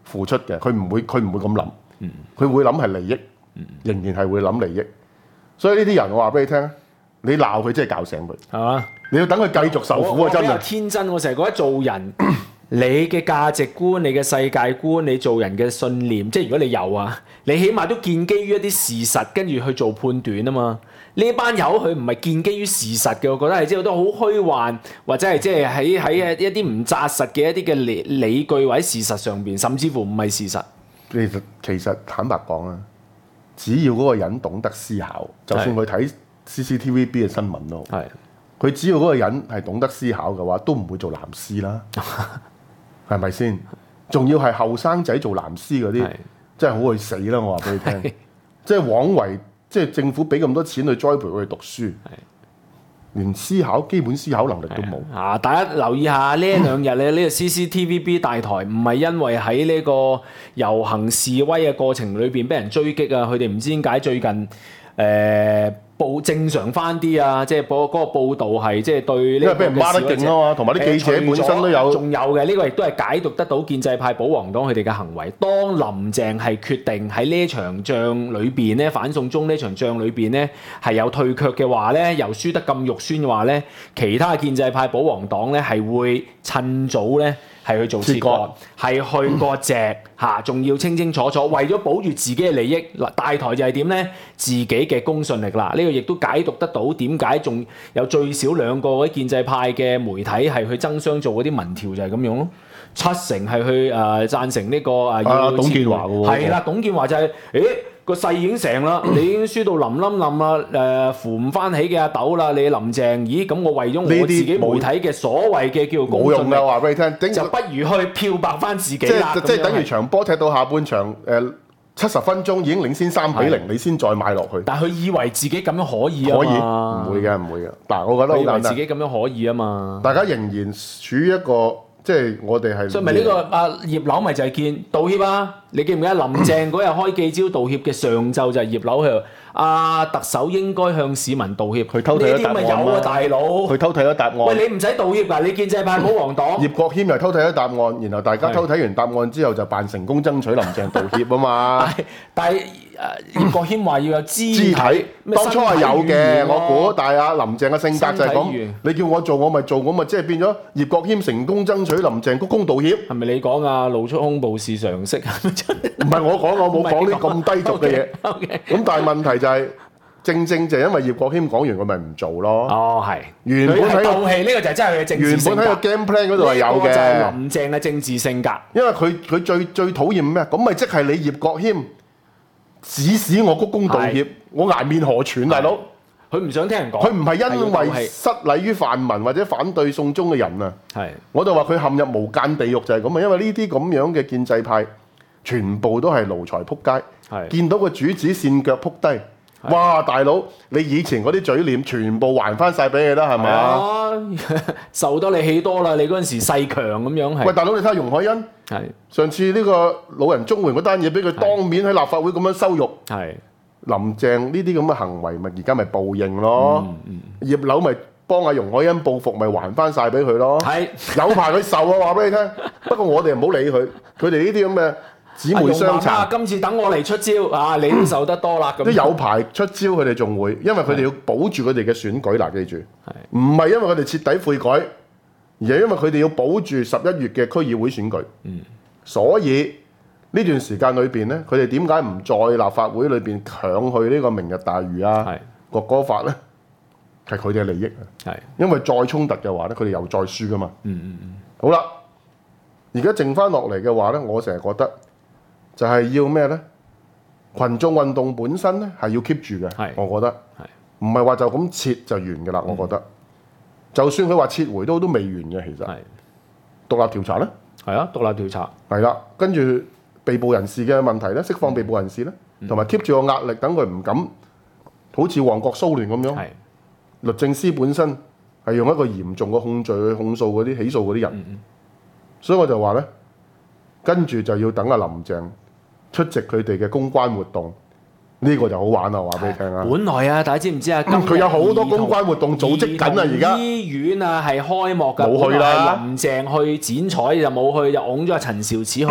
付出嘅，佢唔會佢唔會咁諗，佢會諗係利益，仍然係會諗利益。所以呢啲人我話俾你聽，你鬧佢真係教醒佢， 係嘛？ 你要等佢繼續受苦啊！真係天真，我成日覺得做人，你嘅價值觀、你嘅世界觀、你做人嘅信念，即係如果你有啊，你起碼都建基於一啲事實，跟住去做判斷啊嘛。呢班友佢唔係建基於事實嘅，我覺得係即係都好虛幻，或者係即係喺喺一啲唔紮實嘅一啲嘅理理據或者事實上邊，甚至乎唔係事實。 其實其實坦白講啊，只要嗰個人懂得思考，就算佢睇 C C T V B 嘅新聞都好，佢只要嗰個人係懂得思考嘅話，都唔會做藍絲啦，係咪先？仲要係後生仔做藍絲嗰啲，真係好去死啦！我話俾你聽，即係枉為即係政府俾咁多錢去栽培佢哋讀書，連思考基本思考能力都冇。啊！ 大家留意下呢一兩日咧，呢個 C C T V B 大台唔係因為喺呢個遊行示威嘅過程裏邊俾人追擊啊，佢哋唔知點解最近誒。呃報正常翻啲啊！即係報嗰個報導係即係對呢，因為俾人罵得勁啊嘛，同埋啲記者本身都有， 仲有嘅呢個亦都係解讀得到建制派保皇黨佢哋嘅行為。當林鄭係決定喺呢場仗裏邊咧，反送中呢場仗裏邊咧係有退卻嘅話咧，又輸得咁肉酸嘅話咧，其他建制派保皇黨咧係會趁早咧。係去做切割，係去割席嚇，仲要清清楚楚，為咗保住自己嘅利益。嗱，大台就係點咧？自己嘅公信力啦，呢、這個亦都解讀得到點解仲有最少兩個嗰啲建制派嘅媒體係去爭相做嗰啲民調就係咁樣咯。七成係去誒、呃、贊成呢、這個誒、呃、要董建華嘅喎， 係啦，董建華就係、是、誒。個勢已經成啦，你已經輸到冧冧冧啦，誒、呃、扶唔翻起嘅阿斗啦，你林鄭，咦咁我為咗我自己媒體嘅所謂嘅叫公信力， 話俾你聽， 就不如去漂白翻自己啦。 即係等於場波踢到下半場誒七十分鐘已經領先三比零，你先再買落去。 但係佢以為自己咁樣可以啊嘛， 可以，唔會嘅，唔會嘅。嗱，我覺得好簡單， 以為自己咁樣可以啊嘛。 大家仍然處於一個。即係我哋係， 所以咪呢個阿葉劉咪就係見道歉啊！你記唔記得林鄭嗰日開記招道歉嘅上晝就係葉劉喺度，阿特首應該向市民道歉。 佢偷睇咗答案啊！ 呢啲咪有啊，大佬！ 佢偷睇咗答案。 喂，你唔使道歉㗎，你建制派保皇黨。 葉國謙又偷睇咗答案，然後大家偷睇完答案之後就扮成功爭取林鄭道歉啊嘛。 但係誒葉國謙話要有肢體， 當初係有嘅，我估。但係阿林鄭嘅性格就係咁，你叫我做我咪做，我咪即係變咗葉國謙成功爭取林鄭鞠躬道歉。 係咪你講啊？露出胸部是常識。 唔係我講，我冇講啲咁低俗嘅嘢。咁但係問題就係，正正就係因為葉國謙講完，佢咪唔做咯。 哦，係。 原本喺鬥氣，呢個就係真係佢嘅政治性格。 原本喺個 game plan 嗰度係有嘅。 呢個就係林鄭嘅政治性格。 因為佢佢最最討厭咩？咁咪即係你葉國謙指使我鞠躬道歉，我顏面何存，大佬？ 佢唔想聽人講。 佢唔係因為失禮於泛民或者反對送中嘅人啊。係。我就話佢陷入無間地獄就係咁啊！因為呢啲咁樣嘅建制派，全部都係奴才撲街。係。見到個主子跣腳撲低。哇！大佬，你以前嗰啲嘴臉全部還翻晒俾你啦，係咪啊？ 受得你氣多啦！你嗰陣時勢強咁樣係。 喂，大佬，你睇下容海恩，係上次呢個老人綜援嗰單嘢，俾佢當面喺立法會咁樣羞辱。係林鄭呢啲咁嘅行為，咪而家咪報應咯。嗯嗯、葉劉咪幫阿容海恩報復，咪還翻晒俾佢咯。係有排佢受啊！話俾你聽。不過我哋唔好理佢，佢哋呢啲咁嘅。姊妹相殘、啊， 今次等我嚟出招啊！你都受得多啦，咁都有排出招，佢哋仲會，因為佢哋要保住佢哋嘅選舉嗱，記住，唔係因為佢哋徹底悔改，而係因為佢哋要保住十一月嘅區議會選舉。嗯，所以呢段時間裏邊咧，佢哋點解唔在立法會裏邊強去呢個明日大嶼啊、國歌法咧？係佢哋嘅利益啊！係，因為再衝突嘅話咧，佢哋又再輸噶嘛。嗯嗯嗯。好啦，而家剩翻落嚟嘅話咧，我成日覺得。就係要咩咧？群眾運動本身咧係要 keep 住嘅，我覺得，唔係話就咁撤就完嘅啦。我覺得，就算佢話撤回都都未完嘅，其實。獨立調查咧？ 係啊，獨立調查。 係啦，跟住被捕人士嘅問題咧，釋放被捕人士咧，同埋 keep 住個壓力，等佢唔敢好似旺角騷亂咁樣。律政司本身係用一個嚴重嘅控罪去控訴嗰啲起訴嗰啲人，所以我就話咧，跟住就要等阿林鄭出席佢哋嘅公關活動，呢、這個就好玩啦！話俾你聽啊！ 本來啊，大家知唔知啊？ 佢、嗯、有好多公關活動組織緊啊！而家醫院啊係開幕㗎， 冇去啦。 林鄭去剪彩就冇去，就擁咗阿陳肇始去。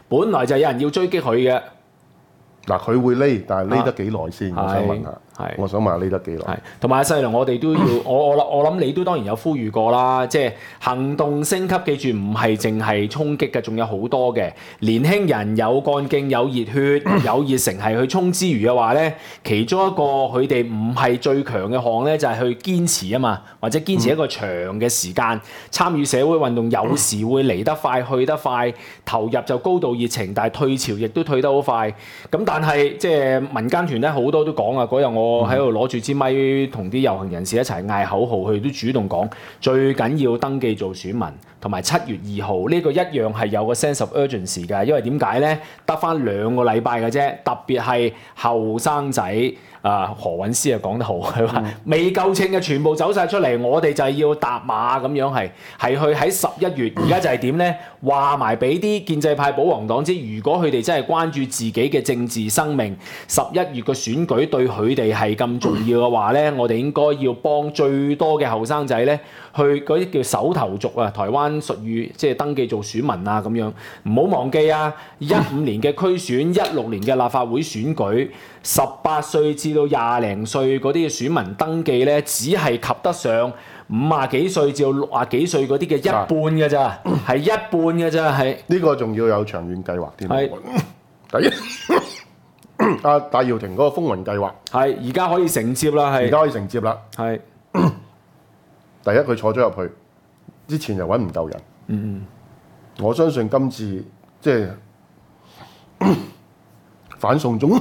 本來就有人要追擊佢嘅。 嗱，佢會匿，但係匿得幾耐先？我想問下。 係， 我想問下匿得幾耐？ 係，同埋阿細良，我哋都要，我我我諗你都當然有呼籲過啦，即係行動升級，記住唔係淨係衝擊嘅，仲有好多嘅年輕人有幹勁、有熱血、有熱誠係去衝之餘嘅話咧，其中一個佢哋唔係最強嘅項咧，就係去堅持啊嘛，或者堅持一個長嘅時間參與社會運動，有時會嚟得快去得快，投入就高度熱情，但係退潮亦都退得好快。咁但係即係民間團咧好多都講啊，嗰日我我喺度攞住支咪同啲遊行人士一齊嗌口號，佢哋都主動講最緊要登記做選民，同埋七月二號呢個一樣係有個 sense of urgency 㗎，因為點解呢？得返兩個禮拜嘅啫，特別係後生仔。啊，何韻詩啊講得好，佢話未夠稱嘅全部走晒出嚟，我哋就係要搭馬咁樣係係去喺十一月，而家就係點呢？話埋俾啲建制派保皇黨知，如果佢哋真係關注自己嘅政治生命，十一月嘅選舉對佢哋係咁重要嘅話呢，我哋應該要幫最多嘅後生仔呢，去嗰啲叫首投族啊，台灣術語即係登記做選民啊咁樣，唔好忘記啊！一五年嘅區選，一六年嘅立法會選舉，十八歲至到廿零歲嗰啲嘅選民登記咧，只係及得上五啊幾歲至到六啊幾歲嗰啲嘅一半嘅咋，係一半嘅咋，係呢個仲要有長遠計劃添。 係第一，阿戴耀廷嗰個風雲計劃係而家可以承接啦，係而家可以承接啦。 係第一，佢坐咗入去之前又揾唔夠人。 嗯我相信今次即係反送中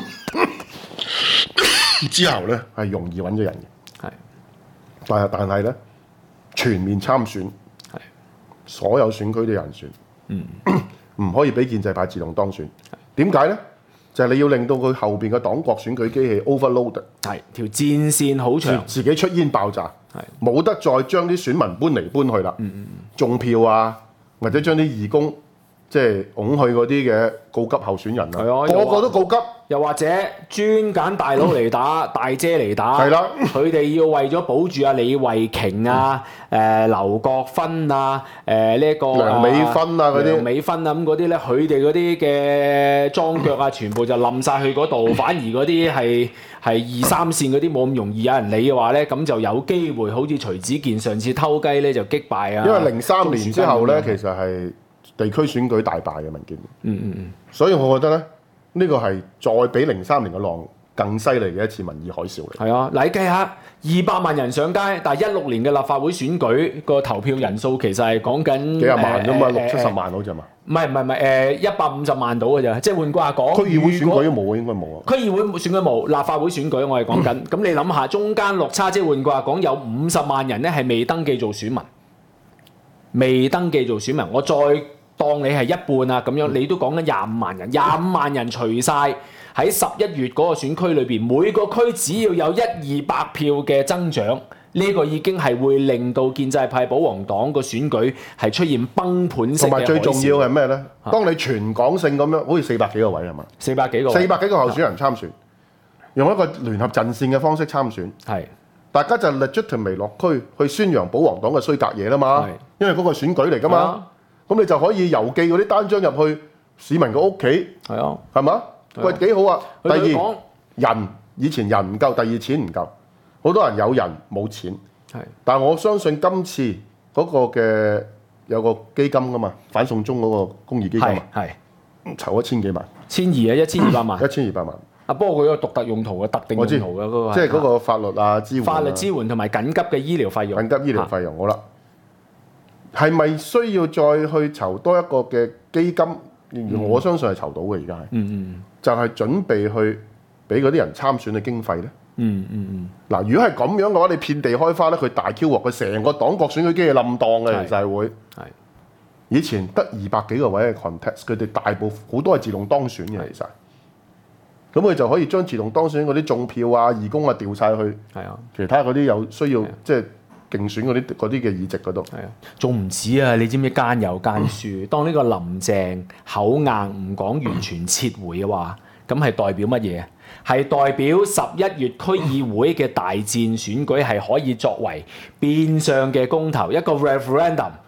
之後咧，係容易揾咗人嘅。 係， 但係但係咧，全面參選， 係所有選區都有人選， 嗯， 唔可以俾建制派自動當選。點解咧？就係你要令到佢後邊嘅黨國選舉機器 overload， 係條戰線好長， 自己出煙爆炸， 係冇得再將啲選民搬嚟搬去啦。嗯嗯種票啊，或者將啲義工即係擁去嗰啲嘅告急候選人啊， 係啊個個都告急。 又或者專揀大佬嚟打，大姐嚟打， 係啦， 佢哋要為咗保住阿李慧瓊啊、誒劉國勳啊、誒呢一個梁美芬啊嗰啲梁美芬啊咁嗰啲咧，佢哋嗰啲嘅裝腳啊，全部就冧晒去嗰度，反而嗰啲係係二三線嗰啲冇咁容易有人理嘅話咧，咁就有機會好似徐子健上次偷雞咧就擊敗啊。 因為零三年之後咧，其實係地區選舉大敗嘅民建聯。 嗯嗯嗯， 所以我覺得咧。呢個係再比零三年嘅浪更犀利嘅一次民意海嘯嚟。 係啊，嗱你計下二百萬人上街，但係一六年嘅立法會選舉個投票人數其實係講緊幾廿萬啫嘛， 呃、 六七十萬好似係嘛？ 唔係唔係唔係誒一百五十萬到嘅咋，即係換句話講， 區議會選舉都冇啊，應該冇啊。 區議會選舉冇，立法會選舉我係講緊。咁、嗯、你諗下，中間落差，即係換句話講，有五十萬人咧係未登記做選民，未登記做選民，我再。當你係一半啊咁樣，你都講緊廿五萬人，廿五萬人除晒喺十一月嗰個選區裏邊，每個區只要有一二百票嘅增長，呢、這個已經係會令到建制派保皇黨個選舉係出現崩盤式嘅。同埋最重要係咩咧？當你全港性咁樣，好似四百幾個位係嘛？ 四百幾個， 四百幾個候選人參選，用一個聯合陣線嘅方式參選，係大家就 legitimate 落區去宣揚保皇黨嘅衰格嘢啦嘛。因為嗰個選舉嚟㗎嘛。咁你就可以郵寄嗰啲單張入去市民嘅屋企，係啊，係嘛？喂，幾好啊！第二人以前人唔夠，第二錢唔夠，好多人有人冇錢，係。但係我相信今次嗰個嘅有個基金㗎嘛，反送中嗰個公益基金啊，係籌一千幾萬， 千二啊，一千二百萬， 一千二百萬。啊， 不過佢有獨特用途嘅特定用途嘅嗰個， 即係嗰個法律啊支援， 法律支援同埋緊急嘅醫療費用， 緊急醫療費用好啦。係咪需要再去籌多一個嘅基金？嗯、我相信係籌到嘅，而家係，嗯嗯、就係準備去俾嗰啲人參選嘅經費咧。嗯嗯嗯。嗱、嗯，如果係咁樣嘅話，你遍地開花咧，佢大 Q 鑊，佢成個黨國選舉機器冧檔嘅，其實係會。係。以前得二百幾個位嘅 contest，佢哋大部分好多係自動當選嘅，其實。咁佢就可以將自動當選嗰啲種票啊、義工啊調晒去。係啊。其他嗰啲有需要即係。競選嗰啲嗰啲嘅議席嗰度，係啊，仲唔止啊！你知唔知間有間輸？當呢個林鄭口硬唔講完全撤回嘅話，咁係代表乜嘢？係代表十一月區議會嘅大戰選舉係可以作為變相嘅公投，一個 referendum。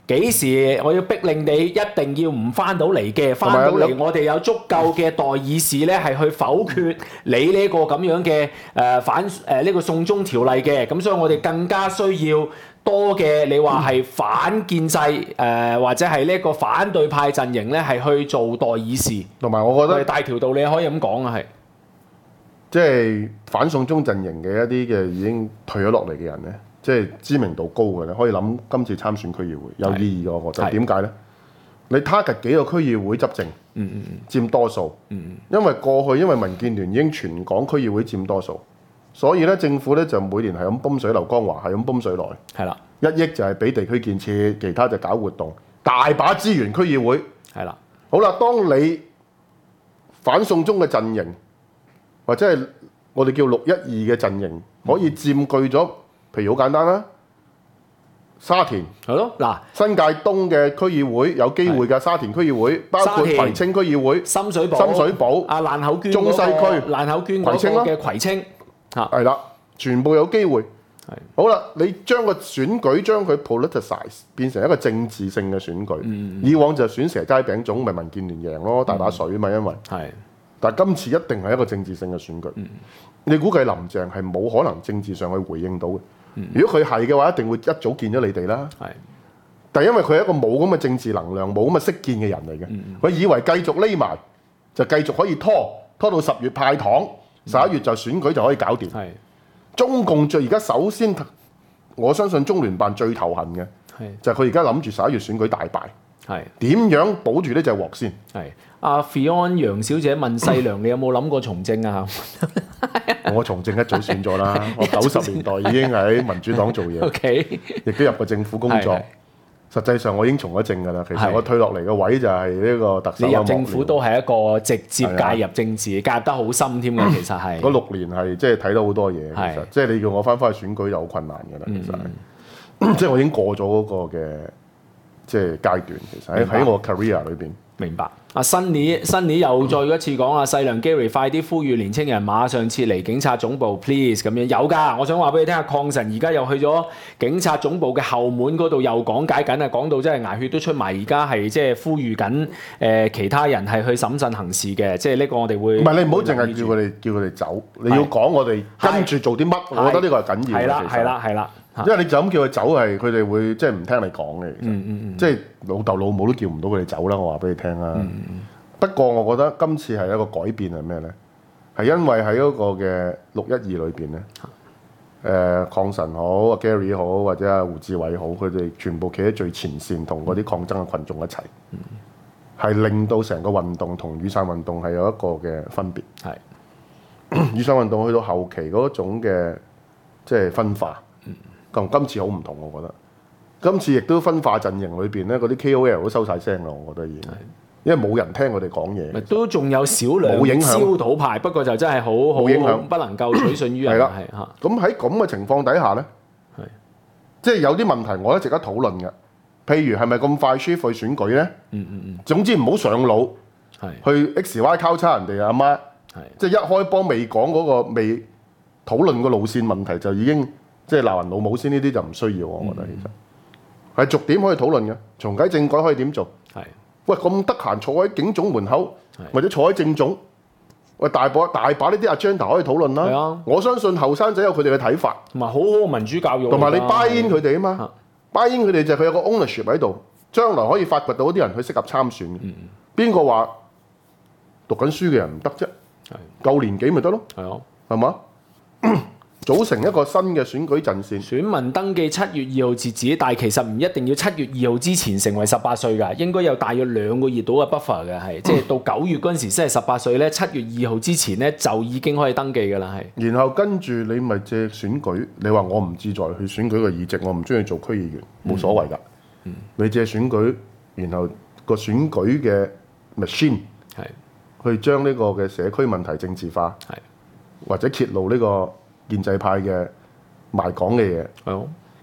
幾時我要逼令你一定要唔翻到嚟嘅，翻到嚟我哋有足夠嘅代議士咧，係去否決你呢個咁樣嘅誒、呃、反誒呢、呃這個送中條例嘅。咁所以我哋更加需要多嘅你話係反建制誒、呃、或者係呢個反對派陣營咧，係去做代議士。 同埋我覺得大條道理可以咁講啊，係即係反送中陣營嘅一啲嘅已經退咗落嚟嘅人咧。即係知名度高嘅咧，可以諗今次參選區議會有意義嘅，我覺得。點解咧？你 target 幾個區議會執政，嗯嗯嗯，佔多數，嗯嗯，因為過去因為民建聯已經全港區議會佔多數，所以咧政府咧就每年係咁泵水劉江華，係咁泵水來，係啦，一億就係俾地區建設，其他就搞活動，大把資源區議會，係啦。好啦，當你反送中嘅陣營，或者係我哋叫六一二嘅陣營，可以佔據咗。譬如好簡單啦，沙田係咯，嗱新界東嘅區議會有機會㗎，沙田區議會包括葵青區議會、深水埗、深水埗、啊爛口娟、中西區、爛口娟、葵青嘅葵青嚇，係啦，全部有機會。係好啦，你將個選舉將佢 politicize 變成一個政治性嘅選舉。嗯、以往就選蛇齋餅糭，咪民建聯贏咯，大把水嘛，因為係。但係今次一定係一個政治性嘅選舉。嗯、你估計林鄭係冇可能政治上去回應到嘅。如果佢係嘅話，一定會一早見咗你哋啦。係，但係因為佢係一個冇咁嘅政治能量、冇咁嘅識見嘅人嚟嘅，佢、嗯、以為繼續匿埋就繼續可以拖拖到十月派糖，十一月就選舉就可以搞掂。係、嗯，中共最而家首先，我相信中聯辦最頭痕嘅，就係佢而家諗住十一月選舉大敗。係點樣保住呢隻鑊先？係阿 Fion 楊小姐問細良，你有冇諗過從政啊？我從政一早選咗啦，我九十年代已經喺民主黨做嘢， okay. 亦都入過政府工作。實際上我已經從咗政㗎啦。其實我退落嚟嘅位就係呢個特首。你入政府都係一個直接介入政治，介入得好深添㗎。其實係嗰六年係即係睇到好多嘢。其實即係你叫我翻返去選舉就好困難㗎啦。其實係、嗯、即係我已經過咗嗰個嘅即係階段。其實喺喺我 career 裏邊。明白。阿新年新年又再一次講啊，細良 Gary 快啲呼籲年青人馬上撤離警察總部 please 咁樣有㗎，我想話俾你聽下，鄺神而家又去咗警察總部嘅後門嗰度又講解緊啊，講到真係牙血都出埋，而家係即係呼籲緊誒其他人係去審慎行事嘅，即係呢個我哋會唔係你唔好淨係叫佢哋叫佢哋走，你要講我哋跟住做啲乜，我覺得呢個係緊要嘅。係啦係啦係啦。因為你就咁叫佢走係，佢哋會即係唔聽你講嘅。其實，嗯嗯嗯、即係老豆老母都叫唔到佢哋走啦。我話俾你聽啦。嗯、不過我覺得今次係一個改變係咩咧？係因為喺嗰個嘅六一二裏邊咧，誒、呃、鄺神好、阿 Gary 好或者阿胡志偉好，佢哋全部企喺最前線，同嗰啲抗爭嘅群眾一齊，係、嗯、令到成個運動同雨傘運動係有一個嘅分別。係是雨傘運動去到後期嗰種嘅即係分化。同今次好唔同，我覺得今次亦都分化陣營裏邊咧，嗰啲 K O L 都收晒聲咯，我覺得已經，因為冇人聽我哋講嘢，都仲有少量冇影響焦土派，不過就真係好冇影響，不能夠取信於人。係啦，係嚇。咁喺咁嘅情況底下咧，係即係有啲問題，我都值得討論嘅。譬如係咪咁快 shift 去選舉咧？嗯嗯嗯。總之唔好上腦，係去 X Y 交叉人哋阿媽，係即係一開波未講嗰個未討論個路線問題就已經。即係鬧人老母先，呢啲就唔需要，我覺得其實係逐點可以討論嘅。重啟政改可以點做？係喂咁得閒坐喺警總門口，或者坐喺政總，喂大把大把呢啲 agenda 可以討論啦。係啊，我相信後生仔有佢哋嘅睇法，同埋好好民主教育，同埋你 buy in 佢哋啊嘛。buy in 佢哋就係佢有個 ownership 喺度，將來可以發掘到啲人去適合參選。邊個話讀緊書嘅人唔得啫？係夠年紀咪得咯？係啊，係嘛？組成一個新嘅選舉陣線，選民登記七月二號截止，但係其實唔一定要七月二號之前成為十八歲㗎，應該有大約兩個月到嘅 buffer 嘅，係即係到九月嗰陣時先係十八歲咧，七月二號之前咧就已經可以登記㗎啦，係。然後跟住你咪借選舉，你話我唔志在去選舉嘅議席，我唔中意做區議員，冇所謂㗎。嗯、你借選舉，然後個選舉嘅 machine 係去將呢個嘅社區問題政治化，係或者揭露呢、呢個。建制派嘅賣港嘅嘢，係咯，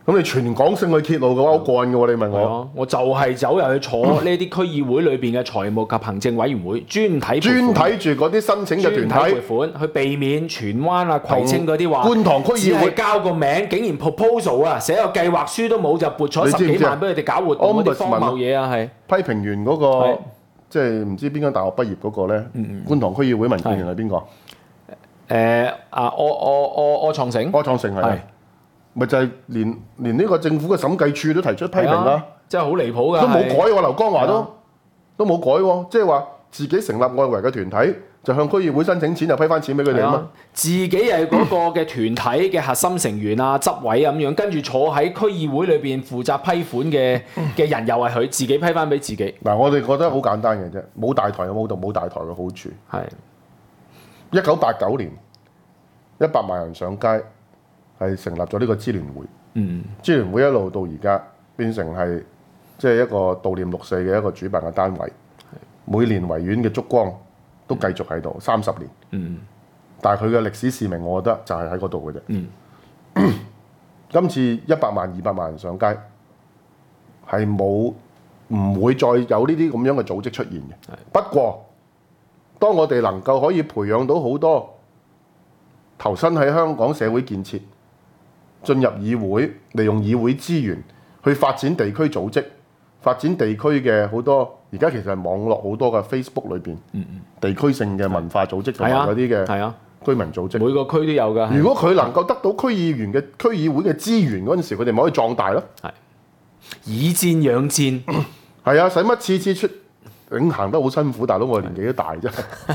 咁你全港性去揭露嘅話，好過癮嘅喎！你問我， 啊、我就係走入去坐呢啲區議會裏邊嘅財務及行政委員會，專睇專睇住嗰啲申請嘅團體撥款，去避免荃灣啊、葵青嗰啲話觀塘區議會交個名，竟然 proposal 啊，寫個計劃書都冇就撥咗十幾萬俾佢哋搞活動嗰啲荒謬嘢啊，係批評完嗰、那個即係唔知邊間大學畢業嗰個咧，嗯、觀塘區議會民建聯係邊個？ 誒啊！柯柯柯柯創盛， 柯創盛係。咪就係連連呢個政府嘅審計處都提出批評啦， 真係好離譜㗎， 都冇改喎。劉江華都都冇改喎，即係話自己成立外圍嘅團體，就向區議會申請錢，就批翻錢俾佢哋啊嘛。 自己係嗰個嘅團體嘅核心成員啊、執委咁樣，跟住坐喺區議會裏邊負責批款嘅嘅人，又係佢自己批翻俾自己。 嗱，我哋覺得好簡單嘅啫，冇大台有冇到冇大台嘅好處。 係一九八九年，一百萬人上街。係成立咗呢個支聯會，嗯，支聯會一路到而家變成係即係一個悼念六四嘅一個主辦嘅單位，每年維園嘅燭光都繼續喺度三十年，嗯，但係佢嘅歷史使命，我覺得就係喺嗰度嘅啫，嗯，今次一百萬二百萬人上街，係冇唔會再有呢啲咁樣嘅組織出現嘅，不過當我哋能夠可以培養到好多投身喺香港社會建設。進入議會，利用議會資源去發展地區組織，發展地區嘅好多。而家其實係網絡好多嘅 Facebook 裏邊，嗯嗯地區性嘅文化組織同埋嗰啲嘅居民組織， 每個區都有㗎。如果佢能夠得到區議員嘅區議會嘅資源嗰陣時，佢哋咪可以壯大咯。 係以戰養戰， 係啊！使乜次次出，頂行得好辛苦，大佬我年紀都大啫，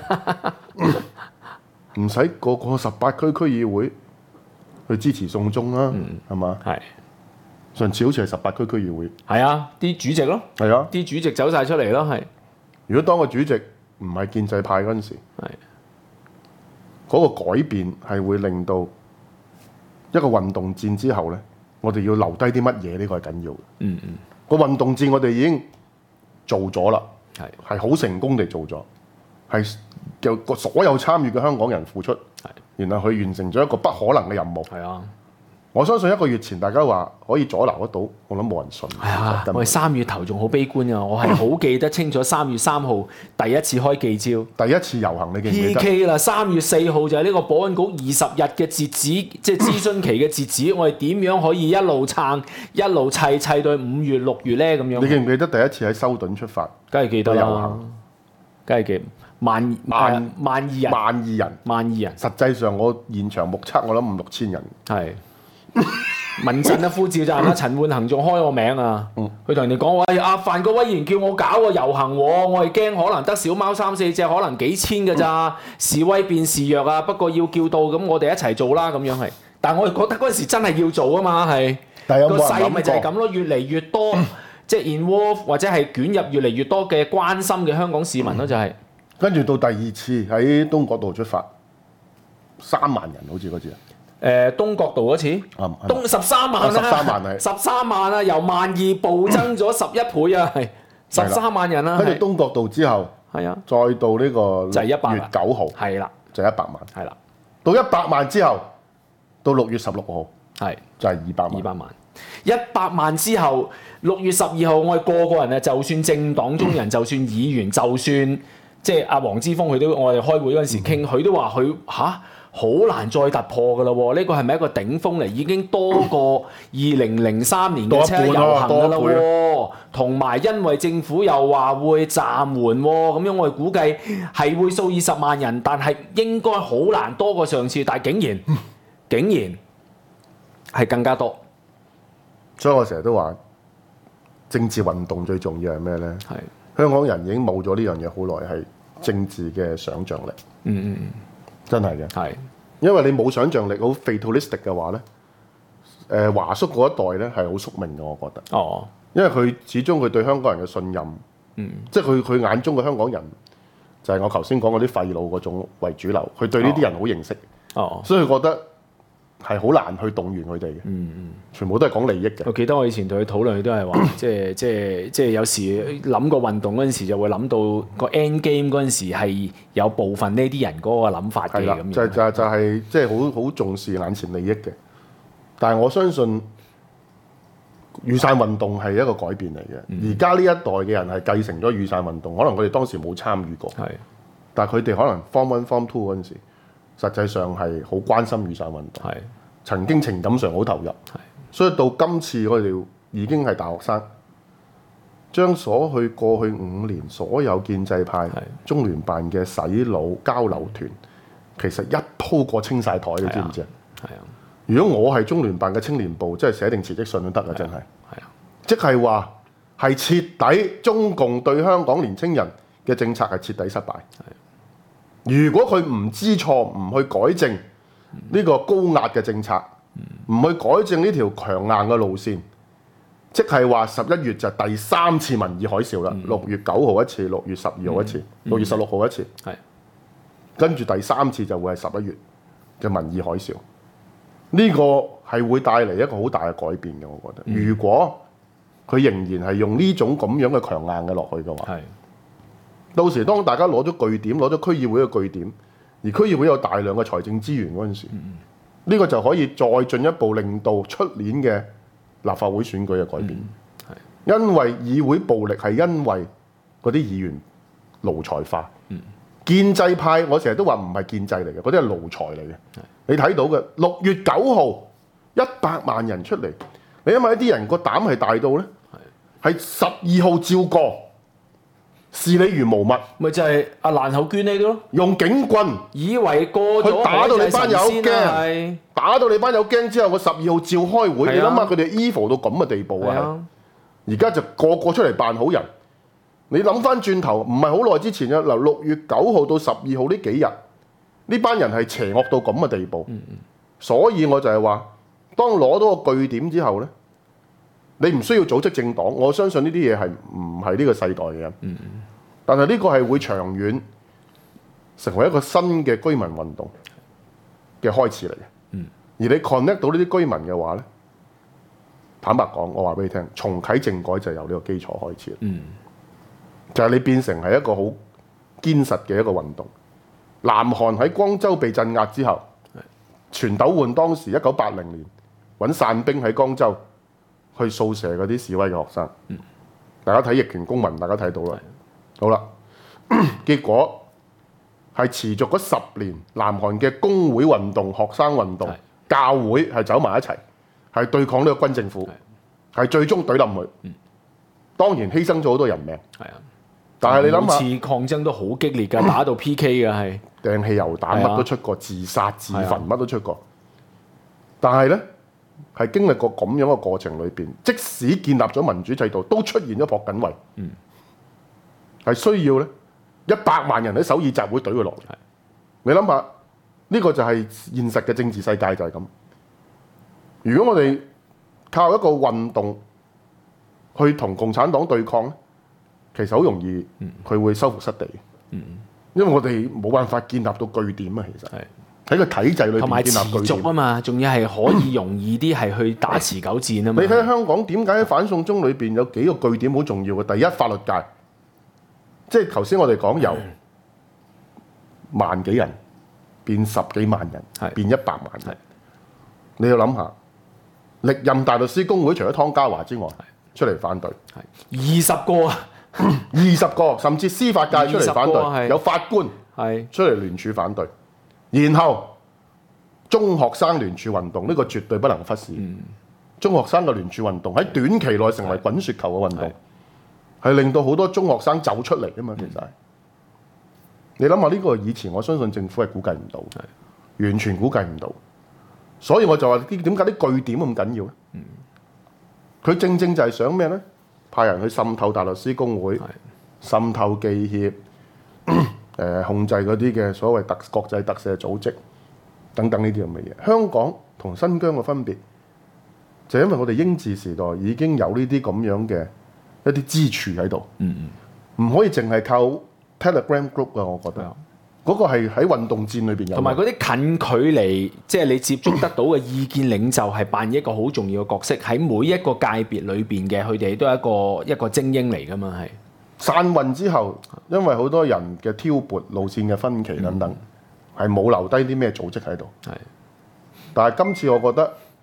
唔使個個十八區區議會。去支持送中啦，係嘛？係上次好似係十八區區議會， 係啊，啲主席咯， 係啊， 啲主席走晒出嚟咯，係。 如果當個主席唔係建制派嗰陣時，係嗰個改變係會令到一個運動戰之後咧，我哋要留低啲乜嘢？呢個係緊要嘅。嗯嗯，個運動戰我哋已經做咗啦，係係好成功地做咗，係由個所有參與嘅香港人付出。然後佢完成咗一個不可能嘅任務。係啊，我相信一個月前大家話可以阻撓得到，我諗冇人信。係啊， 我哋三月頭仲好悲觀啊！我係好記得清楚，三月三號第一次開記招， 第一次遊行，你記唔記得 ？P K 啦，三月四號就係呢個保安局二十日嘅截止，即係諮詢期嘅截止。我哋點樣可以一路撐一路砌砌到五月六月咧？咁樣。 你記唔記得第一次喺修頓出發？ 梗係記得啦，梗係記。萬萬萬二人， 萬二人， 萬二人。 實際上我現場目測，我諗五六千人。 係民陣嘅呼召就係啦，陳煥恒仲開個名啊，佢同人哋講話：阿范國威議員叫我搞個遊行，我係驚可能得小貓三四隻，可能幾千㗎咋，示威變示弱啊。不過要叫到咁，我哋一齊做啦咁樣係。但係我哋覺得嗰陣時真係要做啊嘛，係個勢咪就係咁咯，越嚟越多即係 involve 或者係捲入越嚟越多嘅關心嘅香港市民咯，就係。 跟住到第二次喺東角道出發，三萬人好似嗰次啊。 誒東角道嗰次， 嗯、 東十三萬啊， 十三萬係十三萬啊，由萬二暴增咗十一倍啊，係十三萬人啦。 跟住東角道之後， 係啊， 再到呢個就係一百月九號， 係啦， 就一百萬， 係啦。 到一百萬之後，到六月十六號， 係就係二百萬。 二百萬，一百萬之後，六月十二號，我哋個個人啊，就算政黨中人，就算議員，就算。即係阿黃之鋒，佢都我哋開會嗰陣時傾，佢都話佢吓好難再突破㗎啦喎！呢個係咪一個頂峰嚟？已經多過二零零三年嘅七一遊行㗎啦喎！同埋因為政府又話會暫緩喎，咁樣我哋估計係會數以十萬人，但係應該好難多過上次，但係竟然竟然係更加多。 所以我成日都話政治運動最重要係咩咧？ 係。 香港人已經冇咗呢樣嘢好耐，係政治嘅想像力。嗯嗯嗯，真係嘅。係，因為你冇想像力，好 fatalistic 嘅話咧，誒、呃、華叔嗰一代咧係好宿命嘅，我覺得。哦。因為佢始終佢對香港人嘅信任，嗯，即係佢佢眼中嘅香港人就係我頭先講嗰啲廢老嗰種為主流，佢對呢啲人好認識。哦。所以佢覺得係好難去動員佢哋嘅，嗯嗯，全部都係講利益嘅。 我記得我以前同佢討論，佢都係話，即係即係即係有時諗個運動嗰陣時，就會諗到個 end game 嗰陣時係有部分呢啲人嗰個諗法嘅咁樣。 就就就係即係好好重視眼前利益嘅。但係我相信雨傘運動係一個改變嚟嘅。而家呢一代嘅人係繼承咗雨傘運動，可能佢哋當時冇參與過， 係， 但係佢哋可能 Form One、Form Two 嗰陣時，實際上係好關心雨傘運動， 係， 曾經情感上好投入， 係， 所以到今次我哋已經係大學生，將所去過去五年所有建制派、中聯辦嘅洗腦交流團，其實一鋪過清晒台，你知唔知啊？ 係啊。 如果我係中聯辦嘅青年部，即係寫定辭職信都得啊！真係， 係啊， 即係話係徹底中共對香港年青人嘅政策係徹底失敗。如果佢唔知錯，唔去改正呢個高壓嘅政策，唔去改正呢條強硬嘅路線，即係話十一月就第三次民意海嘯啦。六月九號一次，六月十二號一次，六月十六號一次， 係跟住第三次就會係十一月嘅民意海嘯。呢個係會帶嚟一個好大嘅改變嘅，我覺得。如果佢仍然係用呢種咁樣嘅強硬嘅落去嘅話，到時當大家攞咗據點，攞咗區議會嘅據點，而區議會有大量嘅財政資源嗰陣時，呢、嗯、個就可以再進一步令到出年嘅立法會選舉嘅改變。嗯、因為議會暴力係因為嗰啲議員奴才化。嗯、建制派我成日都話唔係建制嚟嘅，嗰啲係奴才嚟嘅。你睇到嘅六月九號一百萬人出嚟，你因為一啲人個膽係大到咧，係十二號照過，視你如無物， 咪就係阿蘭口娟呢啲咯， 用警棍以為過咗打到你班友驚，打到你班友驚之後，我十二號照開會，啊、你諗下佢哋 evil 到咁嘅地步啊！而家就個個出嚟扮好人，你諗翻轉頭，唔係好耐之前啊，嗱六月九號到十二號呢幾日。呢班人係邪惡到咁嘅地步，嗯嗯、所以我就係話，當攞到個據點之後呢，你唔需要組織政黨，我相信呢啲嘢係唔係呢個世代嘅人。嗯嗯、但係呢個係會長遠成為一個新嘅居民運動嘅開始嚟嘅。嗯、而你 connect 到呢啲居民嘅話呢，坦白講，我話俾你聽，重啟政改就由呢個基礎開始。嗯、就係你變成係一個好堅實嘅一個運動。南韓喺光州被鎮壓之後，全斗煥當時一九八零年揾散兵喺光州去掃射嗰啲示威嘅學生。嗯、大家睇逆權公民，大家睇到啦。的好啦，結果係持續咗十年，南韓嘅工會運動、學生運動、的教會係走埋一齊，係對抗呢個軍政府，係的最終懟冧佢。嗯、當然犧牲咗好多人命。的但係你諗下， 每次抗爭都好激烈㗎，打到 P K 㗎係。 掟汽油彈乜都出過，自殺自焚乜都出過。但係呢，係經歷過咁樣嘅過程裏邊，即使建立咗民主制度，都出現咗朴槿惠。嗯，係需要呢一百萬人喺首爾集會懟佢落嚟。是你諗下，呢個就係現實嘅政治世界就係咁。如果我哋靠一個運動去同共產黨對抗咧，其實好容易佢會收復失地。嗯。因為我哋冇辦法建立到據點啊，其實喺個體制裏邊建立據點，同埋持續啊嘛， 仲要係可以容易啲係去打持久戰啊嘛。 你睇香港點解喺反送中裏邊有幾個據點好重要嘅？第一，法律界，即係頭先我哋講由萬幾人變十幾萬人，是變一百萬人。是你要諗下，歷任大律師公會除咗湯家驊之外，出嚟反對， 二十個啊！ 二十個，甚至司法界出嚟反對，有法官出嚟聯署反對，然後中學生聯署運動呢、呢個絕對不能忽視。嗯、中學生嘅聯署運動喺短期內成為滾雪球嘅運動，係令到好多中學生走出嚟啊嘛。其實、嗯、你諗下呢個以前我相信政府係估計唔到，是完全估計唔到。所以我就話啲點解啲據點咁緊要咧？佢、嗯、正正就係想咩咧？派人去滲透大律師公會、滲透記協、誒控制嗰啲嘅所謂特國際特赦組織等等呢啲咁嘅嘢。香港同新疆嘅分別就係因為我哋英治時代已經有呢啲咁樣嘅一啲支柱喺度，唔、嗯嗯、可以淨係靠 Telegram group 啊！我覺得嗰、嗯、個係喺運動戰裏邊有， 同埋嗰啲近距離，即係你接觸得到嘅意見領袖係扮演一個好重要嘅角色，喺每一個界別裏邊嘅佢哋都係一個一個精英嚟㗎嘛。係散運之後，因為好多人嘅挑撥、路線嘅分歧等等，係冇、嗯、留低啲咩組織喺度。係，但係今次我覺得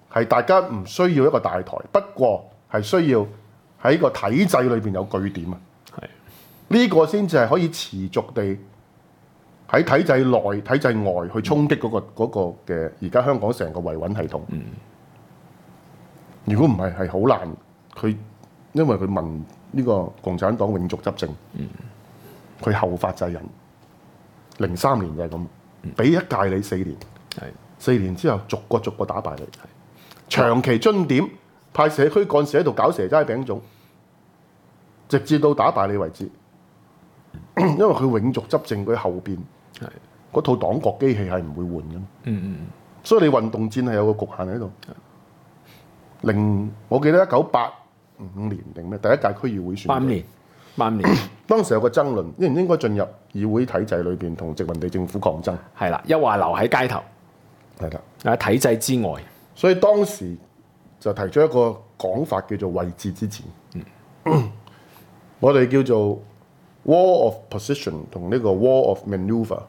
係大家唔需要一個大台，不過係需要喺個體制裏邊有據點啊。 係呢個先至係可以持續地喺體制內、體制外去衝擊嗰、嗰個嗰嘅而家香港成個維穩系統。嗯、如果唔係係好難，佢因為佢問呢個共產黨永續執政，佢、嗯、後發制人，零三年就係咁，俾一屆你四年， 係四年之後逐個逐個打敗你，長期蹲點派社區幹事喺度搞蛇齋餅糭，直至到打敗你為止。因為佢永續執政，佢後邊嗰套黨國機器係唔會換嘅。 嗯嗯， 所以你運動戰係有個局限喺度。零，我記得一九八五年定咩第一屆區議會選舉。八年，八年。當時有個爭論，應唔應該進入議會體制裏邊同殖民地政府抗爭？ 係啦，一話留喺街頭。 係啦， 喺體制之外。所以當時就提出一個講法叫做位置之戰。嗯、我哋叫做 War of Position 同呢個 War of Maneuver，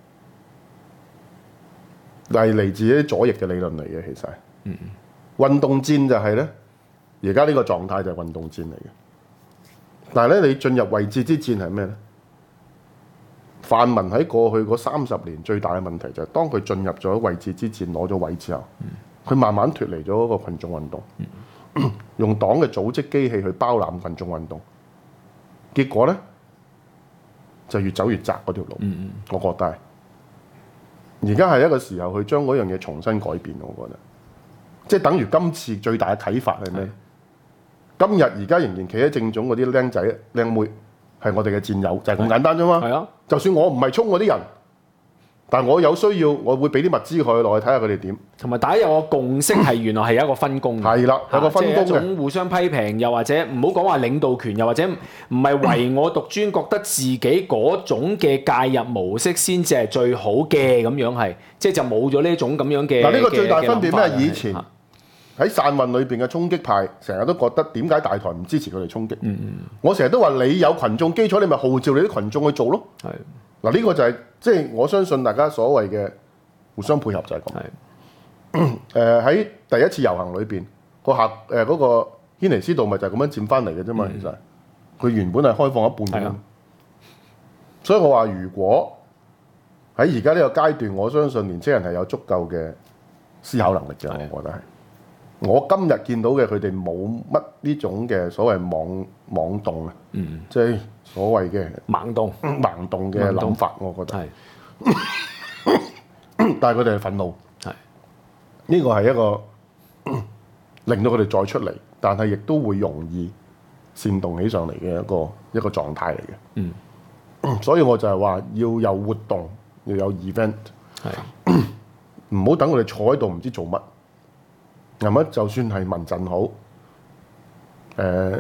係嚟自一啲左翼嘅理論嚟嘅，其實。嗯、運動戰就係咧，而家呢個狀態就係運動戰嚟嘅。但係咧，你進入位置之戰係咩咧？泛民喺過去嗰三十年最大嘅問題就係，當佢進入咗位置之戰攞咗位之後，佢、嗯、慢慢脫離咗嗰個群眾運動，嗯、用黨嘅組織機器去包攬群眾運動，結果咧就越走越窄嗰條路。嗯嗯、我覺得係而家係一個時候去將嗰樣嘢重新改變。我覺得即係等於今次最大嘅啟發係咩？是今日而家仍然企喺政總嗰啲僆仔僆妹係我哋嘅戰友，就係、是、咁簡單啫嘛。係啊，就算我唔係衝嗰啲人，但係我有需要，我會俾啲物資佢落去睇下佢哋點。同埋大家有個共識係原來係有一個分工嘅。係啦，有個分工嘅。即係一種互相批評，又或者唔好講話領導權，又或者唔係唯我獨尊，覺得自己嗰種嘅介入模式先至係最好嘅咁樣係，即係就冇咗呢種咁樣嘅。嗱，呢個最大分別咩？以前喺散運裏邊嘅衝擊派，成日都覺得點解大台唔支持佢哋衝擊？嗯嗯，我成日都話你有群眾基礎，你咪號召你啲群眾去做咯。係嗱，呢個就係即係我相信大家所謂嘅互相配合就係咁。係誒喺第一次遊行裏邊，個客誒嗰個軒尼詩道咪就係咁樣佔翻嚟嘅啫嘛。其實佢原本係開放一半嘅。的所以我話如果喺而家呢個階段，我相信年青人係有足夠嘅思考能力嘅。的我覺得係。我今日見到嘅佢哋冇乜呢種嘅所謂妄妄動啊，嗯、即係所謂嘅盲動、盲動嘅諗法，動我覺得係。但係佢哋係憤怒，係呢是個係一個令到佢哋再出嚟，但係亦都會容易煽動起上嚟嘅一個一個狀態嚟嘅。嗯，所以我就係話要有活動，要有 event， 係唔好等佢哋坐喺度唔知做乜。係咪？就算係民陣好，誒、呃，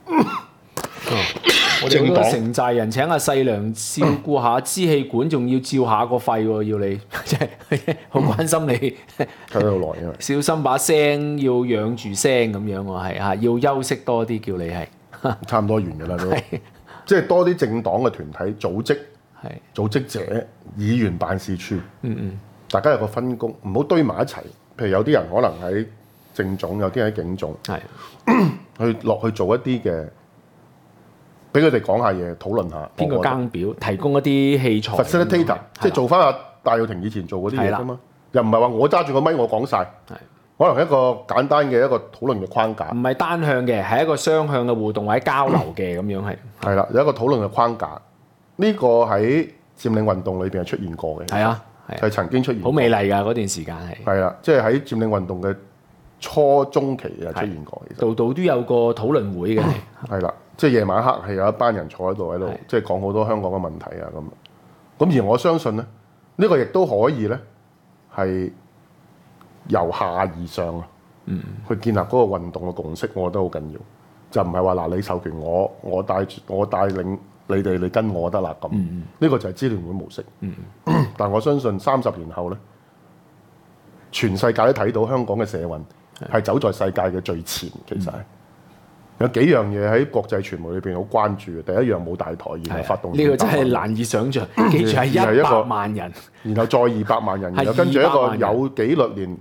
我哋好多城寨人請阿細娘照顧下支氣管，仲要照下個肺喎，要你即係好關心你。睇到耐啊！小心把聲，要養住聲咁樣喎，係啊，要休息多啲，叫你係。差唔多完㗎啦都，即係多啲政黨嘅團體組織，係組織者、議員辦事處，嗯嗯，大家有個分工，唔好堆埋一齊。譬如有啲人可能喺政總，有啲喺警總，係去落去做一啲嘅，俾佢哋講下嘢，討論下邊個更表，提供一啲器材 facilitator，即係做翻阿戴耀廷以前做嗰啲嘢啫嘛。又唔係話我揸住個咪我講晒，可能一個簡單嘅一個討論嘅框架，唔係單向嘅，係一個雙向嘅互動或者交流嘅咁樣係。係啦，有一個討論嘅框架，呢個喺佔領運動裏邊係出現過嘅。係啊，係曾經出現過，好美麗㗎嗰段時間係。係啦，即係喺佔領運動嘅初中期啊出現過，其實度度都有個討論會嘅，係啦，即係夜晚黑係有一班人坐喺度喺度，即係講好多香港嘅問題啊咁。咁而我相信咧，呢、呢個亦都可以咧係由下而上啊，嗯、去建立嗰個運動嘅共識，我覺得好緊要。就唔係話嗱你授權我，我帶住我帶領你哋，你跟我得啦咁。呢、嗯、個就係支聯會模式。嗯、但我相信三十年後咧，全世界都睇到香港嘅社運係走在世界嘅最前，其實係、嗯、有幾樣嘢喺國際傳媒裏邊好關注嘅。第一樣冇大台，然後發動呢個真係難以想像。記住係一百萬人，然後再二百萬人，然後跟住一個有紀律連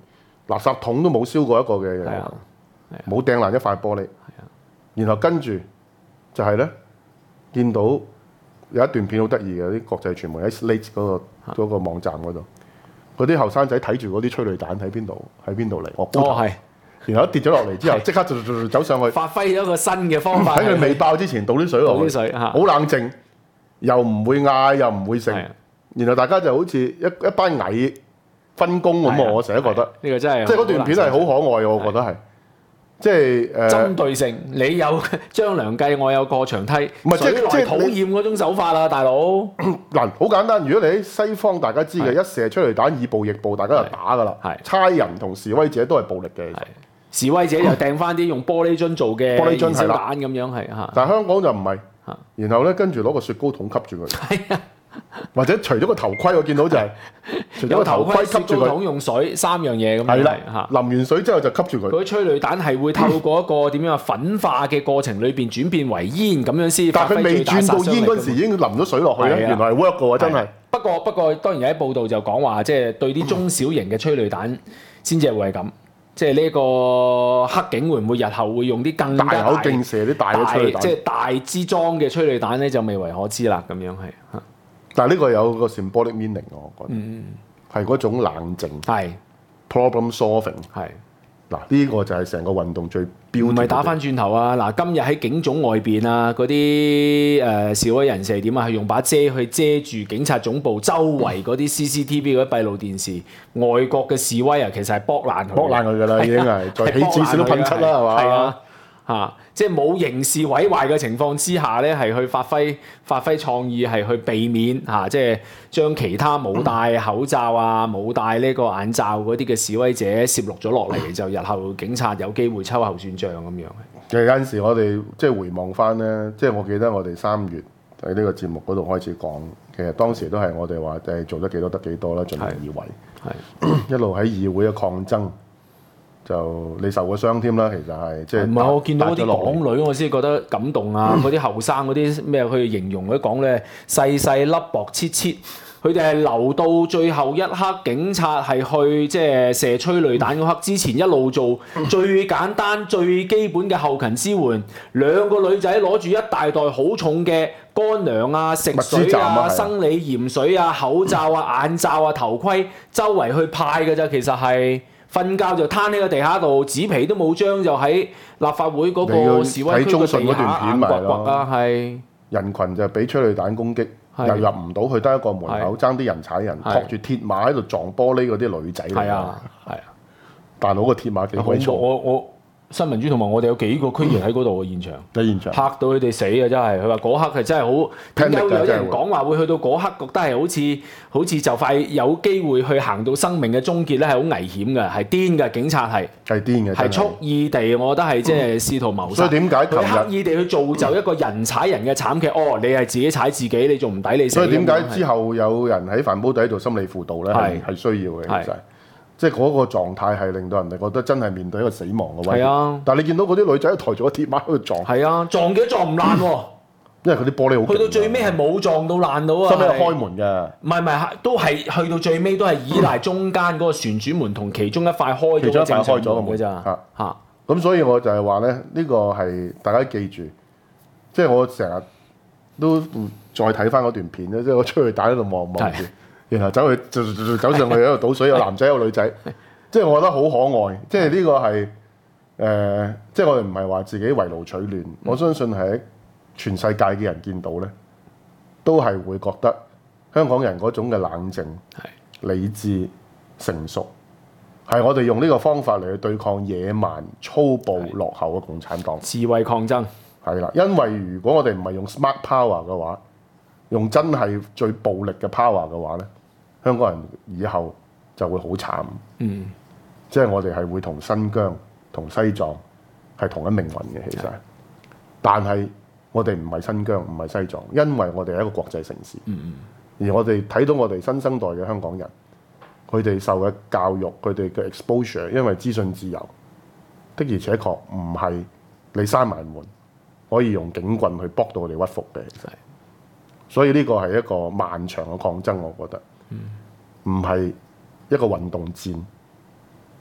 垃圾桶都冇燒過一個嘅，冇掟爛一塊玻璃。然後跟住就係咧，見到有一段片好得意嘅，啲國際傳媒喺 Slate 嗰個嗰個網站嗰度，嗰啲後生仔睇住嗰啲催淚彈喺邊度喺邊度嚟，我估係。然後一跌咗落嚟之後，即刻就就走上去， 發揮咗一個新嘅方法。 喺佢未爆之前倒啲水落去， 倒啲水，好冷靜，又唔會嗌，又唔會剩。然後大家就好似一一班蟻分工咁啊！我成日覺得呢個真係， 即係嗰段片係好可愛，我覺得係。即係誒針對性，你有張良計，我有過牆梯，唔係即係即係討厭嗰種手法啦，大佬。 嗱，好簡單，如果你喺西方，大家知嘅，一射催淚彈以暴易暴，大家就打㗎啦。差人同示威者都係暴力嘅。 示威者就掟翻啲用玻璃樽做嘅玻璃樽燃燒彈咁樣係嚇。 但係香港就唔係，然後咧跟住攞個雪糕筒吸住佢。係啊。或者除咗個頭盔，我見到就係除咗個頭盔吸住佢， 用水三樣嘢咁。 係啦，淋完水之後就吸住佢。 嗰啲催淚彈係會透過一個點樣啊粉化嘅過程裏邊轉變為煙咁樣先。 但係佢未轉到煙嗰陣時已經淋咗水落去咧，原來係 work 嘅喎，真係。 不過不過當然有啲報道就講話，即係對啲中小型嘅催淚彈先至會係咁。即係呢個黑警會唔會日後會用啲更加大口徑射啲大嘅催淚彈？ 即係大支裝嘅催淚彈咧，就未為可知啦。咁樣係。 但係呢個有個 symbolic meaning，我覺得係嗰種冷靜，係 problem solving，係嗱呢個就係成個運動最標誌。唔係打翻轉頭啊！嗱，今日喺警總外邊啊，嗰啲誒示威人士係點啊？係用把遮去遮住警察總部周圍嗰啲 C C T V 嗰啲閉路電視。外國嘅示威啊，其實係剝爛佢， 剝爛佢㗎啦，已經係再起至少都噴漆啦，係嘛？ 係啊。嚇、啊！即係冇刑事毀壞嘅情況之下咧，係去發揮發揮創意，係去避免嚇、啊，即係將其他冇戴口罩啊、冇戴呢個眼罩嗰啲嘅示威者攝錄咗落嚟，就日後警察有機會秋後算賬咁樣。 其實有陣時我哋即係回望翻咧，即係我記得我哋三月喺呢個節目嗰度開始講，其實當時都係我哋話誒做得幾多得幾多啦，盡力而為，係一路喺議會嘅抗爭。就你受過傷添啦，其實係即係唔係我見到嗰啲港女，我先覺得感動啊！嗰啲後生嗰啲咩去形容嗰啲講咧，細細粒薄切切，佢哋係留到最後一刻，警察係去即係射催淚彈嗰刻之前一路做最簡單最基本嘅後勤支援。兩個女仔攞住一大袋好重嘅乾糧啊、食水啊、生理鹽水啊、口罩啊、眼罩啊、頭盔，周圍去派嘅咋，其實係。瞓覺就攤喺個地下度，紙皮都冇張，就喺立法會嗰個示威區嘅地下硬掘掘啊！係人群就俾催淚彈攻擊，又入唔到去，得一個門口，爭啲人踩人，托住鐵馬喺度撞玻璃嗰啲女仔嚟㗎。係啊，係啊，大佬個鐵馬幾鬼重？ 我我新民主同埋我哋有幾個區議員喺嗰度嘅現場， 喺現場嚇到佢哋死啊！真係，佢話嗰刻係真係好。點解有啲人講話會去到嗰刻，覺得係好似好似就快有機會去行到生命嘅終結咧，係好危險嘅，係癲嘅。警察係係癲嘅， 係蓄意地，我覺得係即係試圖謀殺。 所以點解佢刻意地去造就一個人踩人嘅慘劇？哦，你係自己踩自己，你仲唔抵你死？ 所以點解之後有人喺飯煲底做心理輔導咧？係係需要嘅，其實。即係嗰個狀態係令到人哋覺得真係面對一個死亡嘅威脅。係啊，但係你見到嗰啲女仔抬住個鐵馬喺度撞。 係啊，撞幾都撞唔爛喎。 因為佢啲玻璃好。 去到最尾係冇撞到爛到啊。 收尾係開門嘅。唔係唔係，都係去到最尾都係依賴中間嗰個旋轉門同其中一塊開咗嘅正常門嘅咋。嚇嚇。 咁所以我就係話咧，呢個係大家記住，即係我成日都再睇翻嗰段片咧，即係我出去打喺度望望住。然後走去就走上去喺度倒水，有男仔有女仔，即係我覺得好可愛。即係呢個係誒、呃，即係我哋唔係話自己圍爐取暖。嗯、我相信係全世界嘅人見到咧，都係會覺得香港人嗰種嘅冷靜、理智、成熟，係我哋用呢個方法嚟去對抗野蠻、粗暴、落後嘅共產黨。 智慧抗爭係啦，因為如果我哋唔係用 smart power 嘅話，用真係最暴力嘅 power 嘅話咧，香港人以後就會好慘。嗯，即係我哋係會同新疆、同西藏係同一命運嘅，其實。的但係我哋唔係新疆，唔係西藏，因為我哋係一個國際城市。嗯嗯。而我哋睇到我哋新生代嘅香港人，佢哋受嘅教育，佢哋嘅 exposure，因為資訊自由的而且確唔係你閂埋門可以用警棍去搏到我哋屈服嘅，其實。所以呢個係一個漫長嘅抗爭，我覺得，唔係一個運動戰，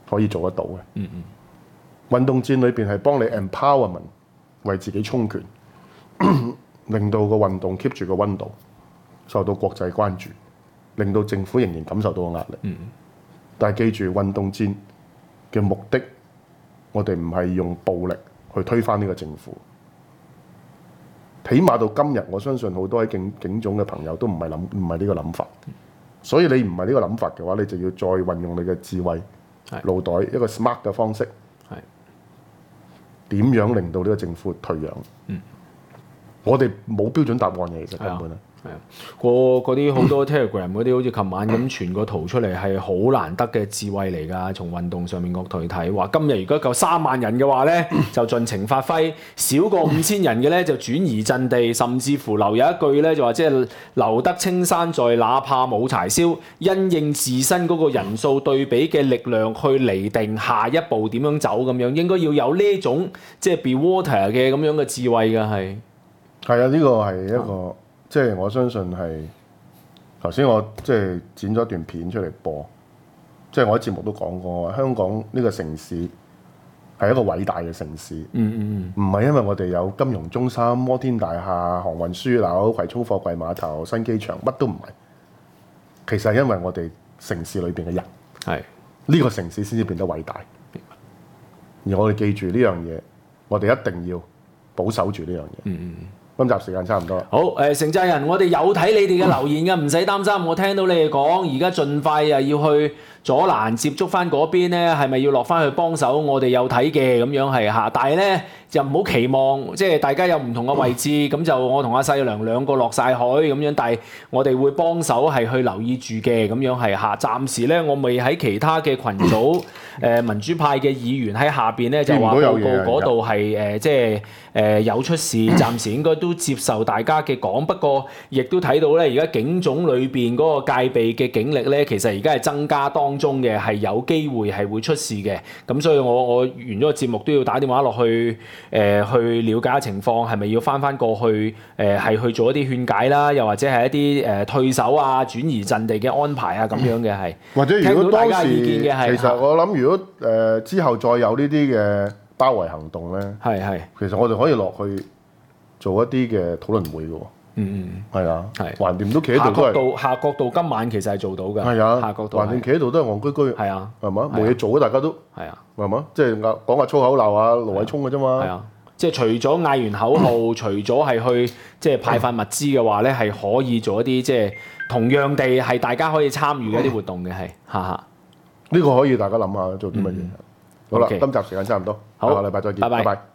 可以做得到嘅。 嗯嗯。 運動戰裏邊係幫你 empowerment， 為自己充權，令到個運動 keep 住個溫度，受到國際關注，令到政府仍然感受到個壓力。 嗯、 但係記住運動戰嘅目的，我哋唔係用暴力去推翻呢個政府。起碼到今日，我相信好多喺警警總嘅朋友都唔係諗唔係呢個諗法。所以你唔係呢個諗法嘅話，你就要再運用你嘅智慧、腦袋一個 smart 嘅方式。點樣令到呢個政府退讓？嗯，我哋冇標準答案嘅，其實根本咧。 係啊，個嗰啲好多 Telegram 嗰啲，好似琴晚咁傳個圖出嚟，係好難得嘅智慧嚟㗎。從運動上面角度去睇，話今日如果夠三萬人嘅話咧，就盡情發揮；少過五千人嘅咧，就轉移陣地，甚至乎留有一句咧，就話即係留得青山在，哪怕冇柴燒。因應自身嗰個人數對比嘅力量去釐定下一步點樣走咁樣，應該要有呢種即係 be water 嘅咁樣嘅智慧㗎，係。 係啊，呢個係一個。嗯即係我相信係頭先我即係剪咗段片出嚟播，即係我喺節目都講過，香港呢個城市係一個偉大嘅城市。 嗯嗯嗯，唔係因為我哋有金融中心、摩天大廈、航運樞紐、葵涌貨櫃碼頭、新機場，乜都唔係。其實係因為我哋城市裏邊嘅人， 係呢個城市先至變得偉大。而我哋記住呢樣嘢，我哋一定要保守住呢樣嘢。 嗯嗯。 今集時間差唔多啦。 好，誒、呃、承責人，我哋有睇你哋嘅留言嘅，唔使擔心。我聽到你哋講，而家盡快又要去阻攔接觸翻嗰邊咧，係咪要落翻去幫手？我哋有睇嘅咁樣係嚇，但係咧就唔好期望，即係大家有唔同嘅位置，咁、嗯、就我同阿細良兩個落晒海咁樣，但係我哋會幫手係去留意住嘅，咁樣係嚇。暫時咧，我未喺其他嘅群組，誒、呃、民主派嘅議員喺下邊咧就話報告嗰度係誒即係誒有出事，暫時應該都接受大家嘅講。不過亦都睇到咧，而家警總裏邊嗰個戒備嘅警力咧，其實而家係增加當中嘅，係有機會係會出事嘅。咁所以我我完咗個節目都要打電話落去誒、呃、去了解下情況，係咪要翻翻過去誒係、呃、去做一啲勸解啦，又或者係一啲誒、呃、退守啊、轉移陣地嘅安排啊咁樣嘅係。 或者如果當時聽到大家意見嘅係， 其實我諗如果誒、呃、之後再有呢啲嘅包圍行動咧， 係係， 其實我哋可以落去做一啲嘅討論會嘅喎。 嗯嗯， 係啊， 係橫掂都企喺度都係。 下角度下角度今晚其實係做到嘅。 係啊， 下角度橫掂企喺度都係戇居居。 係啊， 係嘛，冇嘢做啊，大家都係啊， 係嘛，即係講講下粗口鬧下盧偉聰嘅啫嘛。 係啊，即係除咗嗌完口號，除咗係去即係派發物資嘅話咧，係可以做一啲即係同樣地係大家可以參與嘅一啲活動嘅係，哈哈。 呢個可以大家諗下做啲乜嘢。 嗯、 好啦， okay. 今集時間差唔多， 好， 下個禮拜再見， 拜拜。 拜拜。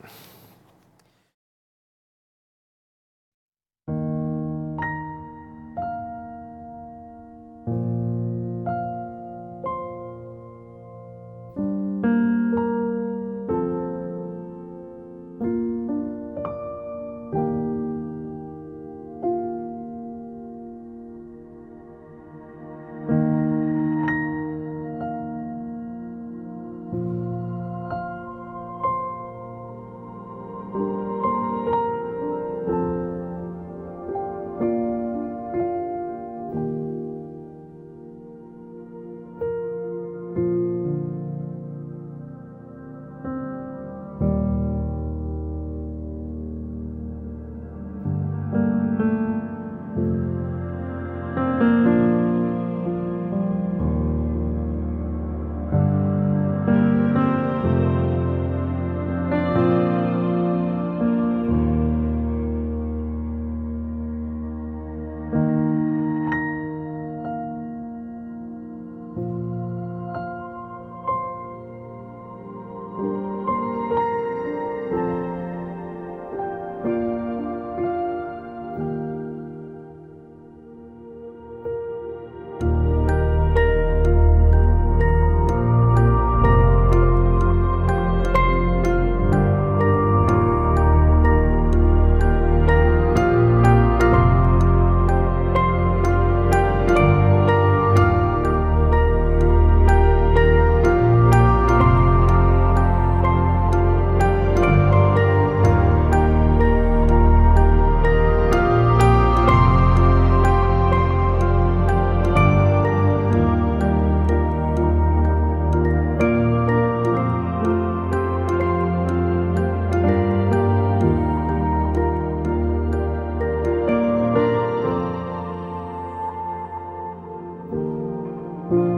拜。